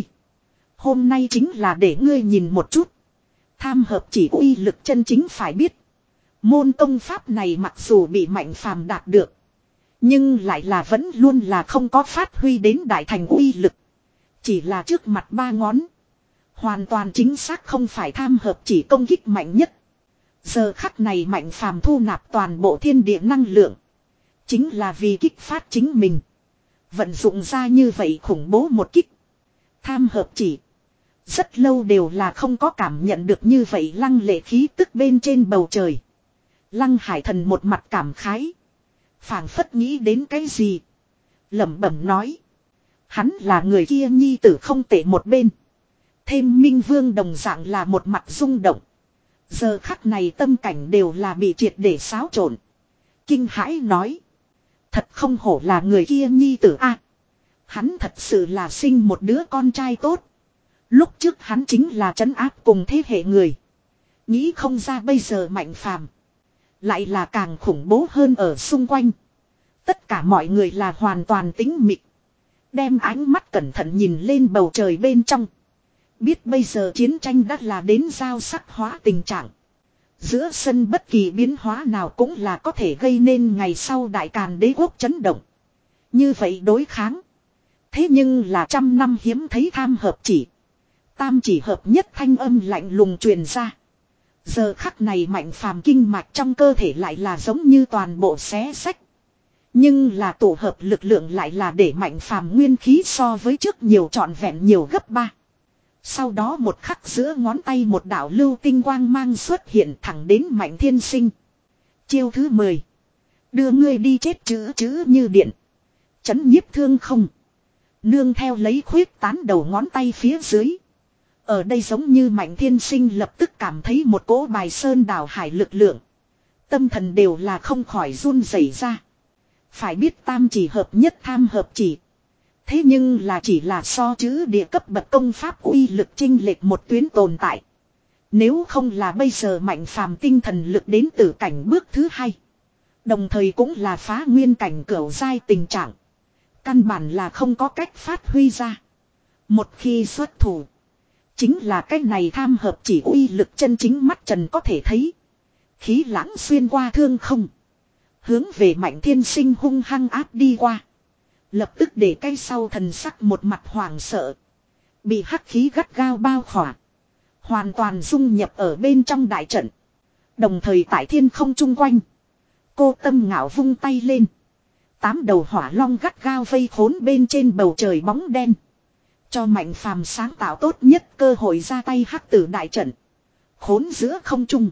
[SPEAKER 1] Hôm nay chính là để ngươi nhìn một chút. Tham hợp chỉ uy lực chân chính phải biết. Môn công pháp này mặc dù bị Mạnh Phàm đạt được. Nhưng lại là vẫn luôn là không có phát huy đến đại thành uy lực. Chỉ là trước mặt ba ngón. Hoàn toàn chính xác không phải tham hợp chỉ công kích mạnh nhất. Giờ khắc này Mạnh Phàm thu nạp toàn bộ thiên địa năng lượng. Chính là vì kích phát chính mình. Vận dụng ra như vậy khủng bố một kích. Tham hợp chỉ. Rất lâu đều là không có cảm nhận được như vậy lăng lệ khí tức bên trên bầu trời. Lăng Hải Thần một mặt cảm khái. Phảng phất nghĩ đến cái gì. Lẩm bẩm nói. Hắn là người kia nhi tử không tệ một bên. Thêm Minh Vương đồng dạng là một mặt rung động. Giờ khắc này tâm cảnh đều là bị triệt để xáo trộn. Kinh hãi nói. Thật không hổ là người kia nhi tử a. Hắn thật sự là sinh một đứa con trai tốt. Lúc trước hắn chính là trấn áp cùng thế hệ người. Nghĩ không ra bây giờ Mạnh Phàm lại là càng khủng bố hơn ở xung quanh. Tất cả mọi người là hoàn toàn tĩnh mịch. Đem ánh mắt cẩn thận nhìn lên bầu trời bên trong. Biết bây giờ chiến tranh đã là đến giao sắc hóa tình trạng. Giữa sân bất kỳ biến hóa nào cũng là có thể gây nên ngày sau đại càn đế quốc chấn động. Như vậy đối kháng. Thế nhưng là trăm năm hiếm thấy tham hợp chỉ. Tam chỉ hợp nhất thanh âm lạnh lùng truyền ra. Giờ khắc này Mạnh Phàm kinh mạch trong cơ thể lại là giống như toàn bộ xé sách. Nhưng là tổ hợp lực lượng lại là để Mạnh Phàm nguyên khí so với trước nhiều trọn vẹn nhiều gấp ba. Sau đó một khắc giữa ngón tay một đạo lưu tinh quang mang xuất hiện thẳng đến Mạnh Thiên Sinh. Chiêu thứ mười. Đưa ngươi đi chết chữ chữ như điện. Chấn nhiếp thương không. Nương theo lấy khuyết tán đầu ngón tay phía dưới. Ở đây giống như Mạnh Thiên Sinh lập tức cảm thấy một cỗ bài sơn đảo hải lực lượng. Tâm thần đều là không khỏi run rẩy ra. Phải biết tam chỉ hợp nhất tham hợp chỉ. Thế nhưng là chỉ là so chữ địa cấp bậc công pháp uy lực chênh lệch một tuyến tồn tại. Nếu không là bây giờ Mạnh Phàm tinh thần lực đến tử cảnh bước thứ hai. Đồng thời cũng là phá nguyên cảnh cửu giai tình trạng. Căn bản là không có cách phát huy ra. Một khi xuất thủ. Chính là cách này tham hợp chỉ uy lực chân chính mắt trần có thể thấy. Khí lãng xuyên qua thương không. Hướng về Mạnh Thiên Sinh hung hăng áp đi qua. Lập tức để cái sau thần sắc một mặt hoảng sợ. Bị hắc khí gắt gao bao khỏa. Hoàn toàn dung nhập ở bên trong đại trận. Đồng thời tại thiên không chung quanh. Cô Tâm Ngạo vung tay lên. Tám đầu hỏa long gắt gao vây khốn bên trên bầu trời bóng đen. Cho Mạnh Phàm sáng tạo tốt nhất cơ hội ra tay hắc tử đại trận. Khốn giữa không trung.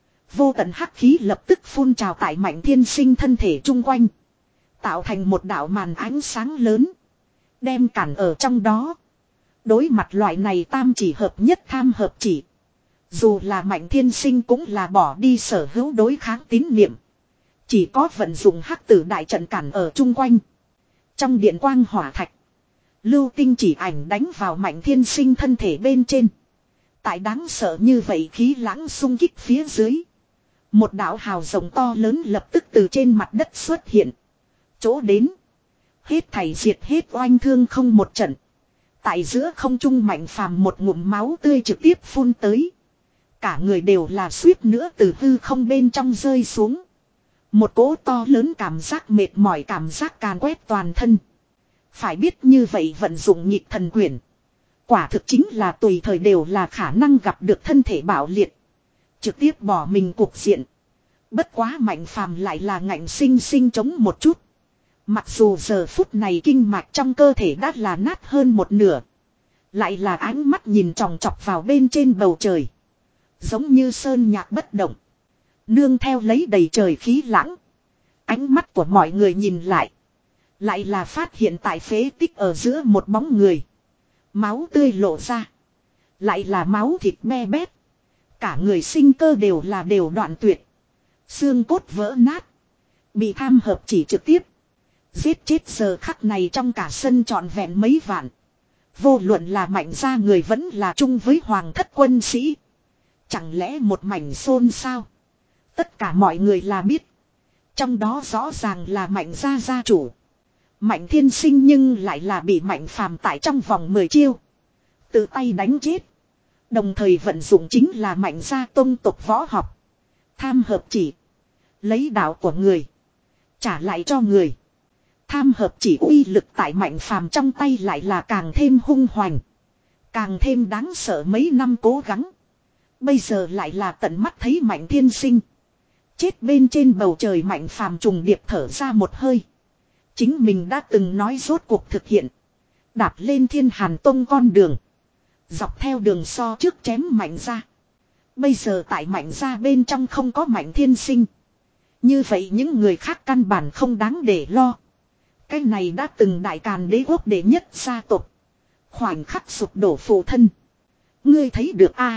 [SPEAKER 1] Vô tận hắc khí lập tức phun trào tại Mạnh Thiên Sinh thân thể chung quanh. Tạo thành một đạo màn ánh sáng lớn. Đem cản ở trong đó. Đối mặt loại này tam chỉ hợp nhất tham hợp chỉ. Dù là Mạnh Thiên Sinh cũng là bỏ đi sở hữu đối kháng tín niệm. Chỉ có vận dụng hắc tử đại trận cản ở chung quanh. Trong điện quang hỏa thạch. Lưu tinh chỉ ảnh đánh vào Mạnh Thiên Sinh thân thể bên trên. Tại đáng sợ như vậy khí lãng xung kích phía dưới. Một đạo hào rồng to lớn lập tức từ trên mặt đất xuất hiện. Chỗ đến. Hết thảy diệt hết oanh thương không một trận. Tại giữa không trung Mạnh Phàm một ngụm máu tươi trực tiếp phun tới. Cả người đều là suýt nữa từ hư không bên trong rơi xuống. Một cỗ to lớn cảm giác mệt mỏi cảm giác càn quét toàn thân. Phải biết như vậy vận dụng nhịp thần quyển. Quả thực chính là tùy thời đều là khả năng gặp được thân thể bạo liệt. Trực tiếp bỏ mình cuộc diện. Bất quá Mạnh Phàm lại là ngạnh sinh sinh chống một chút. Mặc dù giờ phút này kinh mạch trong cơ thể đã là nát hơn một nửa. Lại là ánh mắt nhìn tròng trọc vào bên trên bầu trời. Giống như sơn nhạc bất động. Nương theo lấy đầy trời khí lãng. Ánh mắt của mọi người nhìn lại. Lại là phát hiện tại phế tích ở giữa một bóng người. Máu tươi lộ ra. Lại là máu thịt me bét. Cả người sinh cơ đều là đều đoạn tuyệt. Xương cốt vỡ nát. Bị tham hợp chỉ trực tiếp. Giết chết giờ khắc này trong cả sân trọn vẹn mấy vạn. Vô luận là Mạnh gia người vẫn là chung với hoàng thất quân sĩ. Chẳng lẽ một mảnh xôn sao? Tất cả mọi người là biết. Trong đó rõ ràng là Mạnh gia gia chủ. Mạnh Thiên Sinh nhưng lại là bị Mạnh Phàm tại trong vòng mười chiêu. Tự tay đánh chết. Đồng thời vận dụng chính là Mạnh gia tông tộc võ học. Tham hợp chỉ. Lấy đạo của người. Trả lại cho người. Tham hợp chỉ uy lực tại Mạnh Phàm trong tay lại là càng thêm hung hoành. Càng thêm đáng sợ mấy năm cố gắng. Bây giờ lại là tận mắt thấy Mạnh Thiên Sinh. Chết bên trên bầu trời Mạnh Phàm trùng điệp thở ra một hơi. Chính mình đã từng nói rốt cuộc thực hiện. Đạp lên Thiên Hàn Tông con đường. Dọc theo đường so trước chém Mạnh gia. Bây giờ tại Mạnh gia bên trong không có Mạnh Thiên Sinh. Như vậy những người khác căn bản không đáng để lo. Cái này đã từng đại càn đế quốc đệ nhất gia tộc. Khoảnh khắc sụp đổ phụ thân. Ngươi thấy được a?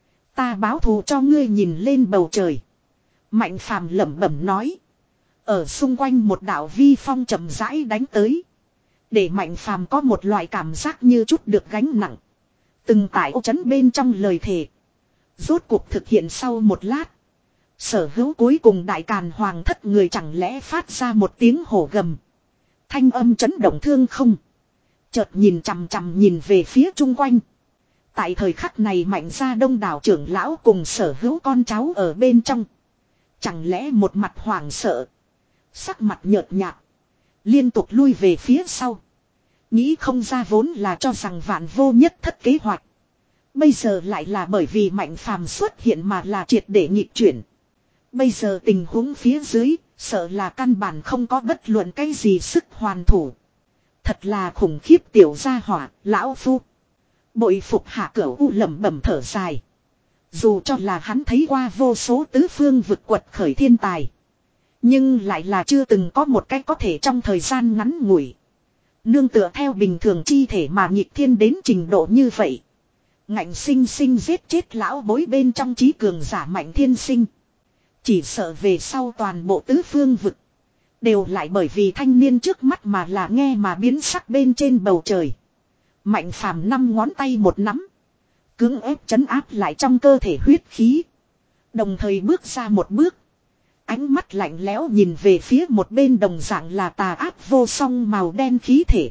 [SPEAKER 1] Ta báo thù cho ngươi nhìn lên bầu trời. Mạnh Phàm lẩm bẩm nói. Ở xung quanh một đạo vi phong chậm rãi đánh tới. Để Mạnh Phàm có một loại cảm giác như chút được gánh nặng. Từng tại ô chấn bên trong lời thề. Rốt cuộc thực hiện sau một lát. Sở hữu cuối cùng đại càn hoàng thất người chẳng lẽ phát ra một tiếng hổ gầm. Thanh âm chấn động thương không. Chợt nhìn chằm chằm nhìn về phía chung quanh. Tại thời khắc này Mạnh gia đông đảo trưởng lão cùng sở hữu con cháu ở bên trong. Chẳng lẽ một mặt hoảng sợ. Sắc mặt nhợt nhạt. Liên tục lui về phía sau. Nghĩ không ra vốn là cho rằng vạn vô nhất thất kế hoạch. Bây giờ lại là bởi vì Mạnh Phàm xuất hiện mà là triệt để nhịp chuyển. Bây giờ tình huống phía dưới, sợ là căn bản không có bất luận cái gì sức hoàn thủ. Thật là khủng khiếp tiểu gia hỏa, lão phu. Bội phục Hạ Cửu U lẩm bẩm thở dài. Dù cho là hắn thấy qua vô số tứ phương vực quật khởi thiên tài. Nhưng lại là chưa từng có một cái có thể trong thời gian ngắn ngủi. Nương tựa theo bình thường chi thể mà nhịp thiên đến trình độ như vậy. Ngạnh sinh sinh giết chết lão bối bên trong trí cường giả Mạnh Thiên Sinh. Chỉ sợ về sau toàn bộ tứ phương vực. Đều lại bởi vì thanh niên trước mắt mà là nghe mà biến sắc bên trên bầu trời. Mạnh phàm năm ngón tay một nắm. Cưỡng ép trấn áp lại trong cơ thể huyết khí. Đồng thời bước ra một bước. Ánh mắt lạnh lẽo nhìn về phía một bên đồng dạng là tà ác vô song màu đen khí thể.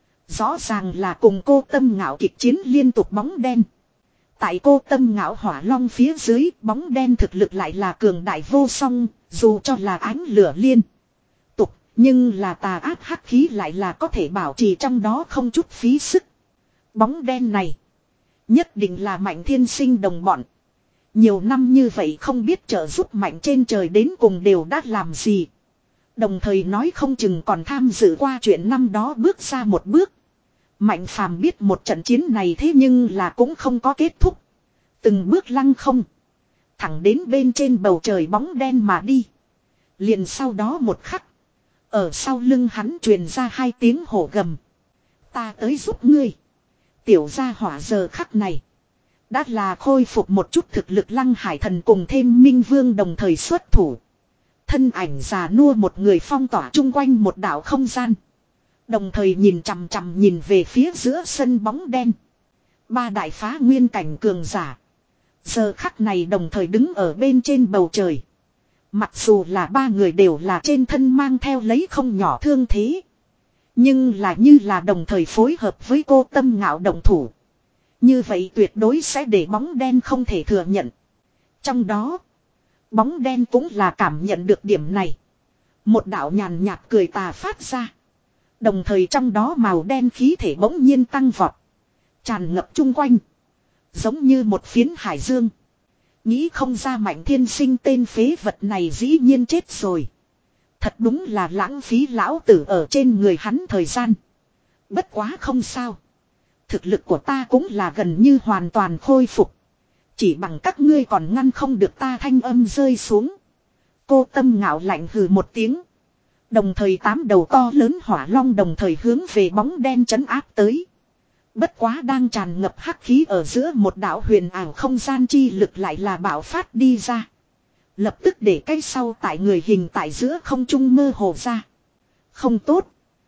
[SPEAKER 1] Rõ ràng là cùng cô Tâm Ngạo kịch chiến liên tục bóng đen. Tại cô Tâm Ngạo hỏa long phía dưới, bóng đen thực lực lại là cường đại vô song, dù cho là ánh lửa liên tục, nhưng là tà ác hắc khí lại là có thể bảo trì trong đó không chút phí sức. Bóng đen này nhất định là Mạnh Thiên Sinh đồng bọn. Nhiều năm như vậy không biết trợ giúp Mạnh trên trời đến cùng đều đã làm gì. Đồng thời nói không chừng còn tham dự qua chuyện năm đó bước ra một bước. Mạnh phàm biết một trận chiến này thế nhưng là cũng không có kết thúc. Từng bước lăng không. Thẳng đến bên trên bầu trời bóng đen mà đi. Liền sau đó một khắc. Ở sau lưng hắn truyền ra hai tiếng hổ gầm. Ta tới giúp ngươi. Tiểu gia hỏa giờ khắc này. Đã là khôi phục một chút thực lực Lăng Hải Thần cùng thêm Minh Vương đồng thời xuất thủ. Thân ảnh già nua một người phong tỏa chung quanh một đảo không gian. Đồng thời nhìn chằm chằm nhìn về phía giữa sân bóng đen. Ba đại phá nguyên cảnh cường giả. Giờ khắc này đồng thời đứng ở bên trên bầu trời. Mặc dù là ba người đều là trên thân mang theo lấy không nhỏ thương thế. Nhưng là như là đồng thời phối hợp với cô Tâm Ngạo động thủ. Như vậy tuyệt đối sẽ để bóng đen không thể thừa nhận. Trong đó, bóng đen cũng là cảm nhận được điểm này. Một đạo nhàn nhạt cười tà phát ra. Đồng thời trong đó màu đen khí thể bỗng nhiên tăng vọt. Tràn ngập chung quanh. Giống như một phiến hải dương. Nghĩ không ra Mạnh Thiên Sinh tên phế vật này dĩ nhiên chết rồi. Thật đúng là lãng phí lão tử ở trên người hắn thời gian. Bất quá không sao. Thực lực của ta cũng là gần như hoàn toàn khôi phục. Chỉ bằng các ngươi còn ngăn không được ta thanh âm rơi xuống. Cô Tâm Ngạo lạnh hừ một tiếng. Đồng thời tám đầu to lớn hỏa long đồng thời hướng về bóng đen trấn áp tới. Bất quá đang tràn ngập hắc khí ở giữa một đạo huyền ảo không gian chi lực lại là bạo phát đi ra. Lập tức để cái sau tại người hình tại giữa không trung mơ hồ ra. Không tốt.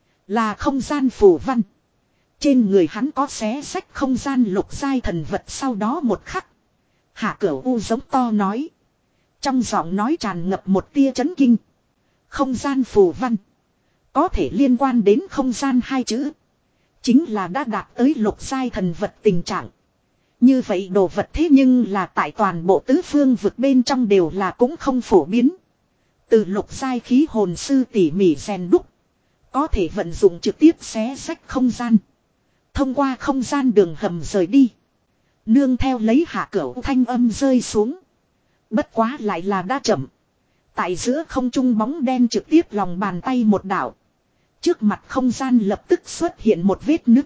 [SPEAKER 1] Là không gian phù văn. Trên người hắn có xé sách không gian lục giai thần vật sau đó một khắc. Hạ Cửu U giống to nói. Trong giọng nói tràn ngập một tia chấn kinh. Không gian phù văn. Có thể liên quan đến không gian hai chữ. Chính là đã đạt tới lục giai thần vật tình trạng. Như vậy đồ vật thế nhưng là tại toàn bộ tứ phương vực bên trong đều là cũng không phổ biến. Từ lục giai khí hồn sư tỉ mỉ rèn đúc. Có thể vận dụng trực tiếp xé sách không gian. Thông qua không gian đường hầm rời đi. Nương theo lấy Hạ Cửu thanh âm rơi xuống. Bất quá lại là đã chậm. Tại giữa không trung bóng đen trực tiếp lòng bàn tay một đảo. Trước mặt không gian lập tức xuất hiện một vết nứt.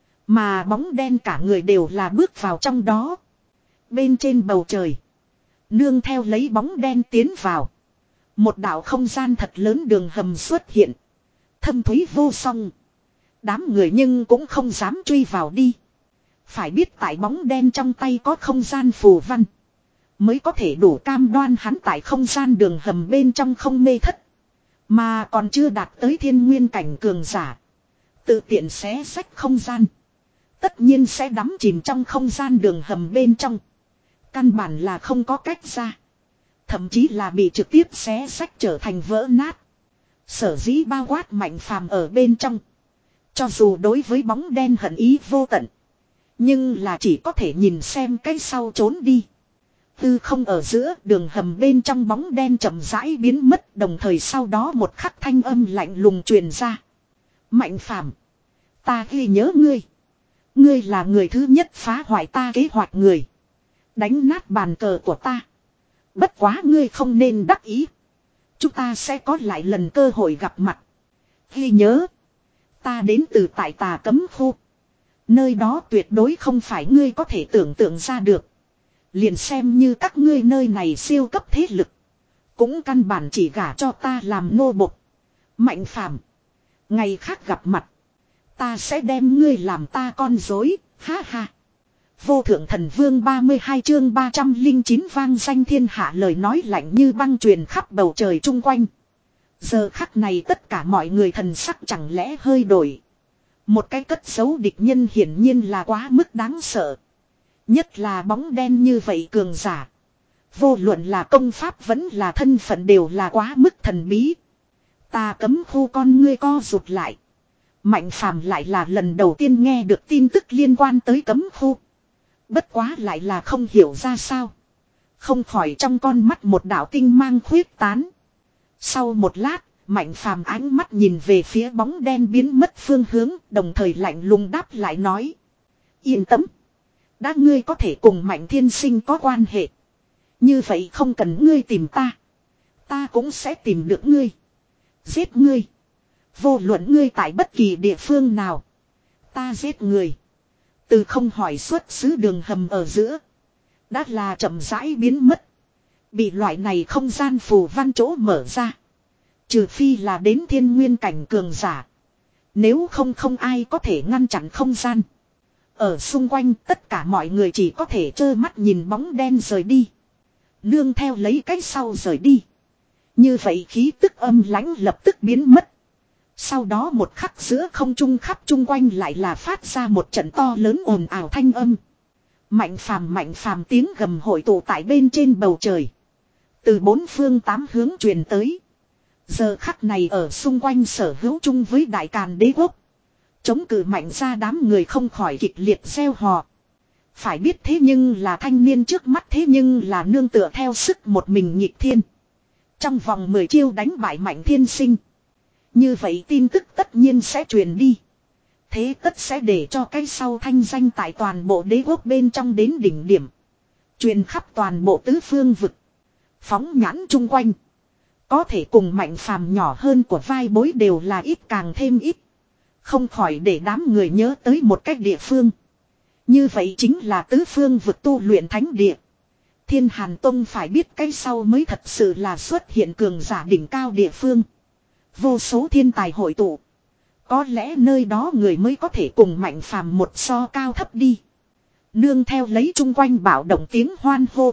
[SPEAKER 1] Mà bóng đen cả người đều là bước vào trong đó. Bên trên bầu trời. Nương theo lấy bóng đen tiến vào. Một đảo không gian thật lớn đường hầm xuất hiện. Thâm thúy vô song. Đám người nhưng cũng không dám truy vào đi. Phải biết tại bóng đen trong tay có không gian phù văn. Mới có thể đủ cam đoan hắn tại không gian đường hầm bên trong không mê thất. Mà còn chưa đạt tới thiên nguyên cảnh cường giả. Tự tiện xé sách không gian. Tất nhiên sẽ đắm chìm trong không gian đường hầm bên trong. Căn bản là không có cách ra. Thậm chí là bị trực tiếp xé sách trở thành vỡ nát. Sở dĩ bao quát Mạnh Phàm ở bên trong. Cho dù đối với bóng đen hận ý vô tận. Nhưng là chỉ có thể nhìn xem cái sau trốn đi. Tư không ở giữa đường hầm bên trong bóng đen chậm rãi biến mất. Đồng thời sau đó một khắc thanh âm lạnh lùng truyền ra. Mạnh Phàm, ta ghi nhớ ngươi. Ngươi là người thứ nhất phá hoại ta kế hoạch người. Đánh nát bàn cờ của ta. Bất quá ngươi không nên đắc ý. Chúng ta sẽ có lại lần cơ hội gặp mặt. Ghi nhớ. Ta đến từ tại Tà Cấm Khu. Nơi đó tuyệt đối không phải ngươi có thể tưởng tượng ra được. Liền xem như các ngươi nơi này siêu cấp thế lực. Cũng căn bản chỉ gả cho ta làm nô bộc. Mạnh Phàm, ngày khác gặp mặt. Ta sẽ đem ngươi làm ta con dối. Ha ha. Vô thượng thần vương ba mươi hai chương ba trăm linh chín vang danh thiên hạ lời nói lạnh như băng truyền khắp bầu trời chung quanh. Giờ khắc này tất cả mọi người thần sắc chẳng lẽ hơi đổi. Một cái cất giấu địch nhân hiển nhiên là quá mức đáng sợ. Nhất là bóng đen như vậy cường giả. Vô luận là công pháp vẫn là thân phận đều là quá mức thần bí. Ta cấm khu con ngươi co rụt lại. Mạnh phàm lại là lần đầu tiên nghe được tin tức liên quan tới cấm khu. Bất quá lại là không hiểu ra sao. Không khỏi trong con mắt một đạo tinh mang khuyết tán. Sau một lát, Mạnh phàm ánh mắt nhìn về phía bóng đen biến mất phương hướng, đồng thời lạnh lùng đáp lại nói. Yên tâm. Đã ngươi có thể cùng Mạnh Thiên Sinh có quan hệ. Như vậy không cần ngươi tìm ta. Ta cũng sẽ tìm được ngươi. Giết ngươi. Vô luận ngươi tại bất kỳ địa phương nào. Ta giết người. Từ không hỏi xuất xứ đường hầm ở giữa. Đã là chậm rãi biến mất. Bị loại này không gian phù văn chỗ mở ra. Trừ phi là đến thiên nguyên cảnh cường giả. Nếu không không ai có thể ngăn chặn không gian. Ở xung quanh tất cả mọi người chỉ có thể trơ mắt nhìn bóng đen rời đi. Nương theo lấy cách sau rời đi. Như vậy khí tức âm lãnh lập tức biến mất. Sau đó một khắc giữa không trung khắp chung quanh lại là phát ra một trận to lớn ồn ào thanh âm. Mạnh phàm mạnh phàm tiếng gầm hội tụ tại bên trên bầu trời. Từ bốn phương tám hướng truyền tới. Giờ khắc này ở xung quanh sở hữu chung với đại càn đế quốc. Chống cự mạnh ra đám người không khỏi kịch liệt gieo hò. Phải biết thế nhưng là thanh niên trước mắt thế nhưng là nương tựa theo sức một mình nhịp thiên. Trong vòng mười chiêu đánh bại Mạnh Thiên Sinh. Như vậy tin tức tất nhiên sẽ truyền đi. Thế tất sẽ để cho cái sau thanh danh tại toàn bộ đế quốc bên trong đến đỉnh điểm. Truyền khắp toàn bộ tứ phương vực. Phóng nhãn chung quanh. Có thể cùng Mạnh phàm nhỏ hơn của vai bối đều là ít càng thêm ít. Không khỏi để đám người nhớ tới một cách địa phương. Như vậy chính là tứ phương vực tu luyện thánh địa. Thiên Hàn Tông phải biết cái sau mới thật sự là xuất hiện cường giả đỉnh cao địa phương. Vô số thiên tài hội tụ. Có lẽ nơi đó người mới có thể cùng Mạnh phàm một so cao thấp đi. Nương theo lấy chung quanh bảo động tiếng hoan hô.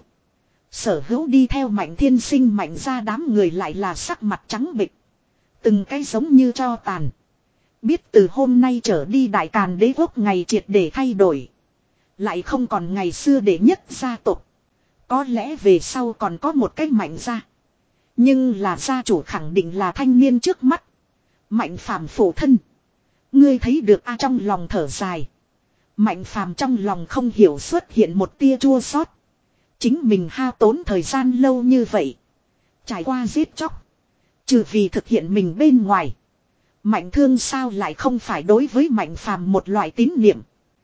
[SPEAKER 1] Sở hữu đi theo Mạnh Thiên Sinh Mạnh ra đám người lại là sắc mặt trắng bệch. Từng cái giống như tro tàn. Biết từ hôm nay trở đi đại càn đế quốc ngày triệt để thay đổi. Lại không còn ngày xưa để nhất gia tộc. Có lẽ về sau còn có một cái Mạnh gia. Nhưng là gia chủ khẳng định là thanh niên trước mắt. Mạnh phàm phụ thân. Ngươi thấy được a trong lòng thở dài. Mạnh phàm trong lòng không hiểu xuất hiện một tia chua xót. Chính mình hao tốn thời gian lâu như vậy. Trải qua giết chóc. Trừ vì thực hiện mình bên ngoài. Mạnh thương sao lại không phải đối với Mạnh phàm một loại tín niệm.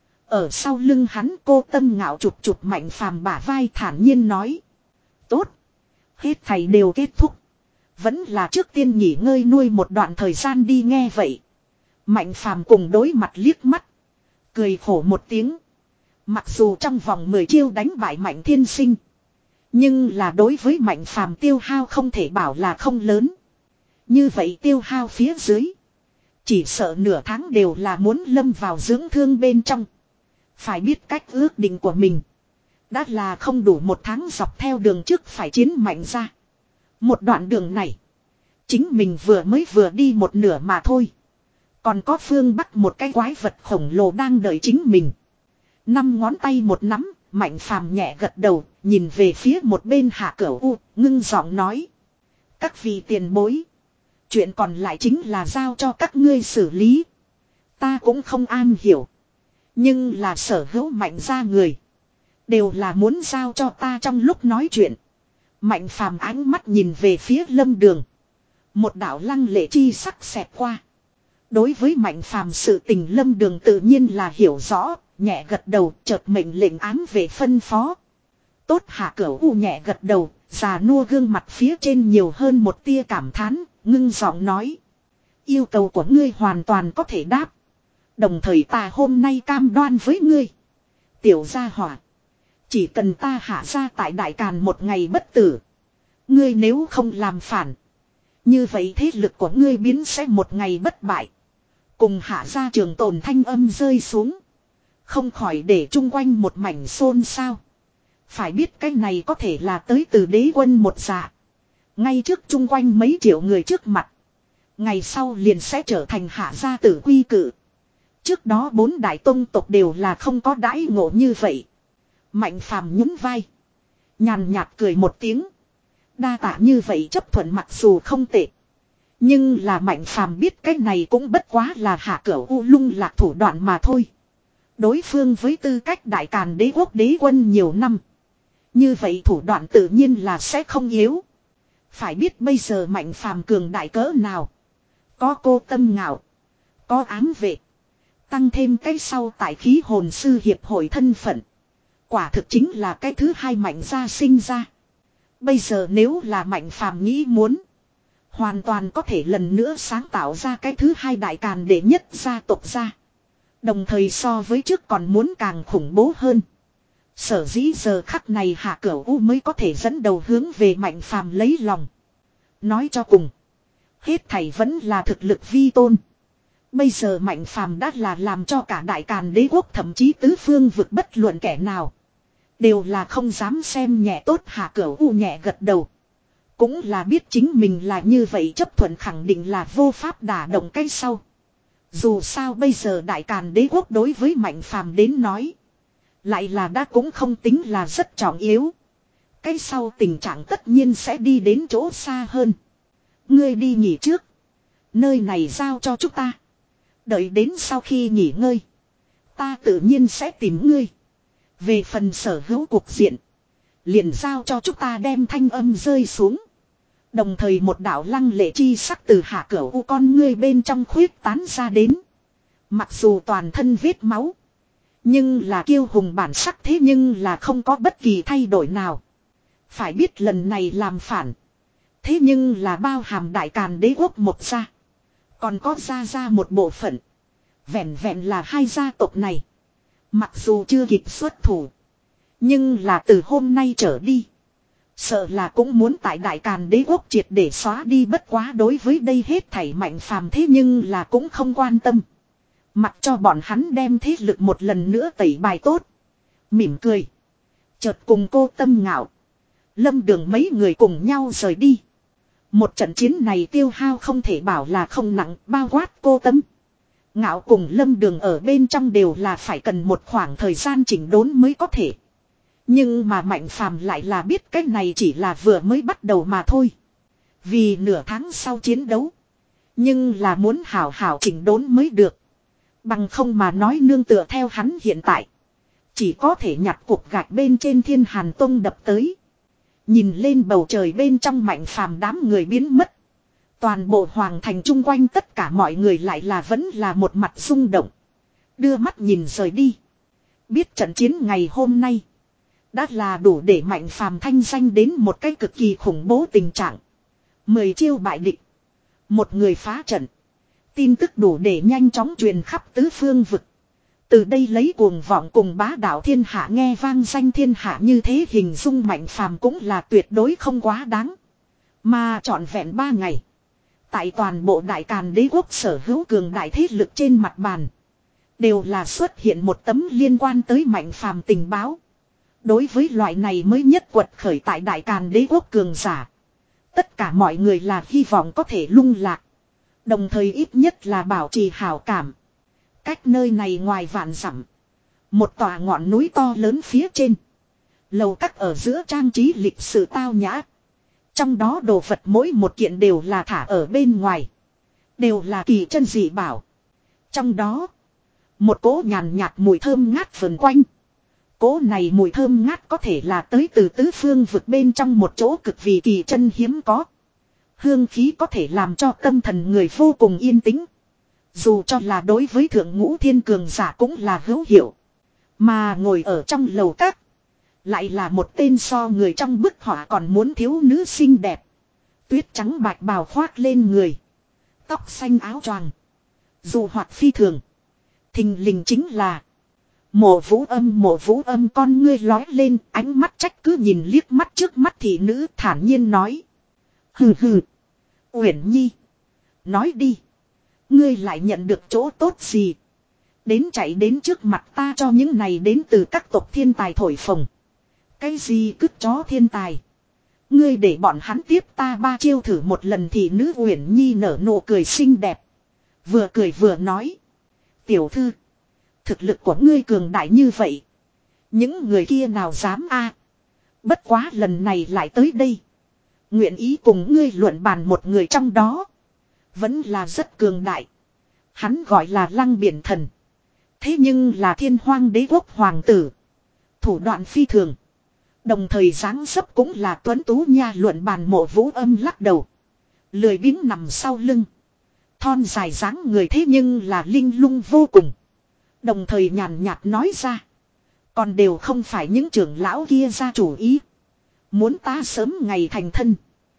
[SPEAKER 1] Ở sau lưng hắn cô tâm ngạo chụp chụp Mạnh phàm bả vai thản nhiên nói. Tốt. Hết thầy đều kết thúc. Vẫn là trước tiên nghỉ ngơi nuôi một đoạn thời gian đi nghe vậy. Mạnh phàm cùng đối mặt liếc mắt. Cười khổ một tiếng. Mặc dù trong vòng mười chiêu đánh bại Mạnh Thiên Sinh. Nhưng là đối với Mạnh phàm tiêu hao không thể bảo là không lớn. Như vậy tiêu hao phía dưới. Chỉ sợ nửa tháng đều là muốn lâm vào dưỡng thương bên trong. Phải biết cách ước định của mình. Đã là không đủ một tháng dọc theo đường trước phải chiến Mạnh ra. Một đoạn đường này. Chính mình vừa mới vừa đi một nửa mà thôi. Còn có phương Bắc một cái quái vật khổng lồ đang đợi chính mình. Năm ngón tay một nắm, Mạnh phàm nhẹ gật đầu, nhìn về phía một bên Hạ Cửu U, ngưng giọng nói. Các vị tiền bối. Chuyện còn lại chính là giao cho các ngươi xử lý. Ta cũng không an hiểu. Nhưng là sở hữu Mạnh ra người. Đều là muốn giao cho ta trong lúc nói chuyện. Mạnh phàm ánh mắt nhìn về phía Lâm Đường. Một đạo lăng lệ chi sắc xẹt qua. Đối với Mạnh phàm sự tình Lâm Đường tự nhiên là hiểu rõ. Nhẹ gật đầu chợt mệnh lệnh ám về phân phó. Tốt. Hạ Cửu U nhẹ gật đầu. Già nua gương mặt phía trên nhiều hơn một tia cảm thán. Ngưng giọng nói. Yêu cầu của ngươi hoàn toàn có thể đáp. Đồng thời ta hôm nay cam đoan với ngươi. Tiểu gia hỏa. Chỉ cần ta hạ ra tại Đại Càn một ngày bất tử. Ngươi nếu không làm phản. Như vậy thế lực của ngươi biến sẽ một ngày bất bại. Cùng hạ ra trường tồn thanh âm rơi xuống. Không khỏi để chung quanh một mảnh xôn xao. Phải biết cái này có thể là tới từ đế quân một dạ. Ngay trước chung quanh mấy triệu người trước mặt. Ngày sau liền sẽ trở thành hạ gia tử quy cự. Trước đó bốn đại tông tộc đều là không có đãi ngộ như vậy. Mạnh phàm nhún vai. Nhàn nhạt cười một tiếng. Đa tạ như vậy chấp thuận mặc dù không tệ. Nhưng là Mạnh phàm biết cái này cũng bất quá là hạ cửu u lung lạc thủ đoạn mà thôi. Đối phương với tư cách đại càn đế quốc đế quân nhiều năm. Như vậy thủ đoạn tự nhiên là sẽ không yếu. Phải biết bây giờ Mạnh phàm cường đại cỡ nào. Có cô tâm ngạo. Có ám vệ. Tăng thêm cái sau tại khí hồn sư hiệp hội thân phận. Quả thực chính là cái thứ hai Mạnh gia sinh ra. Bây giờ nếu là Mạnh phàm nghĩ muốn. Hoàn toàn có thể lần nữa sáng tạo ra cái thứ hai đại càn đệ nhất gia tộc gia. Đồng thời so với trước còn muốn càng khủng bố hơn. Sở dĩ giờ khắc này Hạ Cửu U mới có thể dẫn đầu hướng về Mạnh phàm lấy lòng. Nói cho cùng. Hết thảy vẫn là thực lực vi tôn. Bây giờ Mạnh phàm đã là làm cho cả đại càn đế quốc thậm chí tứ phương vực bất luận kẻ nào. Đều là không dám xem nhẹ tốt. Hạ Cửu U nhẹ gật đầu. Cũng là biết chính mình là như vậy chấp thuận khẳng định là vô pháp đả động cái sau. Dù sao bây giờ đại càn đế quốc đối với Mạnh phàm đến nói. Lại là đã cũng không tính là rất trọng yếu. Cái sau tình trạng tất nhiên sẽ đi đến chỗ xa hơn. Ngươi đi nghỉ trước. Nơi này giao cho chúng ta. Đợi đến sau khi nghỉ ngơi. Ta tự nhiên sẽ tìm ngươi. Về phần sở hữu cuộc diện. Liền giao cho chúng ta đem thanh âm rơi xuống. Đồng thời một đạo lăng lệ chi sắc từ Hạ Cửu U con ngươi bên trong khuyết tán ra đến. Mặc dù toàn thân vết máu. Nhưng là kiêu hùng bản sắc thế nhưng là không có bất kỳ thay đổi nào. Phải biết lần này làm phản. Thế nhưng là bao hàm đại càn đế quốc một gia. Còn có gia gia một bộ phận. Vẹn vẹn là hai gia tộc này. Mặc dù chưa kịp xuất thủ. Nhưng là từ hôm nay trở đi. Sợ là cũng muốn tại đại càn đế quốc triệt để xóa đi bất quá đối với đây hết thảy Mạnh phàm thế nhưng là cũng không quan tâm. Mặc cho bọn hắn đem thế lực một lần nữa tẩy bài tốt. Mỉm cười. Chợt cùng cô tâm ngạo. Lâm Đường mấy người cùng nhau rời đi. Một trận chiến này tiêu hao không thể bảo là không nặng bao quát cô tâm. Ngạo cùng Lâm Đường ở bên trong đều là phải cần một khoảng thời gian chỉnh đốn mới có thể. Nhưng mà Mạnh phàm lại là biết cái này chỉ là vừa mới bắt đầu mà thôi. Vì nửa tháng sau chiến đấu. Nhưng là muốn hảo hảo chỉnh đốn mới được. Bằng không mà nói nương tựa theo hắn hiện tại. Chỉ có thể nhặt cục gạch bên trên Thiên Hàn Tông đập tới. Nhìn lên bầu trời bên trong Mạnh phàm đám người biến mất. Toàn bộ hoàng thành chung quanh tất cả mọi người lại là vẫn là một mặt rung động. Đưa mắt nhìn rời đi. Biết trận chiến ngày hôm nay. Đã là đủ để Mạnh phàm thanh danh đến một cái cực kỳ khủng bố tình trạng. Mười chiêu bại địch. Một người phá trận. Tin tức đủ để nhanh chóng truyền khắp tứ phương vực. Từ đây lấy cuồng vọng cùng bá đạo thiên hạ nghe vang danh thiên hạ như thế hình dung Mạnh phàm cũng là tuyệt đối không quá đáng. Mà trọn vẹn ba ngày. Tại toàn bộ đại càn đế quốc sở hữu cường đại thế lực trên mặt bàn. Đều là xuất hiện một tấm liên quan tới Mạnh phàm tình báo. Đối với loại này mới nhất quật khởi tại đại càn đế quốc cường giả. Tất cả mọi người là hy vọng có thể lung lạc. Đồng thời ít nhất là bảo trì hảo cảm. Cách nơi này ngoài vạn dặm. Một tòa ngọn núi to lớn phía trên. Lầu các ở giữa trang trí lịch sự tao nhã. Trong đó đồ vật mỗi một kiện đều là thả ở bên ngoài. Đều là kỳ chân dị bảo. Trong đó. Một cỗ nhàn nhạt mùi thơm ngát vần quanh. Cỗ này mùi thơm ngát có thể là tới từ tứ phương vực bên trong một chỗ cực vì kỳ chân hiếm có. Hương khí có thể làm cho tâm thần người vô cùng yên tĩnh. Dù cho là đối với thượng ngũ thiên cường giả cũng là hữu hiệu. Mà ngồi ở trong lầu các. Lại là một tên so người trong bức họa còn muốn thiếu nữ xinh đẹp. Tuyết trắng bạch bào khoác lên người. Tóc xanh áo choàng. Dù hoạt phi thường. Thình lình chính là. Mộ Vũ Âm Mộ Vũ Âm con ngươi lói lên, ánh mắt trách cứ nhìn liếc mắt trước mắt thị nữ thản nhiên nói. Hừ hừ. Uyển Nhi. Nói đi. Ngươi lại nhận được chỗ tốt gì? Đến chạy đến trước mặt ta cho những này đến từ các tộc thiên tài thổi phồng. Cái gì cứt chó thiên tài? Ngươi để bọn hắn tiếp ta ba chiêu thử một lần thì nữ Uyển Nhi nở nụ cười xinh đẹp. Vừa cười vừa nói. Tiểu thư. Thực lực của ngươi cường đại như vậy. Những người kia nào dám a? Bất quá lần này lại tới đây. Nguyện ý cùng ngươi luận bàn một người trong đó. Vẫn là rất cường đại. Hắn gọi là Lăng Biển Thần. Thế nhưng là Thiên Hoang Đế quốc hoàng tử. Thủ đoạn phi thường. Đồng thời dáng dấp cũng là tuấn tú nha. Luận bàn Mộ Vũ Âm lắc đầu. Lười biếng nằm sau lưng. Thon dài dáng người thế nhưng là linh lung vô cùng. Đồng thời nhàn nhạt nói ra. Còn đều không phải những trưởng lão kia ra chủ ý. Muốn ta sớm ngày thành thân.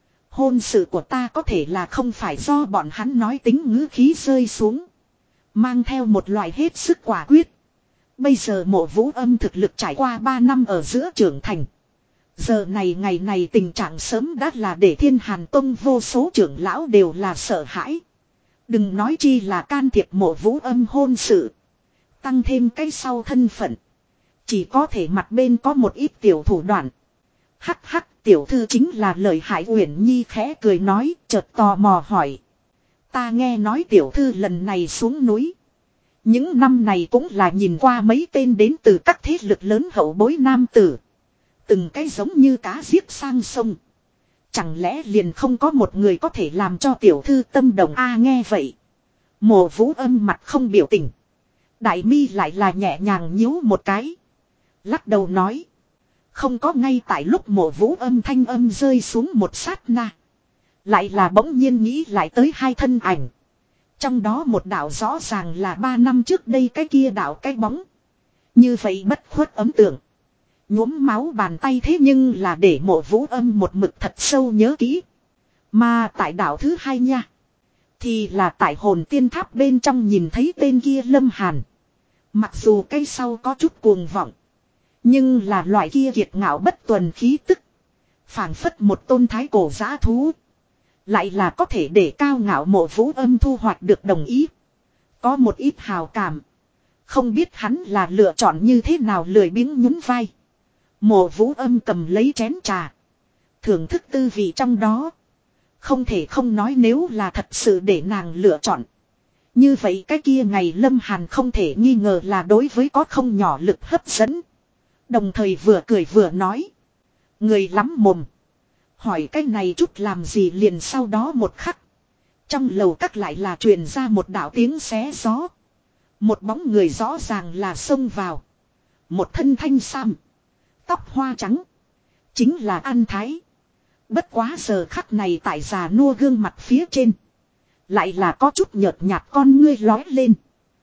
[SPEAKER 1] Hôn sự của ta có thể là không phải do bọn hắn nói tính ngữ khí rơi xuống. Mang theo một loại hết sức quả quyết. Bây giờ Mộ Vũ Âm thực lực trải qua ba năm ở giữa trưởng thành. Giờ này ngày này tình trạng sớm đã là để Thiên Hàn Tông vô số trưởng lão đều là sợ hãi. Đừng nói chi là can thiệp Mộ Vũ Âm hôn sự. Tăng thêm cái sau thân phận. Chỉ có thể mặt bên có một ít tiểu thủ đoạn. Hắc hắc, tiểu thư chính là lời hại. Uyển Nhi khẽ cười nói, chợt tò mò hỏi. Ta nghe nói tiểu thư lần này xuống núi. Những năm này cũng là nhìn qua mấy tên đến từ các thế lực lớn hậu bối nam tử. Từng cái giống như cá giết sang sông. Chẳng lẽ liền không có một người có thể làm cho tiểu thư tâm động a? Nghe vậy. Mộ Vũ Âm mặt không biểu tình. Đại mi lại là nhẹ nhàng nhíu một cái. Lắc đầu nói. Không có. Ngay tại lúc Mộ Vũ Âm thanh âm rơi xuống một sát na. Lại là bỗng nhiên nghĩ lại tới hai thân ảnh. Trong đó một đạo rõ ràng là ba năm trước đây cái kia đạo cái bóng. Như vậy bất khuất ấm tượng. Nhuốm máu bàn tay thế nhưng là để Mộ Vũ Âm một mực thật sâu nhớ kỹ. Mà tại đạo thứ hai nha. Thì là tại hồn tiên tháp bên trong nhìn thấy tên kia Lâm Hàn. Mặc dù cái sau có chút cuồng vọng. Nhưng là loại kia kiệt ngạo bất tuần khí tức. Phảng phất một tôn thái cổ dã thú. Lại là có thể để cao ngạo Mộ Vũ Âm thu hoạch được đồng ý. Có một ít hào cảm. Không biết hắn là lựa chọn như thế nào, lười biếng nhún vai. Mộ Vũ Âm cầm lấy chén trà. Thưởng thức tư vị trong đó. Không thể không nói nếu là thật sự để nàng lựa chọn. Như vậy cái kia ngày Lâm Hàn không thể nghi ngờ là đối với có không nhỏ lực hấp dẫn. Đồng thời vừa cười vừa nói. Người lắm mồm. Hỏi cái này chút làm gì? Liền sau đó một khắc. Trong lầu các lại là truyền ra một đạo tiếng xé gió. Một bóng người rõ ràng là xông vào. Một thân thanh sam. Tóc hoa trắng. Chính là An Thái. Bất quá giờ khắc này tại già nua gương mặt phía trên. Lại là có chút nhợt nhạt con ngươi lói lên.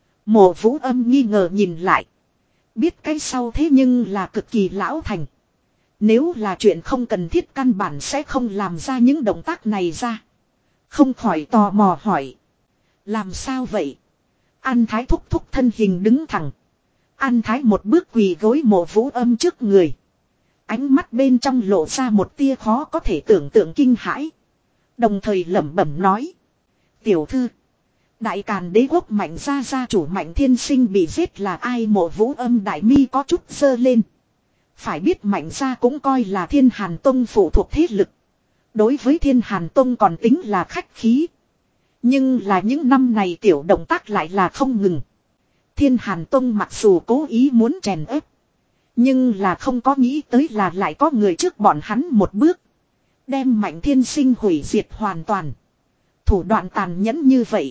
[SPEAKER 1] Mộ Vũ Âm nghi ngờ nhìn lại. Biết cái sau thế nhưng là cực kỳ lão thành. Nếu là chuyện không cần thiết căn bản sẽ không làm ra những động tác này ra. Không khỏi tò mò hỏi. Làm sao vậy? An Thái thúc thúc thân hình đứng thẳng. An Thái một bước quỳ gối Mộ Vũ Âm trước người. Ánh mắt bên trong lộ ra một tia khó có thể tưởng tượng kinh hãi. Đồng thời lẩm bẩm nói. Tiểu thư. Đại Càn Đế quốc Mạnh gia gia chủ Mạnh Thiên Sinh bị giết là ai? Mộ Vũ Âm đại mi có chút giơ lên. Phải biết Mạnh gia cũng coi là Thiên Hàn Tông phụ thuộc thế lực. Đối với Thiên Hàn Tông còn tính là khách khí. Nhưng là những năm này tiểu động tác lại là không ngừng. Thiên Hàn Tông mặc dù cố ý muốn chèn ép. Nhưng là không có nghĩ tới là lại có người trước bọn hắn một bước. Đem Mạnh Thiên Sinh hủy diệt hoàn toàn. Thủ đoạn tàn nhẫn như vậy.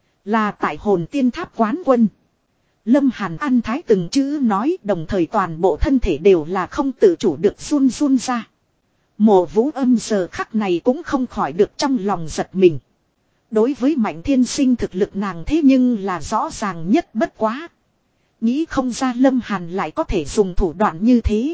[SPEAKER 1] Là tại hồn tiên tháp quán quân. Lâm Hàn An Thái từng chữ nói, đồng thời toàn bộ thân thể đều là không tự chủ được run run ra. Mộ Vũ Âm giờ khắc này cũng không khỏi được trong lòng giật mình. Đối với Mạnh Thiên Sinh thực lực nàng thế nhưng là rõ ràng nhất bất quá. Nghĩ không ra Lâm Hàn lại có thể dùng thủ đoạn như thế.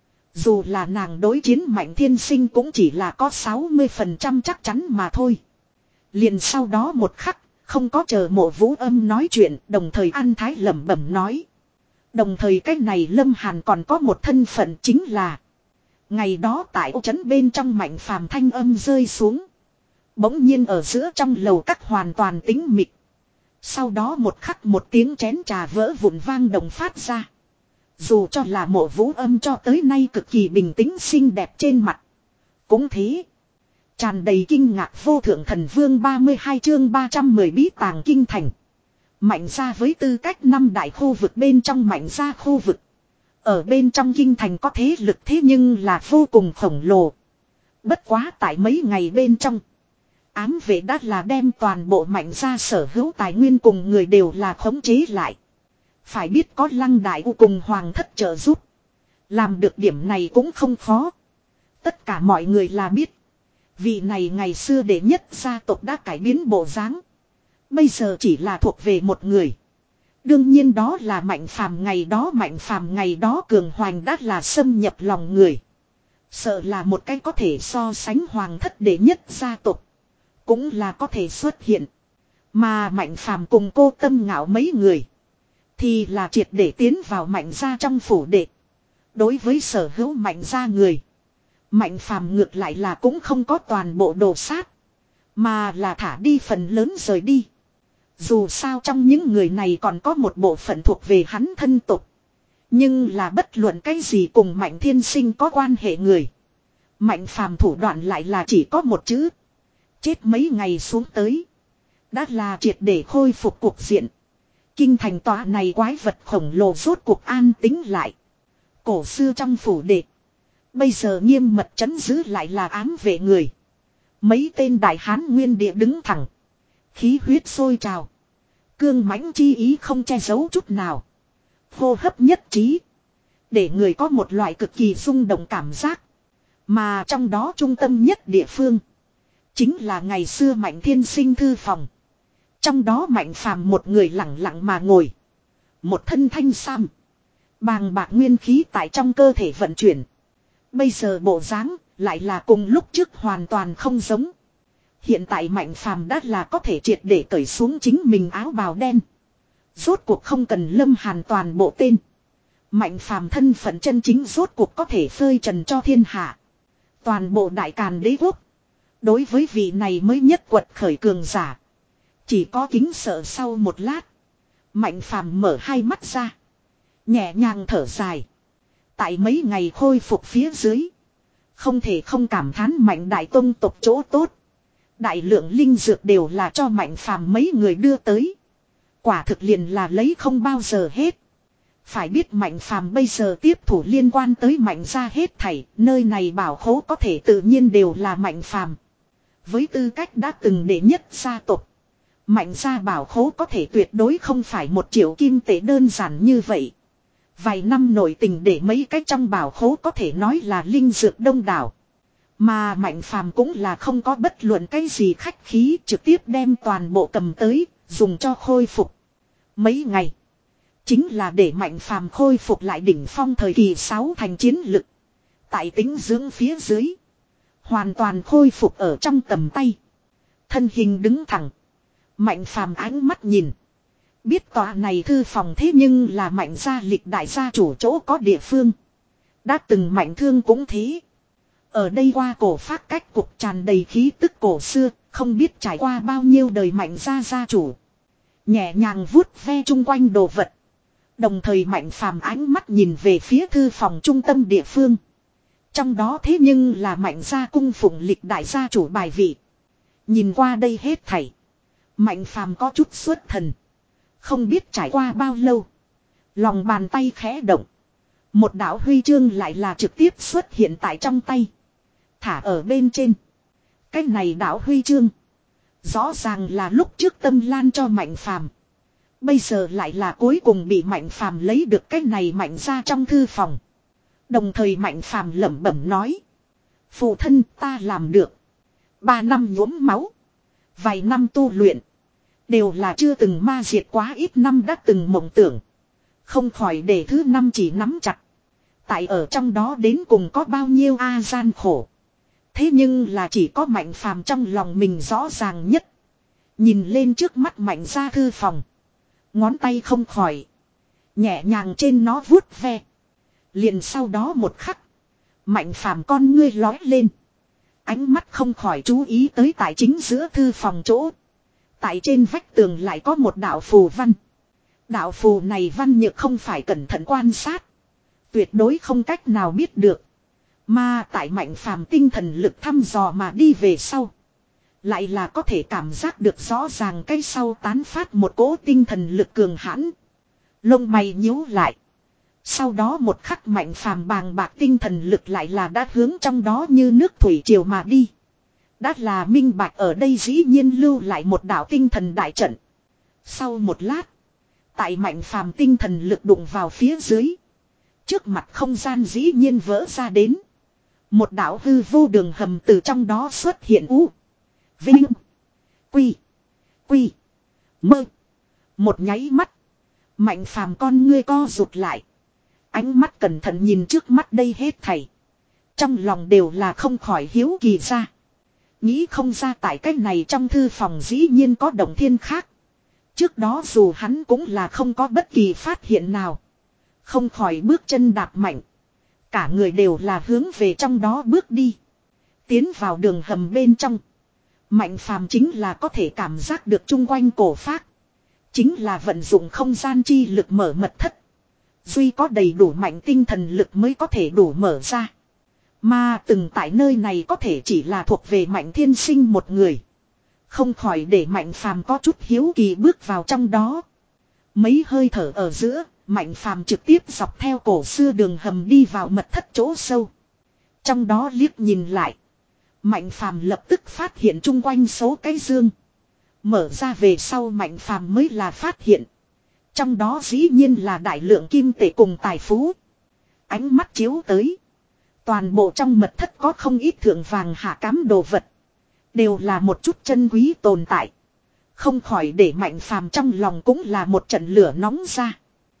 [SPEAKER 1] Dù là nàng đối chiến Mạnh Thiên Sinh cũng chỉ là có sáu mươi phần trăm chắc chắn mà thôi. Liền sau đó một khắc, không có chờ Mộ Vũ Âm nói chuyện, đồng thời An Thái lẩm bẩm nói. Đồng thời cách này Lâm Hàn còn có một thân phận chính là. Ngày đó tại ô trấn bên trong Mạnh Phàm thanh âm rơi xuống. Bỗng nhiên ở giữa trong lầu các hoàn toàn tĩnh mịch. Sau đó một khắc một tiếng chén trà vỡ vụn vang đồng phát ra. Dù cho là Mộ Vũ Âm cho tới nay cực kỳ bình tĩnh xinh đẹp trên mặt. Cũng thế. Tràn đầy kinh ngạc vô thượng thần vương ba mươi hai chương ba trăm mười bí tàng kinh thành. Mạnh gia với tư cách năm đại khu vực bên trong mạnh gia khu vực. Ở bên trong kinh thành có thế lực thế nhưng là vô cùng khổng lồ. Bất quá tại mấy ngày bên trong. Ám vệ đã là đem toàn bộ mạnh gia sở hữu tài nguyên cùng người đều là khống chế lại. Phải biết có Lăng Đại U cùng Hoàng thất trợ giúp. Làm được điểm này cũng không khó. Tất cả mọi người là biết. Vị này ngày xưa đệ nhất gia tộc đã cải biến bộ dáng. Bây giờ chỉ là thuộc về một người. Đương nhiên đó là Mạnh Phàm ngày đó Mạnh Phàm ngày đó cường hoành đã là xâm nhập lòng người. Sợ là một cái có thể so sánh Hoàng thất đệ nhất gia tộc. Cũng là có thể xuất hiện. Mà Mạnh Phàm cùng cô Tâm Ngạo mấy người. Thì là triệt để tiến vào Mạnh gia trong phủ đệ. Đối với sở hữu Mạnh gia người. Mạnh Phàm ngược lại là cũng không có toàn bộ đồ sát. Mà là thả đi phần lớn rời đi. Dù sao trong những người này còn có một bộ phận thuộc về hắn thân tục. Nhưng là bất luận cái gì cùng Mạnh Thiên Sinh có quan hệ người. Mạnh Phàm thủ đoạn lại là chỉ có một chữ. Chết mấy ngày xuống tới. Đã là triệt để khôi phục cuộc diện. Kinh thành tọa này quái vật khổng lồ rốt cuộc an tính lại. Cổ xưa trong phủ đệ. Bây giờ nghiêm mật trấn giữ lại là ám vệ người. Mấy tên đại hán nguyên địa đứng thẳng. Khí huyết sôi trào. Cương mãnh chi ý không che giấu chút nào. Hô hấp nhất trí. Để người có một loại cực kỳ rung động cảm giác. Mà trong đó trung tâm nhất địa phương. Chính là ngày xưa Mạnh Thiên Sinh thư phòng. Trong đó Mạnh Phàm một người lặng lặng mà ngồi. Một thân thanh sam. Bàng bạc nguyên khí tại trong cơ thể vận chuyển. Bây giờ bộ dáng lại là cùng lúc trước hoàn toàn không giống. Hiện tại Mạnh Phàm đã là có thể triệt để cởi xuống chính mình áo bào đen. Rốt cuộc không cần Lâm Hàn toàn bộ tên. Mạnh Phàm thân phận chân chính rốt cuộc có thể phơi trần cho thiên hạ. Toàn bộ đại càn đế quốc. Đối với vị này mới nhất quật khởi cường giả. Chỉ có kính sợ sau một lát. Mạnh Phàm mở hai mắt ra. Nhẹ nhàng thở dài. Tại mấy ngày khôi phục phía dưới. Không thể không cảm thán Mạnh đại tông tộc chỗ tốt. Đại lượng linh dược đều là cho Mạnh Phàm mấy người đưa tới. Quả thực liền là lấy không bao giờ hết. Phải biết Mạnh Phàm bây giờ tiếp thủ liên quan tới Mạnh gia hết thảy. Nơi này bảo khố có thể tự nhiên đều là Mạnh Phàm. Với tư cách đã từng đệ nhất gia tộc. Mạnh gia bảo khố có thể tuyệt đối không phải một triệu kim tệ đơn giản như vậy. Vài năm nội tình để mấy cái trong bảo khố có thể nói là linh dược đông đảo. Mà Mạnh Phàm cũng là không có bất luận cái gì khách khí trực tiếp đem toàn bộ cầm tới, dùng cho khôi phục. Mấy ngày. Chính là để Mạnh Phàm khôi phục lại đỉnh phong thời kỳ sáu thành chiến lực. Tại tính dưỡng phía dưới. Hoàn toàn khôi phục ở trong tầm tay. Thân hình đứng thẳng. Mạnh Phàm ánh mắt nhìn. Biết tòa này thư phòng thế nhưng là Mạnh gia lịch đại gia chủ chỗ có địa phương. Đã từng Mạnh Thương cũng thế. Ở đây qua cổ phát cách cục tràn đầy khí tức cổ xưa. Không biết trải qua bao nhiêu đời Mạnh gia gia chủ. Nhẹ nhàng vuốt ve chung quanh đồ vật. Đồng thời Mạnh Phàm ánh mắt nhìn về phía thư phòng trung tâm địa phương. Trong đó thế nhưng là Mạnh gia cung phụng lịch đại gia chủ bài vị. Nhìn qua đây hết thảy. Mạnh Phàm có chút xuất thần. Không biết trải qua bao lâu. Lòng bàn tay khẽ động. Một đạo huy chương lại là trực tiếp xuất hiện tại trong tay. Thả ở bên trên. Cái này đạo huy chương. Rõ ràng là lúc trước Tâm Lan cho Mạnh Phàm. Bây giờ lại là cuối cùng bị Mạnh Phàm lấy được cái này Mạnh ra trong thư phòng. Đồng thời Mạnh Phàm lẩm bẩm nói. Phụ thân ta làm được. Ba năm nhuốm máu. Vài năm tu luyện. Đều là chưa từng ma diệt quá ít năm đã từng mộng tưởng. Không khỏi để thứ năm chỉ nắm chặt. Tại ở trong đó đến cùng có bao nhiêu a gian khổ. Thế nhưng là chỉ có Mạnh Phàm trong lòng mình rõ ràng nhất. Nhìn lên trước mắt Mạnh ra thư phòng. Ngón tay không khỏi. Nhẹ nhàng trên nó vuốt ve. Liền sau đó một khắc. Mạnh Phàm con ngươi lói lên. Ánh mắt không khỏi chú ý tới tại chính giữa thư phòng chỗ. Tại trên vách tường lại có một đạo phù văn. Đạo phù này văn nhược không phải cẩn thận quan sát. Tuyệt đối không cách nào biết được. Mà tại Mạnh Phàm tinh thần lực thăm dò mà đi về sau. Lại là có thể cảm giác được rõ ràng cái sau tán phát một cỗ tinh thần lực cường hãn. Lông mày nhíu lại. Sau đó một khắc Mạnh Phàm bàng bạc tinh thần lực lại là đã hướng trong đó như nước thủy triều mà đi. Đã là minh bạch ở đây dĩ nhiên lưu lại một đạo tinh thần đại trận. Sau một lát. Tại Mạnh Phàm tinh thần lực đụng vào phía dưới. Trước mặt không gian dĩ nhiên vỡ ra đến. Một đạo hư vô đường hầm từ trong đó xuất hiện u. Vinh. Quy. Quy. Mơ. Một nháy mắt. Mạnh Phàm con ngươi co rụt lại. Ánh mắt cẩn thận nhìn trước mắt đây hết thảy. Trong lòng đều là không khỏi hiếu kỳ ra. Nghĩ không ra tại cách này trong thư phòng dĩ nhiên có động thiên khác. Trước đó dù hắn cũng là không có bất kỳ phát hiện nào. Không khỏi bước chân đạp mạnh. Cả người đều là hướng về trong đó bước đi. Tiến vào đường hầm bên trong. Mạnh Phàm chính là có thể cảm giác được chung quanh cổ phác. Chính là vận dụng không gian chi lực mở mật thất. Duy có đầy đủ mạnh tinh thần lực mới có thể đủ mở ra. Mà từng tại nơi này có thể chỉ là thuộc về Mạnh Thiên Sinh một người. Không khỏi để Mạnh Phàm có chút hiếu kỳ bước vào trong đó. Mấy hơi thở ở giữa, Mạnh Phàm trực tiếp dọc theo cổ xưa đường hầm đi vào mật thất chỗ sâu. Trong đó liếc nhìn lại. Mạnh Phàm lập tức phát hiện chung quanh số cái dương. Mở ra về sau Mạnh Phàm mới là phát hiện. Trong đó dĩ nhiên là đại lượng kim tệ cùng tài phú. Ánh mắt chiếu tới. Toàn bộ trong mật thất có không ít thượng vàng hạ cám đồ vật. Đều là một chút chân quý tồn tại. Không khỏi để Mạnh Phàm trong lòng cũng là một trận lửa nóng ra.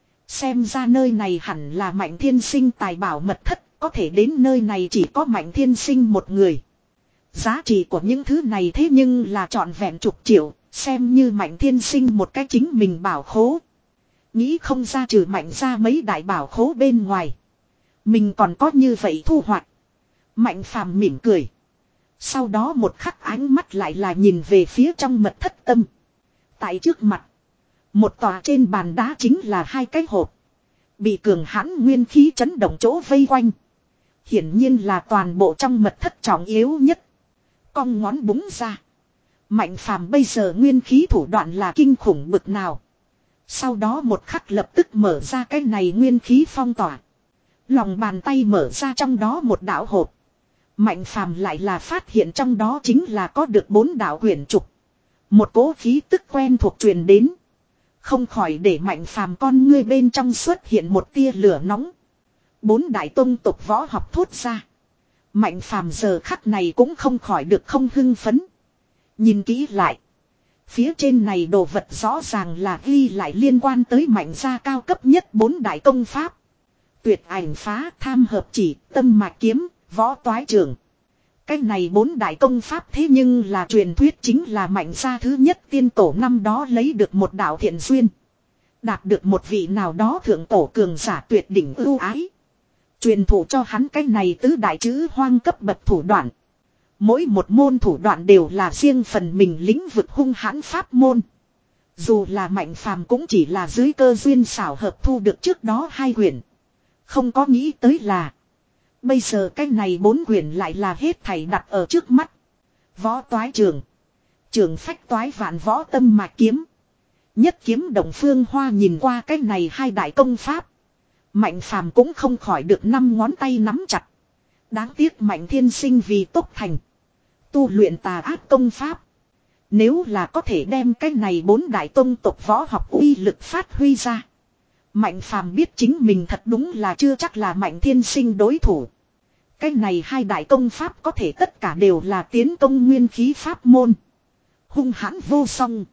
[SPEAKER 1] Xem ra nơi này hẳn là Mạnh Thiên Sinh tài bảo mật thất. Có thể đến nơi này chỉ có Mạnh Thiên Sinh một người. Giá trị của những thứ này thế nhưng là trọn vẹn chục triệu. Xem như Mạnh Thiên Sinh một cái chính mình bảo khố. Nghĩ không ra trừ Mạnh ra mấy đại bảo khố bên ngoài. Mình còn có như vậy thu hoạch. Mạnh Phàm mỉm cười. Sau đó một khắc ánh mắt lại là nhìn về phía trong mật thất tâm. Tại trước mặt. Một tòa trên bàn đá chính là hai cái hộp. Bị cường hãn nguyên khí chấn động chỗ vây quanh. Hiển nhiên là toàn bộ trong mật thất trọng yếu nhất. Cong ngón búng ra. Mạnh Phàm bây giờ nguyên khí thủ đoạn là kinh khủng bực nào. Sau đó một khắc lập tức mở ra cái này nguyên khí phong tỏa. Lòng bàn tay mở ra trong đó một đạo hộp. Mạnh Phàm lại là phát hiện trong đó chính là có được bốn đạo quyển trục. Một cỗ khí tức quen thuộc truyền đến. Không khỏi để Mạnh Phàm con ngươi bên trong xuất hiện một tia lửa nóng. Bốn đại tông tộc võ học thốt ra. Mạnh Phàm giờ khắc này cũng không khỏi được không hưng phấn. Nhìn kỹ lại. Phía trên này đồ vật rõ ràng là ghi lại liên quan tới Mạnh gia cao cấp nhất bốn đại công pháp. Tuyệt ảnh phá, tham hợp chỉ, tâm mạch kiếm, võ toái trường. Cái này bốn đại công pháp thế nhưng là truyền thuyết chính là Mạnh gia thứ nhất tiên tổ năm đó lấy được một đạo thiện duyên. Đạt được một vị nào đó thượng tổ cường giả tuyệt đỉnh ưu ái. Truyền thụ cho hắn cái này tứ đại chữ hoang cấp bậc thủ đoạn. Mỗi một môn thủ đoạn đều là riêng phần mình lĩnh vực hung hãn pháp môn. Dù là Mạnh Phàm cũng chỉ là dưới cơ duyên xảo hợp thu được trước đó hai quyển. Không có nghĩ tới là. Bây giờ cái này bốn quyển lại là hết thảy đặt ở trước mắt. Võ toái trường. Trường phách toái vạn võ tâm mạch kiếm. Nhất kiếm đồng phương hoa nhìn qua cái này hai đại công pháp. Mạnh Phàm cũng không khỏi được năm ngón tay nắm chặt. Đáng tiếc Mạnh Thiên Sinh vì tốc thành. Tu luyện tà ác công pháp. Nếu là có thể đem cái này bốn đại tông tộc võ học uy lực phát huy ra. Mạnh Phàm biết chính mình thật đúng là chưa chắc là Mạnh Thiên Sinh đối thủ. Cái này hai đại công pháp có thể tất cả đều là tiến công nguyên khí pháp môn. Hung hãn vô song.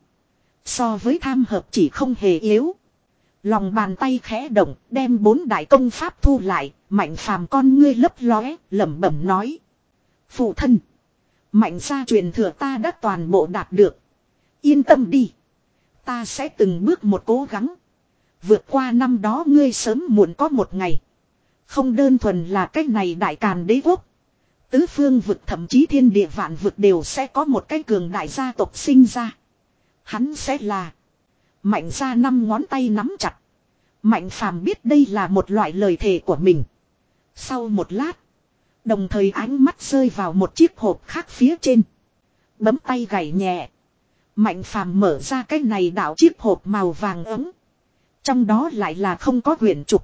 [SPEAKER 1] So với tham hợp chỉ không hề yếu. Lòng bàn tay khẽ động, đem bốn đại công pháp thu lại, Mạnh Phàm con ngươi lấp lóe, lẩm bẩm nói: "Phụ thân, Mạnh gia truyền thừa ta đã toàn bộ đạt được. Yên tâm đi, ta sẽ từng bước một cố gắng. Vượt qua năm đó ngươi sớm muộn có một ngày. Không đơn thuần là cái này đại càn đế quốc. Tứ phương vực thậm chí thiên địa vạn vực đều sẽ có một cái cường đại gia tộc sinh ra. Hắn sẽ là..." Mạnh gia năm ngón tay nắm chặt. Mạnh Phàm biết đây là một loại lời thề của mình. Sau một lát, Đồng thời ánh mắt rơi vào một chiếc hộp khác phía trên. Bấm tay gảy nhẹ. Mạnh phàm mở ra cái này đảo chiếc hộp màu vàng ấm. Trong đó lại là không có quyển trục.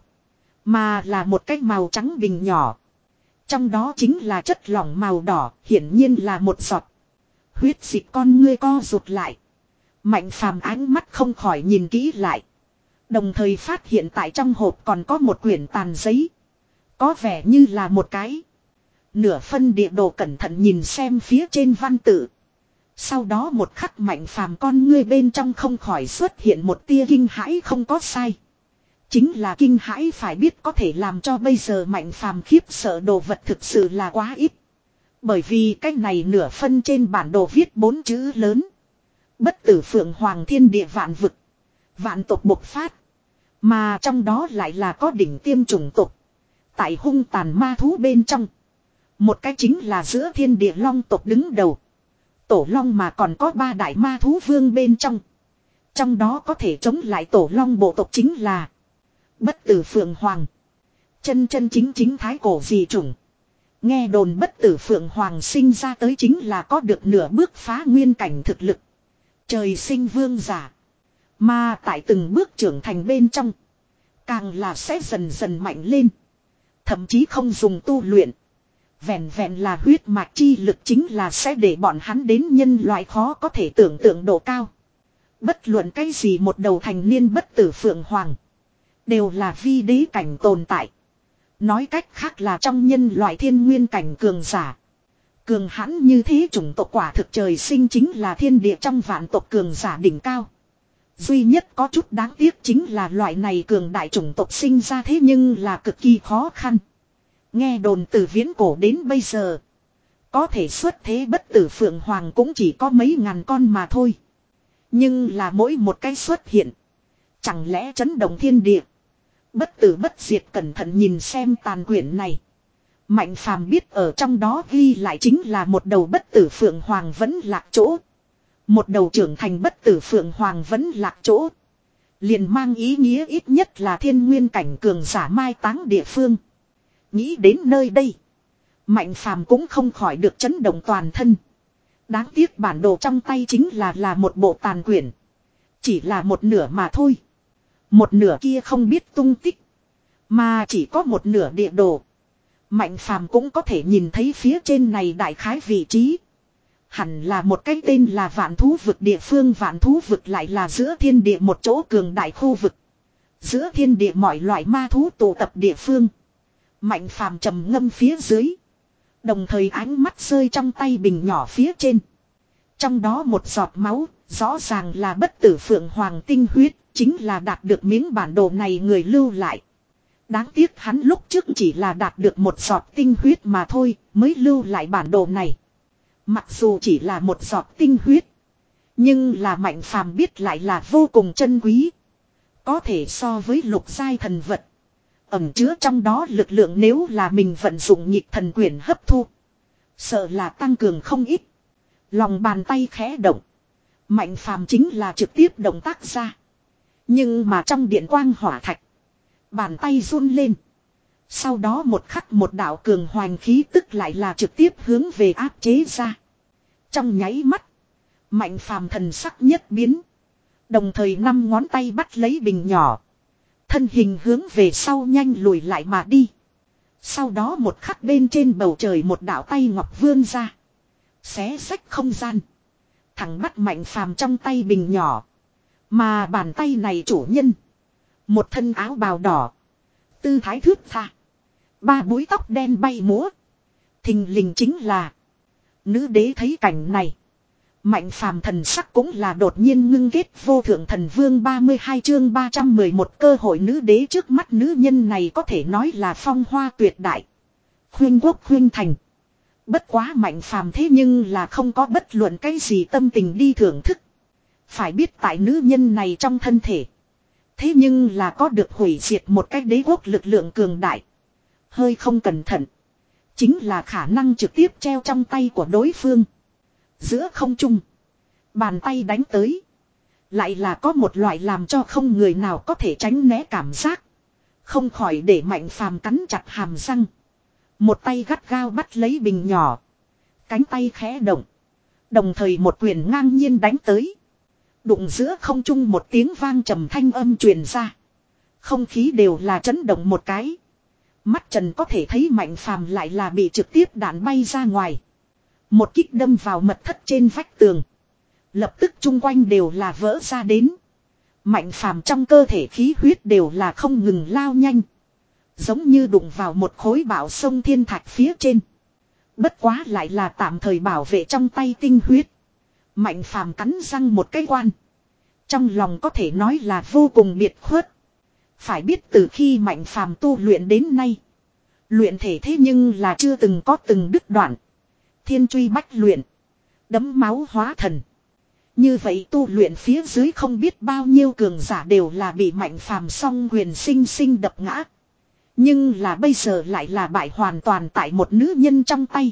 [SPEAKER 1] Mà là một cái màu trắng bình nhỏ. Trong đó chính là chất lỏng màu đỏ, hiển nhiên là một giọt. Huyết dịch con ngươi co rụt lại. Mạnh phàm ánh mắt không khỏi nhìn kỹ lại. Đồng thời phát hiện tại trong hộp còn có một quyển tàn giấy. Có vẻ như là một cái nửa phân địa đồ, cẩn thận nhìn xem phía trên văn tự. Sau đó một khắc mạnh phàm con ngươi bên trong không khỏi xuất hiện một tia kinh hãi, không có sai. Chính là kinh hãi, phải biết có thể làm cho bây giờ mạnh phàm khiếp sợ đồ vật thực sự là quá ít. Bởi vì cái này nửa phân trên bản đồ viết bốn chữ lớn. Bất tử phượng hoàng thiên địa vạn vực. Vạn tộc bộc phát. Mà trong đó lại là có đỉnh tiêm chủng tộc. Tại hung tàn ma thú bên trong. Một cái chính là giữa thiên địa long tộc đứng đầu. Tổ long mà còn có ba đại ma thú vương bên trong. Trong đó có thể chống lại tổ long bộ tộc chính là bất tử phượng hoàng. Chân chân chính chính thái cổ dị chủng. Nghe đồn bất tử phượng hoàng sinh ra tới chính là có được nửa bước phá nguyên cảnh thực lực. Trời sinh vương giả. Mà tại từng bước trưởng thành bên trong. Càng là sẽ dần dần mạnh lên. Thậm chí không dùng tu luyện. Vẹn vẹn là huyết mạch chi lực chính là sẽ để bọn hắn đến nhân loại khó có thể tưởng tượng độ cao. Bất luận cái gì một đầu thành niên bất tử phượng hoàng. Đều là vi đế cảnh tồn tại. Nói cách khác là trong nhân loại thiên nguyên cảnh cường giả. Cường hãn như thế chủng tộc quả thực trời sinh chính là thiên địa trong vạn tộc cường giả đỉnh cao. Duy nhất có chút đáng tiếc chính là loại này cường đại chủng tộc sinh ra thế nhưng là cực kỳ khó khăn. Nghe đồn từ viễn cổ đến bây giờ. Có thể xuất thế bất tử phượng hoàng cũng chỉ có mấy ngàn con mà thôi. Nhưng là mỗi một cái xuất hiện. Chẳng lẽ chấn động thiên địa. Bất tử bất diệt, cẩn thận nhìn xem tàn quyển này. Mạnh phàm biết ở trong đó ghi lại chính là một đầu bất tử phượng hoàng vẫn lạc chỗ. Một đầu trưởng thành bất tử phượng hoàng vẫn lạc chỗ. Liền mang ý nghĩa ít nhất là thiên nguyên cảnh cường giả mai táng địa phương. Nghĩ đến nơi đây. Mạnh phàm cũng không khỏi được chấn động toàn thân. Đáng tiếc bản đồ trong tay chính là là một bộ tàn quyển. Chỉ là một nửa mà thôi. Một nửa kia không biết tung tích. Mà chỉ có một nửa địa đồ. Mạnh phàm cũng có thể nhìn thấy phía trên này đại khái vị trí. Hẳn là một cái tên là vạn thú vực địa phương. Vạn thú vực lại là giữa thiên địa một chỗ cường đại khu vực. Giữa thiên địa mọi loại ma thú tụ tập địa phương. Mạnh phàm trầm ngâm phía dưới. Đồng thời ánh mắt rơi trong tay bình nhỏ phía trên. Trong đó một giọt máu, rõ ràng là bất tử phượng hoàng tinh huyết, chính là đạt được miếng bản đồ này người lưu lại. Đáng tiếc hắn lúc trước chỉ là đạt được một giọt tinh huyết mà thôi, mới lưu lại bản đồ này. Mặc dù chỉ là một giọt tinh huyết, nhưng là mạnh phàm biết lại là vô cùng chân quý. Có thể so với lục giai thần vật. Ẩm chứa trong đó lực lượng nếu là mình vận dụng nhịp thần quyển hấp thu. Sợ là tăng cường không ít. Lòng bàn tay khẽ động. Mạnh phàm chính là trực tiếp động tác ra. Nhưng mà trong điện quang hỏa thạch. Bàn tay run lên. Sau đó một khắc một đạo cường hoành khí tức lại là trực tiếp hướng về áp chế ra. Trong nháy mắt. Mạnh phàm thần sắc nhất biến. Đồng thời năm ngón tay bắt lấy bình nhỏ. Thân hình hướng về sau nhanh lùi lại mà đi. Sau đó một khắc bên trên bầu trời một đạo tay ngọc vươn ra. Xé xách không gian. Thẳng bắt mạnh phàm trong tay bình nhỏ. Mà bàn tay này chủ nhân. Một thân áo bào đỏ. Tư thái thướt tha. Ba búi tóc đen bay múa. Thình lình chính là nữ đế. Thấy cảnh này. Mạnh phàm thần sắc cũng là đột nhiên ngưng kết. Vô thượng thần vương ba mươi hai chương ba trăm mười một cơ hội nữ đế. Trước mắt nữ nhân này có thể nói là phong hoa tuyệt đại. Khuyên quốc khuyên thành. Bất quá mạnh phàm thế nhưng là không có bất luận cái gì tâm tình đi thưởng thức. Phải biết tại nữ nhân này trong thân thể. Thế nhưng là có được hủy diệt một cái đế quốc lực lượng cường đại. Hơi không cẩn thận. Chính là khả năng trực tiếp treo trong tay của đối phương. Giữa không trung. Bàn tay đánh tới. Lại là có một loại làm cho không người nào có thể tránh né cảm giác. Không khỏi để mạnh phàm cắn chặt hàm răng. Một tay gắt gao bắt lấy bình nhỏ. Cánh tay khẽ động. Đồng thời một quyền ngang nhiên đánh tới. Đụng giữa không trung một tiếng vang trầm thanh âm truyền ra. Không khí đều là chấn động một cái. Mắt Trần có thể thấy Mạnh Phàm lại là bị trực tiếp đạn bay ra ngoài. Một kích đâm vào mật thất trên vách tường. Lập tức chung quanh đều là vỡ ra đến. Mạnh Phàm trong cơ thể khí huyết đều là không ngừng lao nhanh. Giống như đụng vào một khối bảo sông thiên thạch phía trên. Bất quá lại là tạm thời bảo vệ trong tay tinh huyết. Mạnh Phàm cắn răng một cái quan. Trong lòng có thể nói là vô cùng biệt khuất. Phải biết từ khi Mạnh Phàm tu luyện đến nay. Luyện thể thế nhưng là chưa từng có từng đứt đoạn. Thiên truy bách luyện. Đấm máu hóa thần. Như vậy tu luyện phía dưới không biết bao nhiêu cường giả đều là bị Mạnh Phàm song quyền sinh sinh đập ngã. Nhưng là bây giờ lại là bại hoàn toàn tại một nữ nhân trong tay.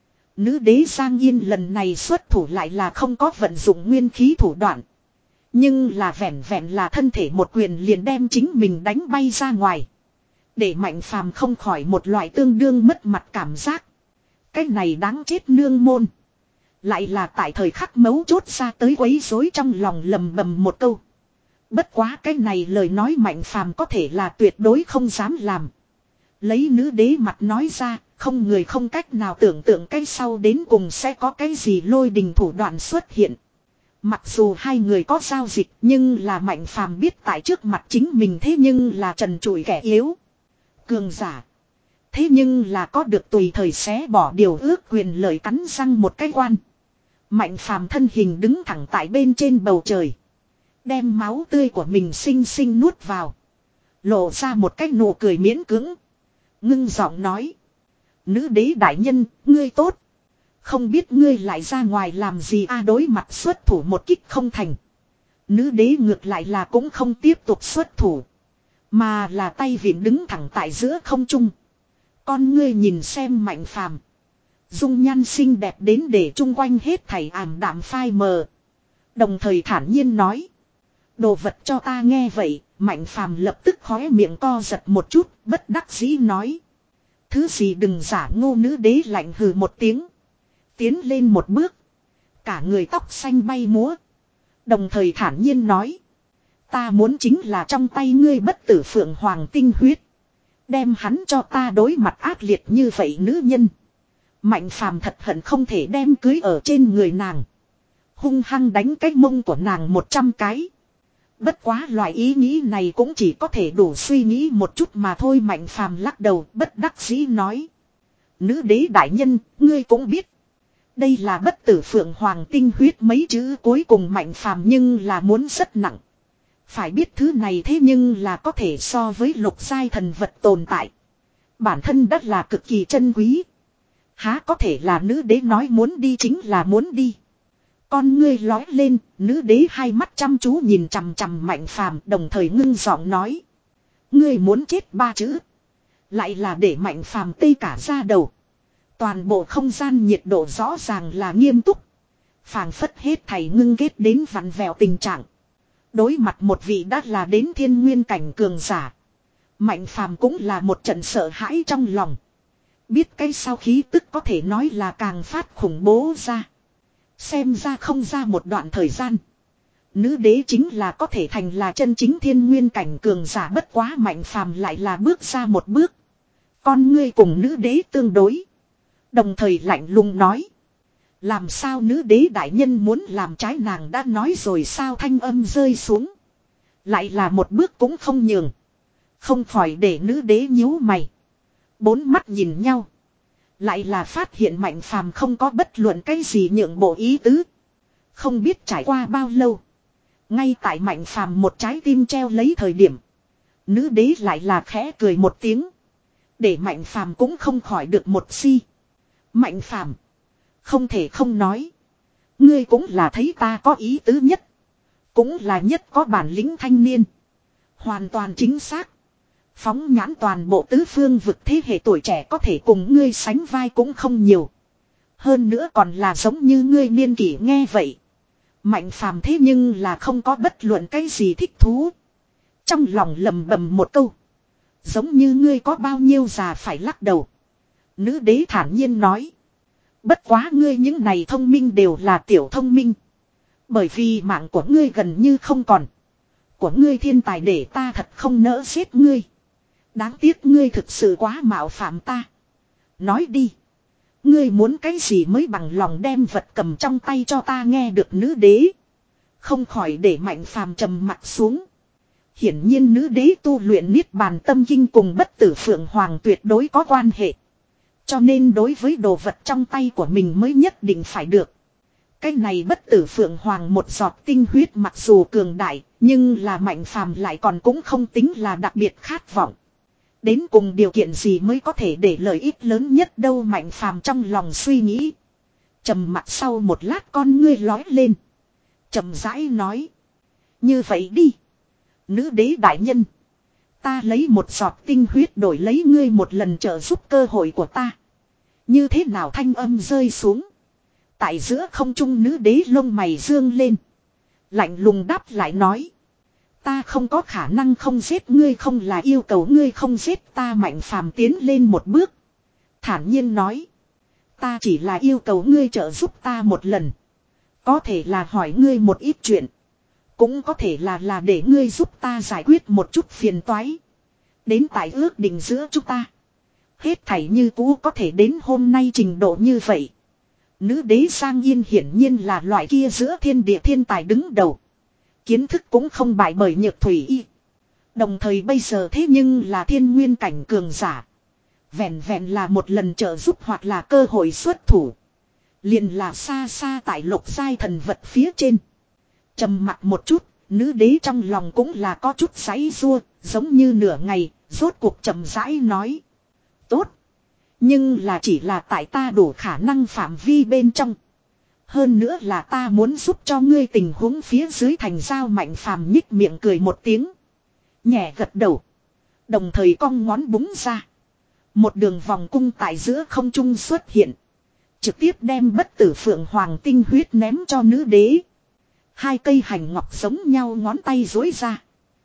[SPEAKER 1] Nữ đế Giang Yên lần này xuất thủ lại là không có vận dụng nguyên khí thủ đoạn. Nhưng là vẹn vẹn là thân thể một quyền liền đem chính mình đánh bay ra ngoài. Để Mạnh Phàm không khỏi một loại tương đương mất mặt cảm giác. Cái này đáng chết nương môn. Lại là tại thời khắc mấu chốt ra tới quấy rối trong lòng lầm bầm một câu. Bất quá cái này lời nói Mạnh Phàm có thể là tuyệt đối không dám làm. Lấy nữ đế mặt nói ra, không người không cách nào tưởng tượng cái sau đến cùng sẽ có cái gì lôi đình thủ đoạn xuất hiện. Mặc dù hai người có giao dịch nhưng là Mạnh Phàm biết tại trước mặt chính mình thế nhưng là trần trụi kẻ yếu. Cường giả. Thế nhưng là có được tùy thời xé bỏ điều ước quyền lợi cắn răng một cái quan. Mạnh Phàm thân hình đứng thẳng tại bên trên bầu trời. Đem máu tươi của mình xinh xinh nuốt vào. Lộ ra một cái nụ cười miễn cưỡng. Ngưng giọng nói. Nữ đế đại nhân, ngươi tốt. Không biết ngươi lại ra ngoài làm gì a đối mặt xuất thủ một kích không thành. Nữ đế ngược lại là cũng không tiếp tục xuất thủ. Mà là tay vịn đứng thẳng tại giữa không trung. Con ngươi nhìn xem Mạnh Phàm. Dung nhan xinh đẹp đến để chung quanh hết thảy ảm đạm phai mờ. Đồng thời thản nhiên nói. Đồ vật cho ta nghe vậy, Mạnh Phàm lập tức khóe miệng co giật một chút, bất đắc dĩ nói. Thứ gì đừng giả ngô nữ đế lạnh hừ một tiếng. Tiến lên một bước. Cả người tóc xanh bay múa. Đồng thời thản nhiên nói. Ta muốn chính là trong tay ngươi bất tử phượng hoàng tinh huyết. Đem hắn cho ta đối mặt ác liệt như vậy nữ nhân. Mạnh Phàm thật hận không thể đem cưới ở trên người nàng. Hung hăng đánh cái mông của nàng một trăm cái. Bất quá loại ý nghĩ này cũng chỉ có thể đủ suy nghĩ một chút mà thôi. Mạnh Phàm lắc đầu bất đắc dĩ nói. Nữ đế đại nhân, ngươi cũng biết. Đây là bất tử phượng hoàng tinh huyết mấy chữ cuối cùng Mạnh Phàm nhưng là muốn rất nặng. Phải biết thứ này thế nhưng là có thể so với lục giai thần vật tồn tại. Bản thân đất là cực kỳ chân quý. Há có thể là nữ đế nói muốn đi chính là muốn đi. Con ngươi lói lên, nữ đế hai mắt chăm chú nhìn chằm chằm Mạnh Phàm, đồng thời ngưng giọng nói. Ngươi muốn chết ba chữ. Lại là để Mạnh Phàm tê cả ra đầu. Toàn bộ không gian nhiệt độ rõ ràng là nghiêm túc. Phảng phất hết thảy ngưng kết đến vặn vẹo tình trạng. Đối mặt một vị đã là đến thiên nguyên cảnh cường giả. Mạnh Phàm cũng là một trận sợ hãi trong lòng. Biết cái sau khí tức có thể nói là càng phát khủng bố ra. Xem ra không ra một đoạn thời gian. Nữ đế chính là có thể thành là chân chính thiên nguyên cảnh cường giả, bất quá Mạnh Phàm lại là bước ra một bước. Con ngươi cùng nữ đế tương đối. Đồng thời lạnh lùng nói. Làm sao nữ đế đại nhân muốn làm trái nàng đã nói rồi sao, thanh âm rơi xuống. Lại là một bước cũng không nhường. Không khỏi để nữ đế nhíu mày. Bốn mắt nhìn nhau. Lại là phát hiện Mạnh Phàm không có bất luận cái gì nhượng bộ ý tứ. Không biết trải qua bao lâu. Ngay tại Mạnh Phàm một trái tim treo lấy thời điểm. Nữ đế lại là khẽ cười một tiếng. Để Mạnh Phàm cũng không khỏi được một si. Mạnh Phàm, không thể không nói. Ngươi cũng là thấy ta có ý tứ nhất. Cũng là nhất có bản lĩnh thanh niên. Hoàn toàn chính xác. Phóng nhãn toàn bộ tứ phương vực thế hệ tuổi trẻ có thể cùng ngươi sánh vai cũng không nhiều. Hơn nữa còn là giống như ngươi niên kỷ nghe vậy. Mạnh Phàm thế nhưng là không có bất luận cái gì thích thú. Trong lòng lầm bầm một câu. Giống như ngươi có bao nhiêu già phải lắc đầu. Nữ đế thản nhiên nói. Bất quá ngươi những này thông minh đều là tiểu thông minh. Bởi vì mạng của ngươi gần như không còn. Của ngươi thiên tài để ta thật không nỡ giết ngươi. Đáng tiếc ngươi thực sự quá mạo phạm ta. Nói đi. Ngươi muốn cái gì mới bằng lòng đem vật cầm trong tay cho ta nghe được nữ đế. Không khỏi để Mạnh Phàm trầm mặt xuống. Hiển nhiên nữ đế tu luyện niết bàn tâm kinh cùng bất tử phượng hoàng tuyệt đối có quan hệ. Cho nên đối với đồ vật trong tay của mình mới nhất định phải được. Cái này bất tử phượng hoàng một giọt tinh huyết mặc dù cường đại, nhưng là Mạnh Phàm lại còn cũng không tính là đặc biệt khát vọng. Đến cùng điều kiện gì mới có thể để lợi ích lớn nhất đâu Mạnh Phàm trong lòng suy nghĩ. Trầm mặt sau một lát con ngươi lói lên. Trầm rãi nói. Như vậy đi. Nữ đế đại nhân. Ta lấy một giọt tinh huyết đổi lấy ngươi một lần trợ giúp cơ hội của ta. Như thế nào thanh âm rơi xuống. Tại giữa không trung nữ đế lông mày dương lên. Lạnh lùng đáp lại nói. Ta không có khả năng không giết ngươi không là yêu cầu ngươi không giết ta Mạnh Phàm tiến lên một bước. Thản nhiên nói. Ta chỉ là yêu cầu ngươi trợ giúp ta một lần. Có thể là hỏi ngươi một ít chuyện. Cũng có thể là là để ngươi giúp ta giải quyết một chút phiền toái. Đến tại ước định giữa chúng ta. Hết thảy như cũ có thể đến hôm nay trình độ như vậy. Nữ đế Giang Yên hiển nhiên là loại kia giữa thiên địa thiên tài đứng đầu. Kiến thức cũng không bại bởi Nhược Thủy Y. Đồng thời bây giờ thế nhưng là thiên nguyên cảnh cường giả. Vẹn vẹn là một lần trợ giúp hoặc là cơ hội xuất thủ. Liền là xa xa tại lục giai thần vật phía trên. Trầm mặt một chút, nữ đế trong lòng cũng là có chút giãy giụa, giống như nửa ngày, rốt cuộc chậm rãi nói. Tốt. Nhưng là chỉ là tại ta đủ khả năng phạm vi bên trong. Hơn nữa là ta muốn giúp cho ngươi tình huống phía dưới thành giao Mạnh Phàm nhích miệng cười một tiếng. Nhẹ gật đầu. Đồng thời cong ngón búng ra. Một đường vòng cung tại giữa không trung xuất hiện. Trực tiếp đem bất tử phượng hoàng tinh huyết ném cho nữ đế. Hai cây hành ngọc giống nhau ngón tay dối ra.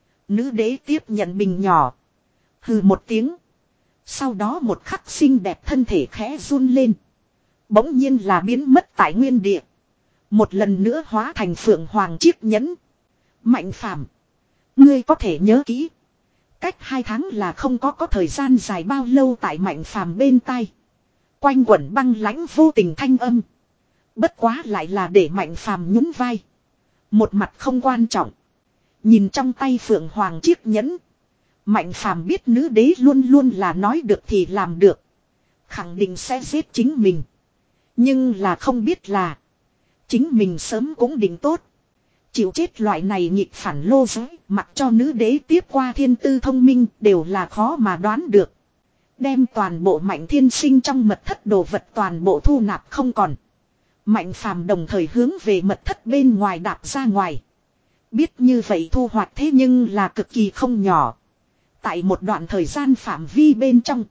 [SPEAKER 1] Nữ đế tiếp nhận bình nhỏ. Hừ một tiếng. Sau đó một khắc xinh đẹp thân thể khẽ run lên. Bỗng nhiên là biến mất tại nguyên địa. Một lần nữa hóa thành phượng hoàng chiếc nhẫn. Mạnh Phàm, ngươi có thể nhớ kỹ. Cách hai tháng là không có có thời gian dài bao lâu tại Mạnh Phàm bên tai. Quanh quẩn băng lãnh vô tình thanh âm. Bất quá lại là để Mạnh Phàm nhún vai. Một mặt không quan trọng. Nhìn trong tay phượng hoàng chiếc nhẫn. Mạnh Phàm biết nữ đế luôn luôn là nói được thì làm được. Khẳng định sẽ giết chính mình. Nhưng là không biết là. Chính mình sớm cũng định tốt. Chịu chết loại này nghịch phản lô giới. Mặc cho nữ đế tiếp qua thiên tư thông minh đều là khó mà đoán được. Đem toàn bộ Mạnh Thiên Sinh trong mật thất đồ vật toàn bộ thu nạp không còn. Mạnh Phàm đồng thời hướng về mật thất bên ngoài đạp ra ngoài. Biết như vậy thu hoạch thế nhưng là cực kỳ không nhỏ. Tại một đoạn thời gian phạm vi bên trong.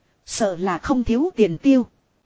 [SPEAKER 1] Sợ là không thiếu tiền tiêu.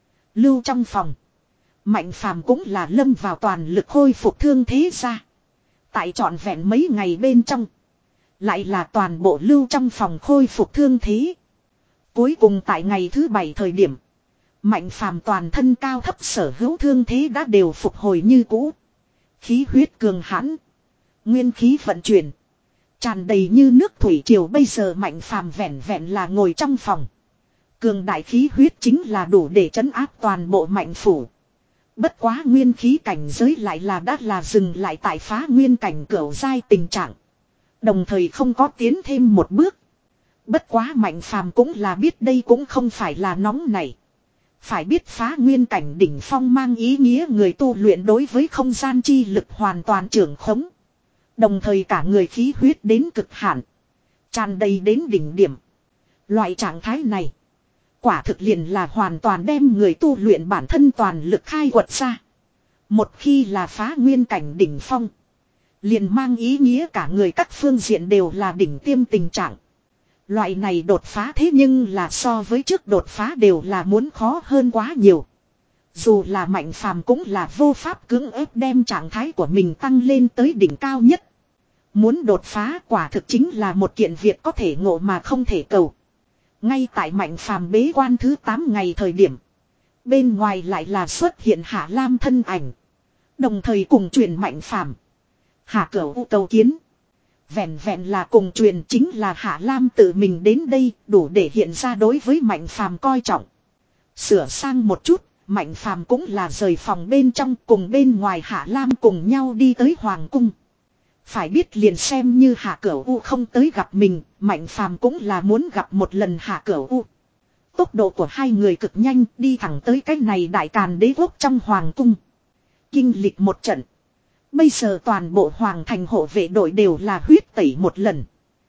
[SPEAKER 1] Lưu trong phòng. Mạnh Phàm cũng là lâm vào toàn lực khôi phục thương thế ra. Tại trọn vẹn mấy ngày bên trong. Lại là toàn bộ lưu trong phòng khôi phục thương thế. Cuối cùng tại ngày thứ bảy thời điểm. Mạnh Phàm toàn thân cao thấp sở hữu thương thế đã đều phục hồi như cũ. Khí huyết cường hãn. Nguyên khí vận chuyển. Tràn đầy như nước thủy triều bây giờ Mạnh Phàm vẹn vẹn là ngồi trong phòng. Cường đại khí huyết chính là đủ để trấn áp toàn bộ Mạnh phủ. Bất quá nguyên khí cảnh giới lại là đã là dừng lại tại phá nguyên cảnh cửu giai tình trạng. Đồng thời không có tiến thêm một bước. Bất quá Mạnh Phàm cũng là biết đây cũng không phải là nóng này. Phải biết phá nguyên cảnh đỉnh phong mang ý nghĩa người tu luyện đối với không gian chi lực hoàn toàn trưởng khống. Đồng thời cả người khí huyết đến cực hạn. Tràn đầy đến đỉnh điểm. Loại trạng thái này. Quả thực liền là hoàn toàn đem người tu luyện bản thân toàn lực khai quật ra. Một khi là phá nguyên cảnh đỉnh phong. Liền mang ý nghĩa cả người các phương diện đều là đỉnh tiêm tình trạng. Loại này đột phá thế nhưng là so với trước đột phá đều là muốn khó hơn quá nhiều. Dù là Mạnh Phàm cũng là vô pháp cưỡng ép đem trạng thái của mình tăng lên tới đỉnh cao nhất. Muốn đột phá quả thực chính là một kiện việc có thể ngộ mà không thể cầu. Ngay tại Mạnh Phàm bế quan thứ tám ngày thời điểm. Bên ngoài lại là xuất hiện Hạ Lam thân ảnh. Đồng thời cùng truyền Mạnh Phàm. Hạ Cửu U cầu kiến. Vẹn vẹn là cùng truyền chính là Hạ Lam tự mình đến đây đủ để hiện ra đối với Mạnh Phàm coi trọng. Sửa sang một chút, Mạnh Phàm cũng là rời phòng bên trong cùng bên ngoài Hạ Lam cùng nhau đi tới Hoàng Cung. Phải biết liền xem như Hạ Cửu U không tới gặp mình, Mạnh Phàm cũng là muốn gặp một lần Hạ Cửu U. Tốc độ của hai người cực nhanh đi thẳng tới cái này đại càn đế quốc trong Hoàng Cung. Kinh lịch một trận. Bây giờ toàn bộ Hoàng Thành hộ vệ đội đều là huyết tẩy một lần.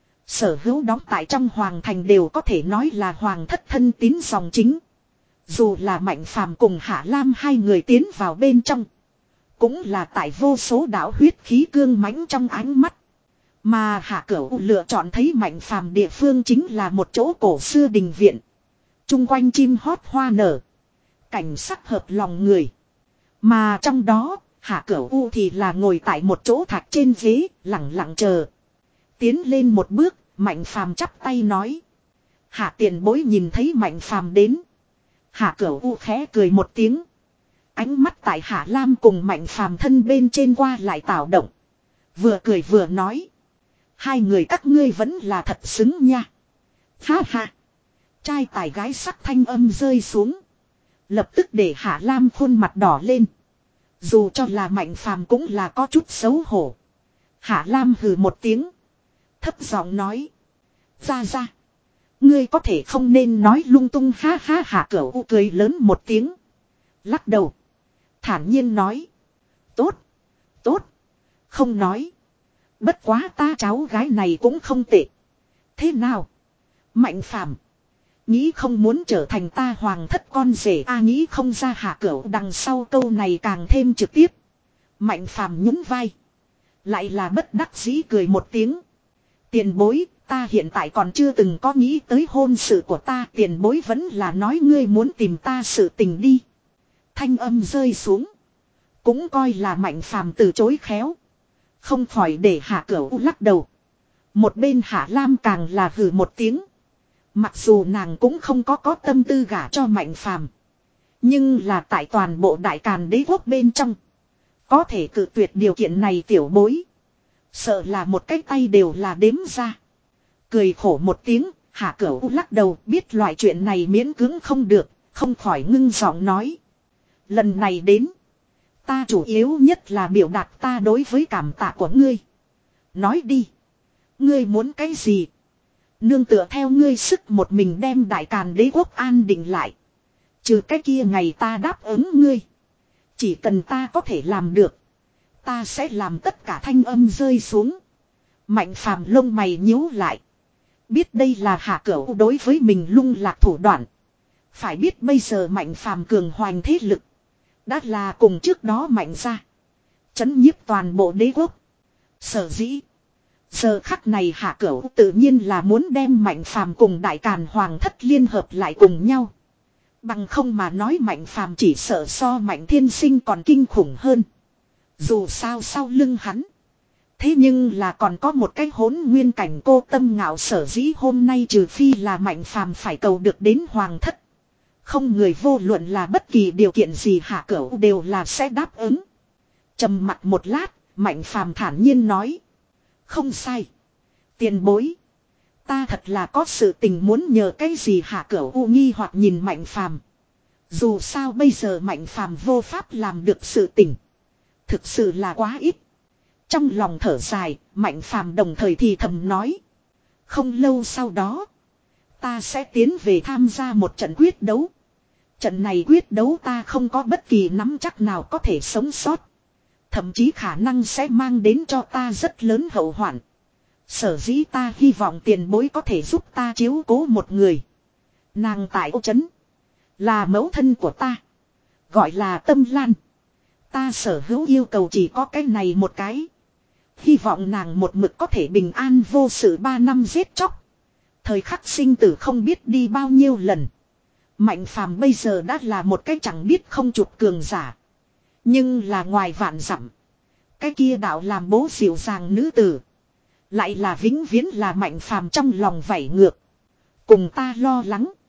[SPEAKER 1] Sở hữu đóng tại trong Hoàng Thành đều có thể nói là Hoàng thất thân tín dòng chính. Dù là Mạnh Phàm cùng Hạ Lam hai người tiến vào bên trong. Cũng là tại vô số đạo huyết khí cương mãnh trong ánh mắt. Mà Hạ Cửu lựa chọn thấy Mạnh Phàm địa phương chính là một chỗ cổ xưa đình viện. Trung quanh chim hót hoa nở. Cảnh sắc hợp lòng người. Mà trong đó, Hạ Cửu U thì là ngồi tại một chỗ thạch trên ghế, lặng lặng chờ. Tiến lên một bước, Mạnh Phàm chắp tay nói. Hạ tiền bối nhìn thấy Mạnh Phàm đến. Hạ Cửu U khẽ cười một tiếng. Ánh mắt tại Hạ Lam cùng Mạnh Phàm thân bên trên qua lại tạo động. Vừa cười vừa nói. Hai người các ngươi vẫn là thật xứng nha. Ha ha. Trai tài gái sắc thanh âm rơi xuống. Lập tức để Hạ Lam khuôn mặt đỏ lên. Dù cho là Mạnh Phàm cũng là có chút xấu hổ. Hạ Lam hừ một tiếng. Thấp giọng nói. Ra ra. Ngươi có thể không nên nói lung tung ha ha. Hạ Cửu U cười lớn một tiếng. Lắc đầu. Thản nhiên nói. Tốt. Tốt. Không nói. Bất quá ta cháu gái này cũng không tệ. Thế nào? Mạnh Phàm nghĩ không muốn trở thành ta hoàng thất con rể a à, nghĩ không ra. Hạ Cửu đằng sau câu này càng thêm trực tiếp. Mạnh Phàm nhún vai. Lại là bất đắc dĩ cười một tiếng. Tiền bối, ta hiện tại còn chưa từng có nghĩ tới hôn sự của ta. Tiền bối vẫn là nói ngươi muốn tìm ta sự tình đi. Thanh âm rơi xuống. Cũng coi là Mạnh Phàm từ chối khéo. Không khỏi để Hạ Cửu lắc đầu. Một bên Hạ Lam càng là hừ một tiếng. Mặc dù nàng cũng không có có tâm tư gả cho Mạnh Phàm, nhưng là tại toàn bộ đại càn đế quốc bên trong, có thể cự tuyệt điều kiện này tiểu bối, sợ là một cái tay đều là đếm ra. Cười khổ một tiếng, Hạ Cửu lắc đầu, biết loại chuyện này miễn cưỡng không được, không khỏi ngưng giọng nói. Lần này đến, ta chủ yếu nhất là biểu đạt ta đối với cảm tạ của ngươi. Nói đi, ngươi muốn cái gì? Nương tựa theo ngươi sức một mình đem đại càn đế quốc an định lại. Trừ cái kia ngày ta đáp ứng ngươi. Chỉ cần ta có thể làm được, ta sẽ làm tất cả. Thanh âm rơi xuống. Mạnh Phàm lông mày nhíu lại. Biết đây là Hạ Cửu đối với mình lung lạc thủ đoạn. Phải biết bây giờ Mạnh Phàm cường hoành thế lực, đã là cùng trước đó Mạnh ra chấn nhiếp toàn bộ đế quốc. Sở dĩ giờ khắc này Hạ Cửu tự nhiên là muốn đem Mạnh Phàm cùng đại càn hoàng thất liên hợp lại cùng nhau. Bằng không mà nói Mạnh Phàm chỉ sợ so Mạnh Thiên Sinh còn kinh khủng hơn. Dù sao sau lưng hắn, thế nhưng là còn có một cái hỗn nguyên cảnh cô tâm ngạo. Sở dĩ hôm nay trừ phi là Mạnh Phàm phải cầu được đến hoàng thất, không người vô luận là bất kỳ điều kiện gì Hạ Cửu đều là sẽ đáp ứng. Trầm mặt một lát, Mạnh Phàm thản nhiên nói. Không sai. Tiền bối, ta thật là có sự tình muốn nhờ cái gì? Hạ Cửu u nghi hoặc nhìn Mạnh Phàm. Dù sao bây giờ Mạnh Phàm vô pháp làm được sự tình, thực sự là quá ít. Trong lòng thở dài, Mạnh Phàm đồng thời thì thầm nói. Không lâu sau đó, ta sẽ tiến về tham gia một trận quyết đấu. Trận này quyết đấu ta không có bất kỳ nắm chắc nào có thể sống sót. Thậm chí khả năng sẽ mang đến cho ta rất lớn hậu hoạn. Sở dĩ ta hy vọng tiền bối có thể giúp ta chiếu cố một người. Nàng tại Ô Trấn, là mẫu thân của ta, gọi là Tâm Lan. Ta sở hữu yêu cầu chỉ có cái này một cái. Hy vọng nàng một mực có thể bình an vô sự ba năm giết chóc. Thời khắc sinh tử không biết đi bao nhiêu lần. Mạnh Phàm bây giờ đã là một cái chẳng biết không chục cường giả. Nhưng là ngoài vạn dặm, cái kia đạo làm bố dịu dàng nữ tử, lại là vĩnh viễn là Mạnh Phàm trong lòng vảy ngược. Cùng ta lo lắng.